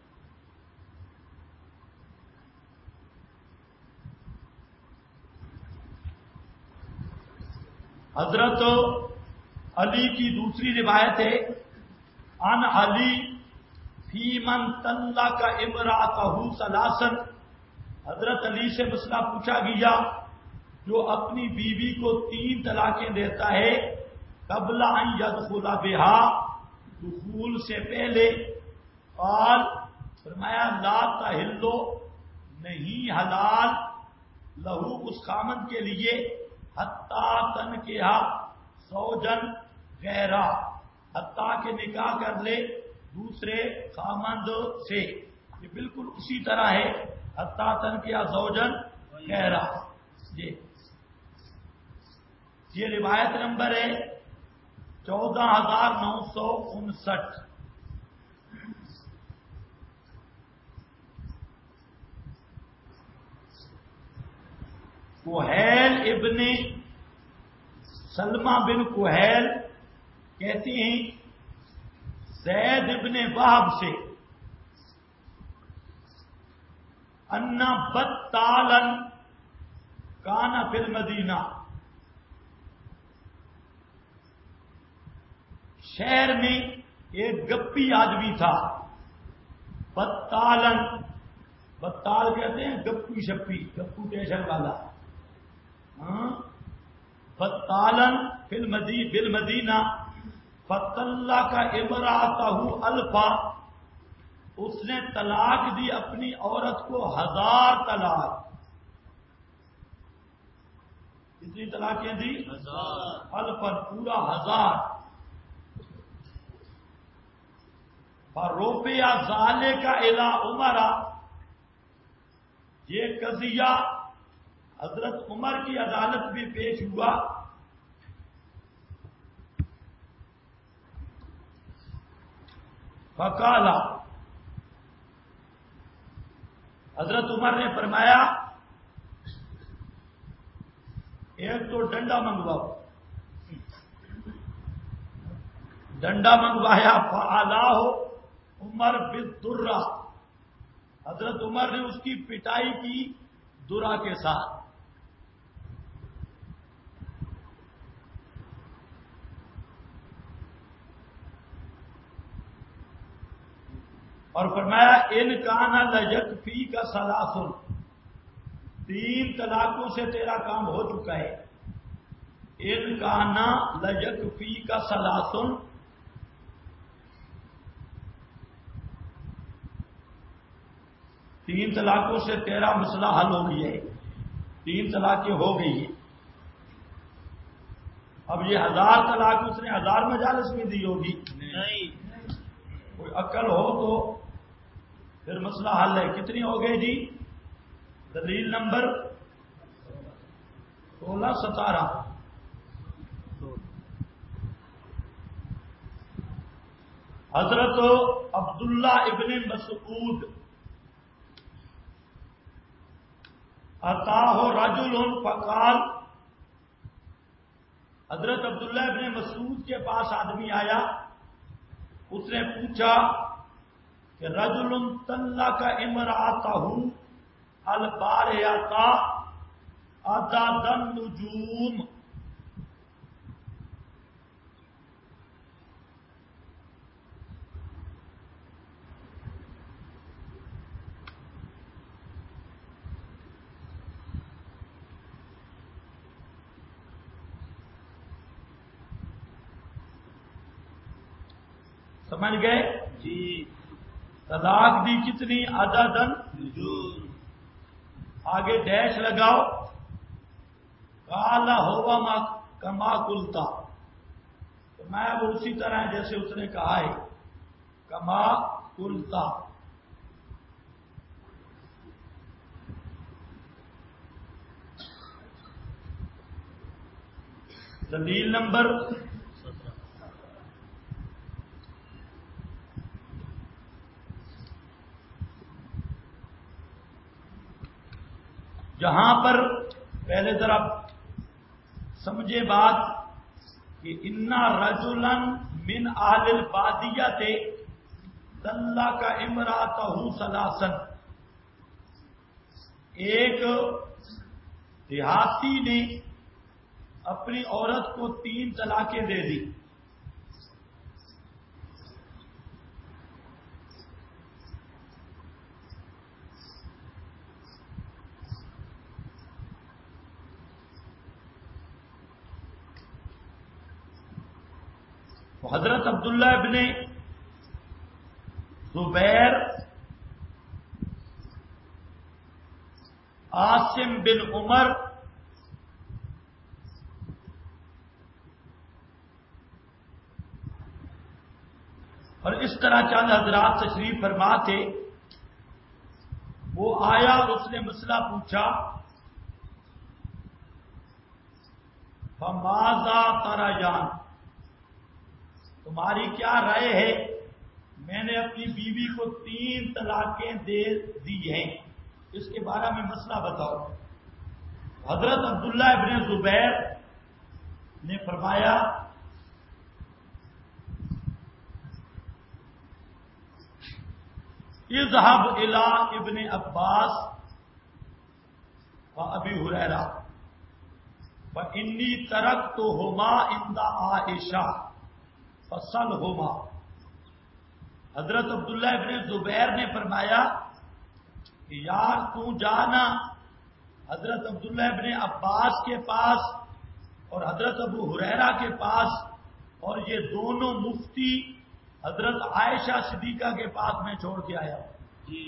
حضرت علی کی دوسری روایت ہے ان علی فی من طلق امرأتہ ثلاثا، حضرت علی سے مسئلہ پوچھا گیا جو اپنی بیوی کو 3 طلاقیں دیتا ہے قبل ان يدخل بها، دخول سے پہلے، قال فرمایا لا تحل، نہیں حلال، لہو اس خامند کے لیے، حتی تنکحا زوجن غیرہ، حتیٰ کہ نکاح کر لے دوسرے خامند سے. یہ بالکل اسی طرح ہے، حتیٰ تنکحا زوجن غیرہ. یہ روایت نمبر ہے 14959. کوہیل ابن سلمہ بن کوہیل کہتے ہیں زید ابن وہب سے، ان بطالا کان فی المدینہ، شہر میں ایک گپی آدمی تھا. بطالن، بطال کہتے ہیں گپی شپی، گپو ٹیشن والا. بطالن فی بالمدینہ، فطلق امرأتہ الفا، اس نے طلاق دی اپنی عورت کو 1000 طلاق. کتنی طلاقیں دی؟ 1000. الفا پورا 1000. فروپیا ذالک الی عمر، یہ قضیہ حضرت عمر کی عدالت میں پیش ہوا. فقال، حضرت عمر نے فرمایا ایک تو ڈنڈا منگواؤ. ڈنڈا منگوایا. فعلاہ عمر بالدرہ، حضرت عمر نے اس کی پٹائی کی درہ کے ساتھ. اور فرمایا ان کان لیکفی کا ثلاث، 3 طلاقوں سے تیرا کام ہو چکا ہے. ان کان لیکفی کا ثلاث، 3 طلاقوں سے تیرا مسئلہ حل ہو گیا ہے. 3 طلاقیں ہو گئی ہیں. اب یہ 1000 طلاق اس نے 1000 مجالس میں دی ہوگی؟ نہیں. کوئی عقل ہو تو پھر مسئلہ حل ہے. کتنی ہو گئی جی؟ دلیل نمبر 16-17. حضرت عبداللہ ابن مسعود اتاہ رجل فقال، حضرت عبداللہ ابن مسعود کے پاس آدمی آیا، اس نے پوچھا کہ رجل طلق امرأتہ البارحۃ عدد النجوم، سمجھ گئے جی؟ طلاق دی کتنی؟ عددن نجوم. آگے ڈیش لگاؤ. قال ہوا ما کما قلتا، تو میں وہ اسی طرح جیسے اس نے کہا ہے. کما قلتا. دلیل نمبر 17. جہاں پر پہلے ذرا سمجھے بات کہ انا رجلا من اہل البادیہ طلق امرأتہ ثلاثا، ایک دیہاتی نے اپنی عورت کو 3 طلاقیں دے دی. تو حضرت عبداللہ ابن زبیر عاصم بن عمر اور اس طرح چند حضرات تشریف فرما تھے، وہ آیا اور اس نے مسئلہ پوچھا، فماذا ترجان، تمہاری کیا رائے ہے؟ میں نے اپنی بیوی کو 3 طلاقیں دے دی ہیں، اس کے بارے میں مسئلہ بتاؤ۔ حضرت عبداللہ ابن زبیر نے فرمایا اذهب الى ابن عباس و ابی ہریرہ فانی ترکتہما عند عائشہ فصلہما۔ حضرت عبداللہ ابن زبیر نے فرمایا کہ یار تو جانا حضرت عبداللہ ابن عباس کے پاس اور حضرت ابو ہریرہ کے پاس، اور یہ دونوں مفتی حضرت عائشہ صدیقہ کے پاس میں چھوڑ کے آیا ہوں۔ جی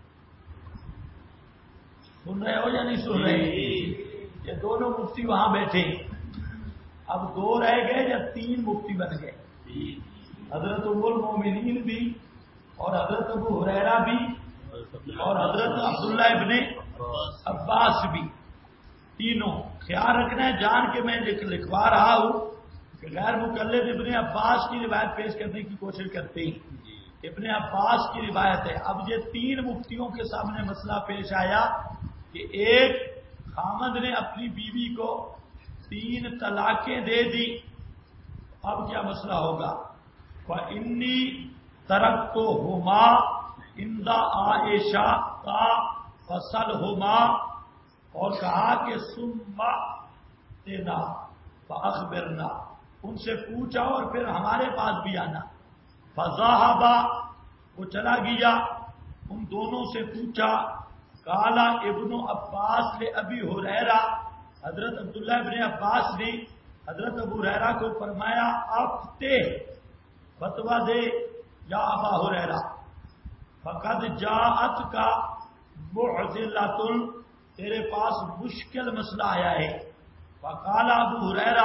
سن رہے ہو یا نہیں سن رہے؟ یہ دونوں مفتی وہاں بیٹھے، اب 2 رہ گئے یا 3 مفتی بن گئے، حضرت ام المومنین بھی اور حضرت ابو ہریرہ بھی اور حضرت عبداللہ ابن عباس بھی، تینوں۔ خیال رکھنا ہے، جان کے میں لکھوا رہا ہوں کہ غیر مقلد ابن عباس کی روایت پیش کرنے کی کوشش کرتے ہیں، ابن عباس کی روایت ہے۔ اب یہ 3 مفتیوں کے سامنے مسئلہ پیش آیا کہ ایک خامد نے اپنی بیوی کو 3 طلاقیں دے دی، اب کیا مسئلہ ہوگا؟ فَإِنِّي تَرَكْتُهُمَا عِنْدَ عَائِشَةَ فَصَلْهُمَا، اور کہا کہ ثُمَّ تِنَا فَأَخْبِرْنَا، ان سے پوچھا اور پھر ہمارے پاس بھی آنا۔ فَذَهَبَ، وہ چلا گیا، ان دونوں سے پوچھا۔ قال ابن عباس لأبی ہریرہ، حضرت عبداللہ ابن عباس نے حضرت ابو ہریرہ کو فرمایا افتح، فتوا دے یا ابا ہریرہ، فقد جاءتک معضلۃ، تیرے پاس مشکل مسئلہ آیا ہے۔ فقال ابو ہریرہ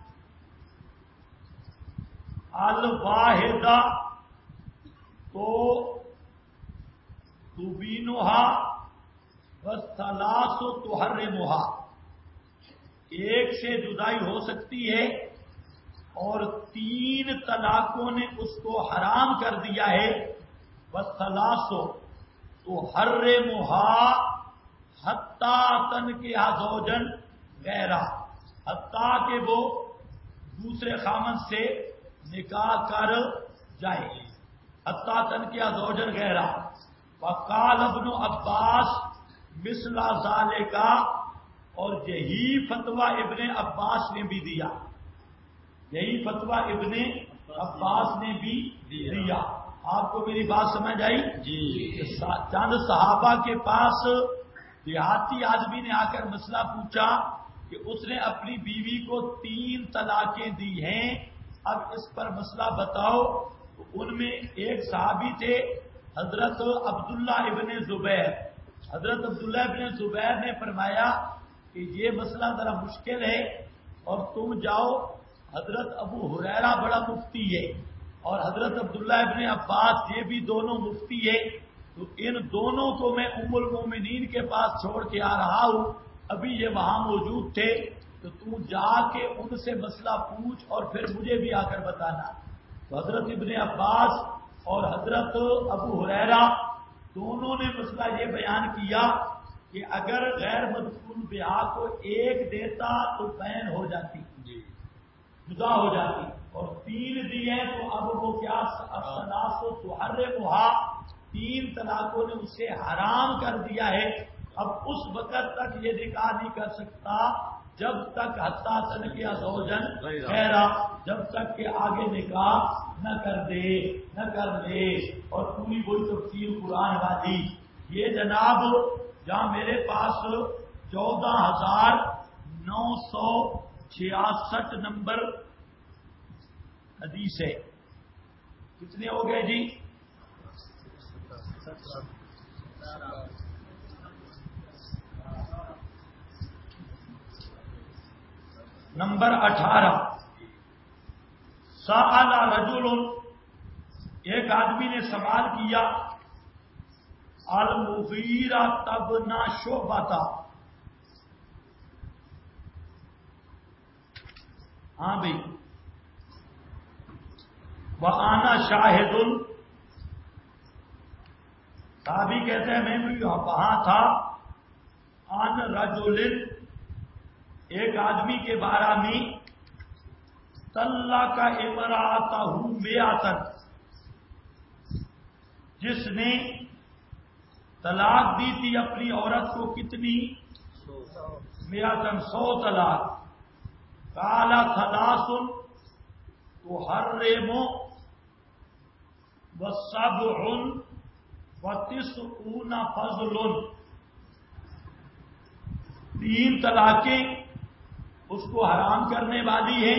الواحدہ تو تبینھا والثلاث تحرمھا، ایک سے جدائی ہو سکتی ہے اور 3 طلاقوں نے اس کو حرام کر دیا ہے۔ والثلاث تحرمھا حتی تنکح زوجا غیرہ، حتیٰ کہ وہ دوسرے خامن سے نکاح کر جائے، حتیٰ تنکح زوجا غیرہ۔ وقال ابن عباس مثل ذالک، اور یہی فتویٰ ابن عباس نے بھی دیا، یہی فتویٰ ابن عباس نے بھی دیا۔ آپ کو میری بات سمجھ آئی؟ جی۔ چند صحابہ کے پاس دیہاتی آدمی نے آ کر مسئلہ پوچھا کہ اس نے اپنی بیوی کو 3 طلاقیں دی ہیں، اب اس پر مسئلہ بتاؤ۔ تو ان میں ایک صحابی تھے حضرت عبداللہ ابن زبیر۔ حضرت عبداللہ ابن زبیر نے فرمایا کہ یہ مسئلہ ذرا مشکل ہے، اور تم جاؤ، حضرت ابو ہریرہ بڑا مفتی ہے اور حضرت عبداللہ ابن عباس یہ بھی دونوں مفتی ہے، تو ان دونوں کو میں ام المومنین کے پاس چھوڑ کے آ رہا ہوں، ابھی یہ وہاں موجود تھے، تو تو جا کے ان سے مسئلہ پوچھ اور پھر مجھے بھی آ کر بتانا۔ تو حضرت ابن عباس اور حضرت ابو ہریرہ دونوں نے مسئلہ یہ بیان کیا کہ اگر غیر مدخول بیاہ کو ایک دیتا تو بین ہو جاتی، جدا ہو جاتی، اور 3 دیے تو اب وہ کیا الثلاث تحرمھا، 3 طلاقوں نے اسے حرام کر دیا ہے، اب اس وقت تک یہ نکاح نہیں کر سکتا جب تک حتیٰ تنکح زوجا غیرہ، جب تک کہ آگے نکاح نہ کر لے، اور پوری وہی تفسیر قرآن والی۔ یہ جناب جہاں میرے پاس 14,966 نمبر حدیث ہے. کتنے ہو گئے جی؟ نمبر 18. سأل رجل، ایک آدمی نے سوال کیا، المغیرہ ابن شعبہ. ہاں بھائی، وَأَنَا شَاهِدٌ، صحابی کہتے ہیں میں بھی وہاں تھا. عن رجل، ایک آدمی کے بارے میں، طلق امرأتہ مئۃ، جس نے طلاق دی تھی اپنی عورت کو کتنی؟ 100 طلاق. قال ثلاث تحرم وسبع وتسعون فضل، 3 طلاقیں اس کو حرام کرنے والی ہیں.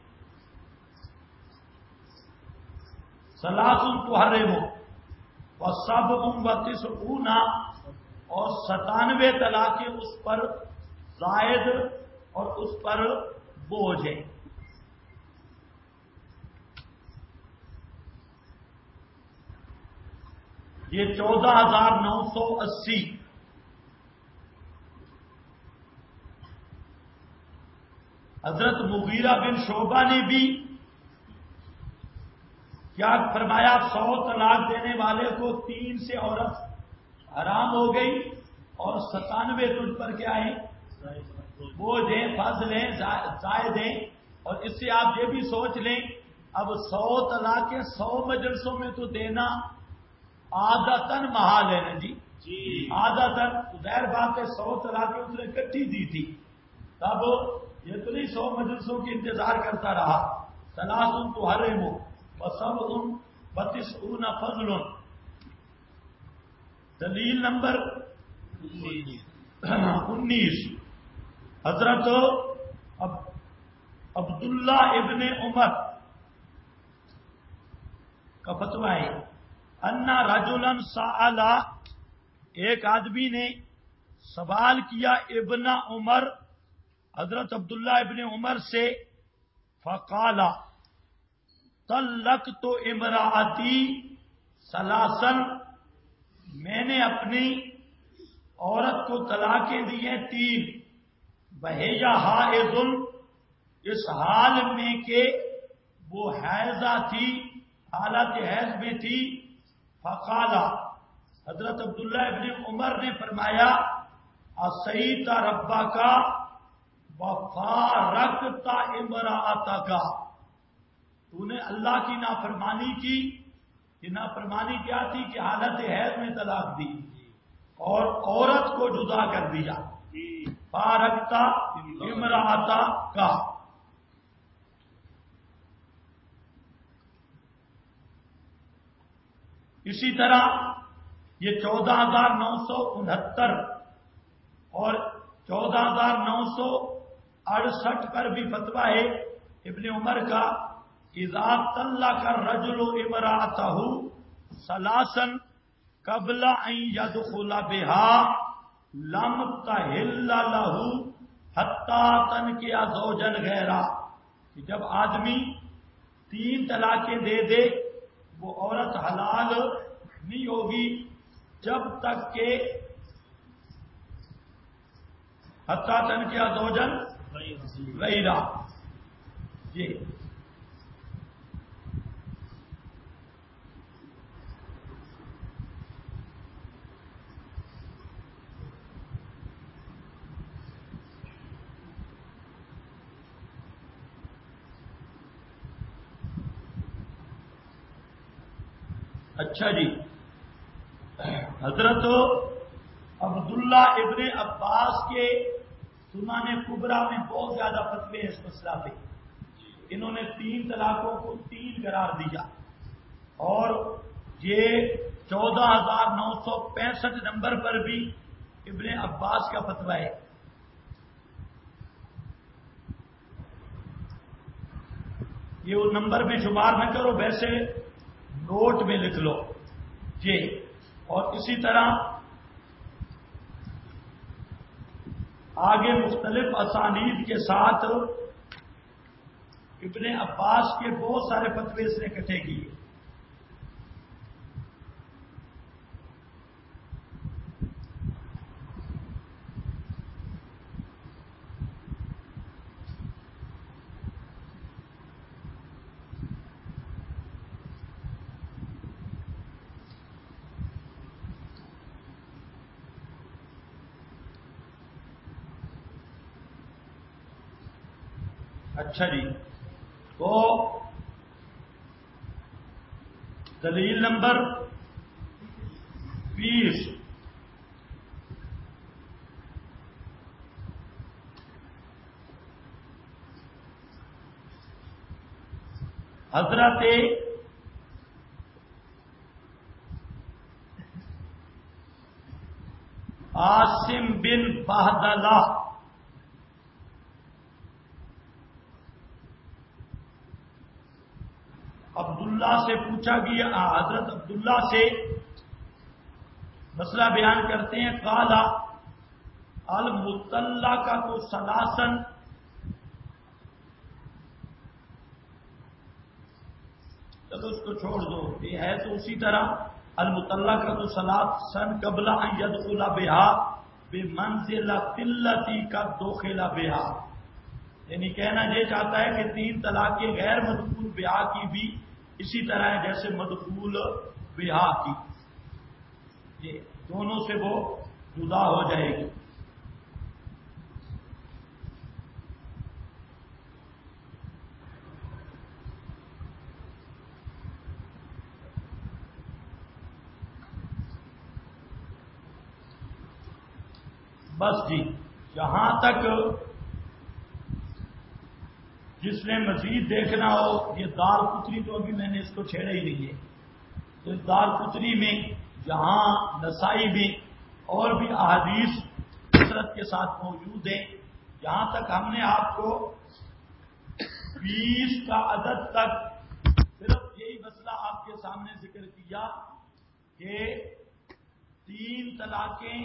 ثلاث تحرم وسبع وتسعون، اور 97 طلاقیں اس پر زائد اور اس پر بوجھ ہے. یہ 14,980. حضرت مغیرہ بن شعبہ نے بھی کیا فرمایا؟ 100 طلاق دینے والے کو 3 سے عورت حرام ہو گئی، اور 97 تجھ پر کیا ہے؟ وہ دیں، فضل ہیں، زائد ہیں. اور اس سے آپ یہ بھی سوچ لیں، اب 100 طلاقیں 100 مجلسوں میں تو دینا عادتاً محال ہے نا جی. عادتاً ظاہر بات ہے 100 طلاقیں اس نے اکٹھی دی تھی، تب یہ تو نہیں 100 مجلسوں کی انتظار کرتا رہا. ثلاث تحرم وسبع وتسعون فضل. دلیل نمبر 19. حضرت عبداللہ ابن عمر کا فتویٰ ہے، انا رجلا سأل، ایک آدمی نے سوال کیا ابن عمر، حضرت عبداللہ ابن عمر سے، فقال طلقت امرأتی ثلاثا، میں نے اپنی عورت کو طلاقیں دی ہیں 3، وہی حائض، اس حال میں کہ وہ حیضہ تھی، حالت حیض میں تھی. فقال، حضرت عبداللہ ابن عمر نے فرمایا، عصیت ربک وفارقت امرأتک، تو نے اللہ کی نافرمانی کی. کہ نافرمانی کیا تھی؟ کہ حالت حیض میں طلاق دی اور عورت کو جدا کر دیا. فارقت امرأتک. اسی طرح یہ 14,969 اور 14,968 پر بھی فتویٰ ہے ابن عمر کا، اذا طلق الرجل امرأته ثلاثا قبل ان يدخل بها لم تحل له حتى تنكح زوجا غيرا. کہ جب آدمی 3 طلاقیں دے دے وہ عورت حلال نہیں ہوگی جب تک کہ حتیٰ تنکح زوجا غیرا. یہ اچھا جی. حضرت عبداللہ ابن عباس کے سنن کبریٰ میں بہت زیادہ فتوے ہیں اس مسئلہ پہ. انہوں نے 3 طلاقوں کو 3 قرار دیا، اور یہ 14,965 نمبر پر بھی ابن عباس کا فتویٰ ہے. یہ وہ نمبر میں شمار نہ کرو، ویسے نوٹ میں لکھ لو یہ. اور اسی طرح آگے مختلف اسانید کے ساتھ ابن عباس کے بہت سارے فتوے اس نے اکٹھے کیے. اچھا جی، تو دلیل نمبر 20 حضرت عاصم بن بہدلہ عبداللہ سے پوچھا گیا، حضرت عبداللہ سے مسئلہ بیان کرتے ہیں. قالا المطلقہ تو سلاسن، چلو اس کو چھوڑ دو، یہ ہے تو اسی طرح المطلقہ تو سلاسن قبل ان يدخل بها بمنزلۃ التی قد دخل بها. یعنی کہنا یہ چاہتا ہے کہ 3 طلاقیں غیر مدخول بہا کی بھی اسی طرح ہے جیسے مدخول بہا کی، یہ دونوں سے وہ جدا ہو جائے گی. بس جی، جہاں تک جس نے مزید دیکھنا ہو، یہ دار قطنی تو ابھی میں نے اس کو چھیڑا ہی نہیں ہے. تو اس دار قطنی میں جہاں نسائی میں اور بھی احادیث کثرت کے ساتھ موجود ہیں، جہاں تک ہم نے آپ کو 20 کا عدد تک صرف یہی مسئلہ آپ کے سامنے ذکر کیا کہ 3 طلاقیں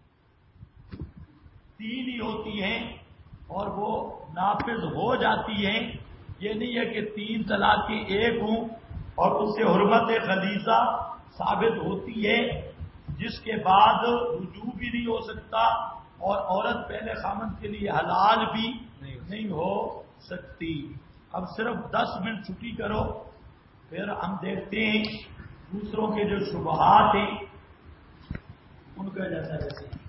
3 ہی ہوتی ہیں اور وہ نافذ ہو جاتی ہیں. یہ نہیں ہے کہ 3 طلاقیں 1 ہوں اور اس سے حرمت غلیظہ ثابت ہوتی ہے جس کے بعد رجوع بھی نہیں ہو سکتا اور عورت پہلے خامند کے لیے حلال بھی نہیں ہو سکتی. اب صرف 10 منٹ چھٹی کرو، پھر ہم دیکھتے ہیں دوسروں کے جو شبہات ہیں ان کا جیسا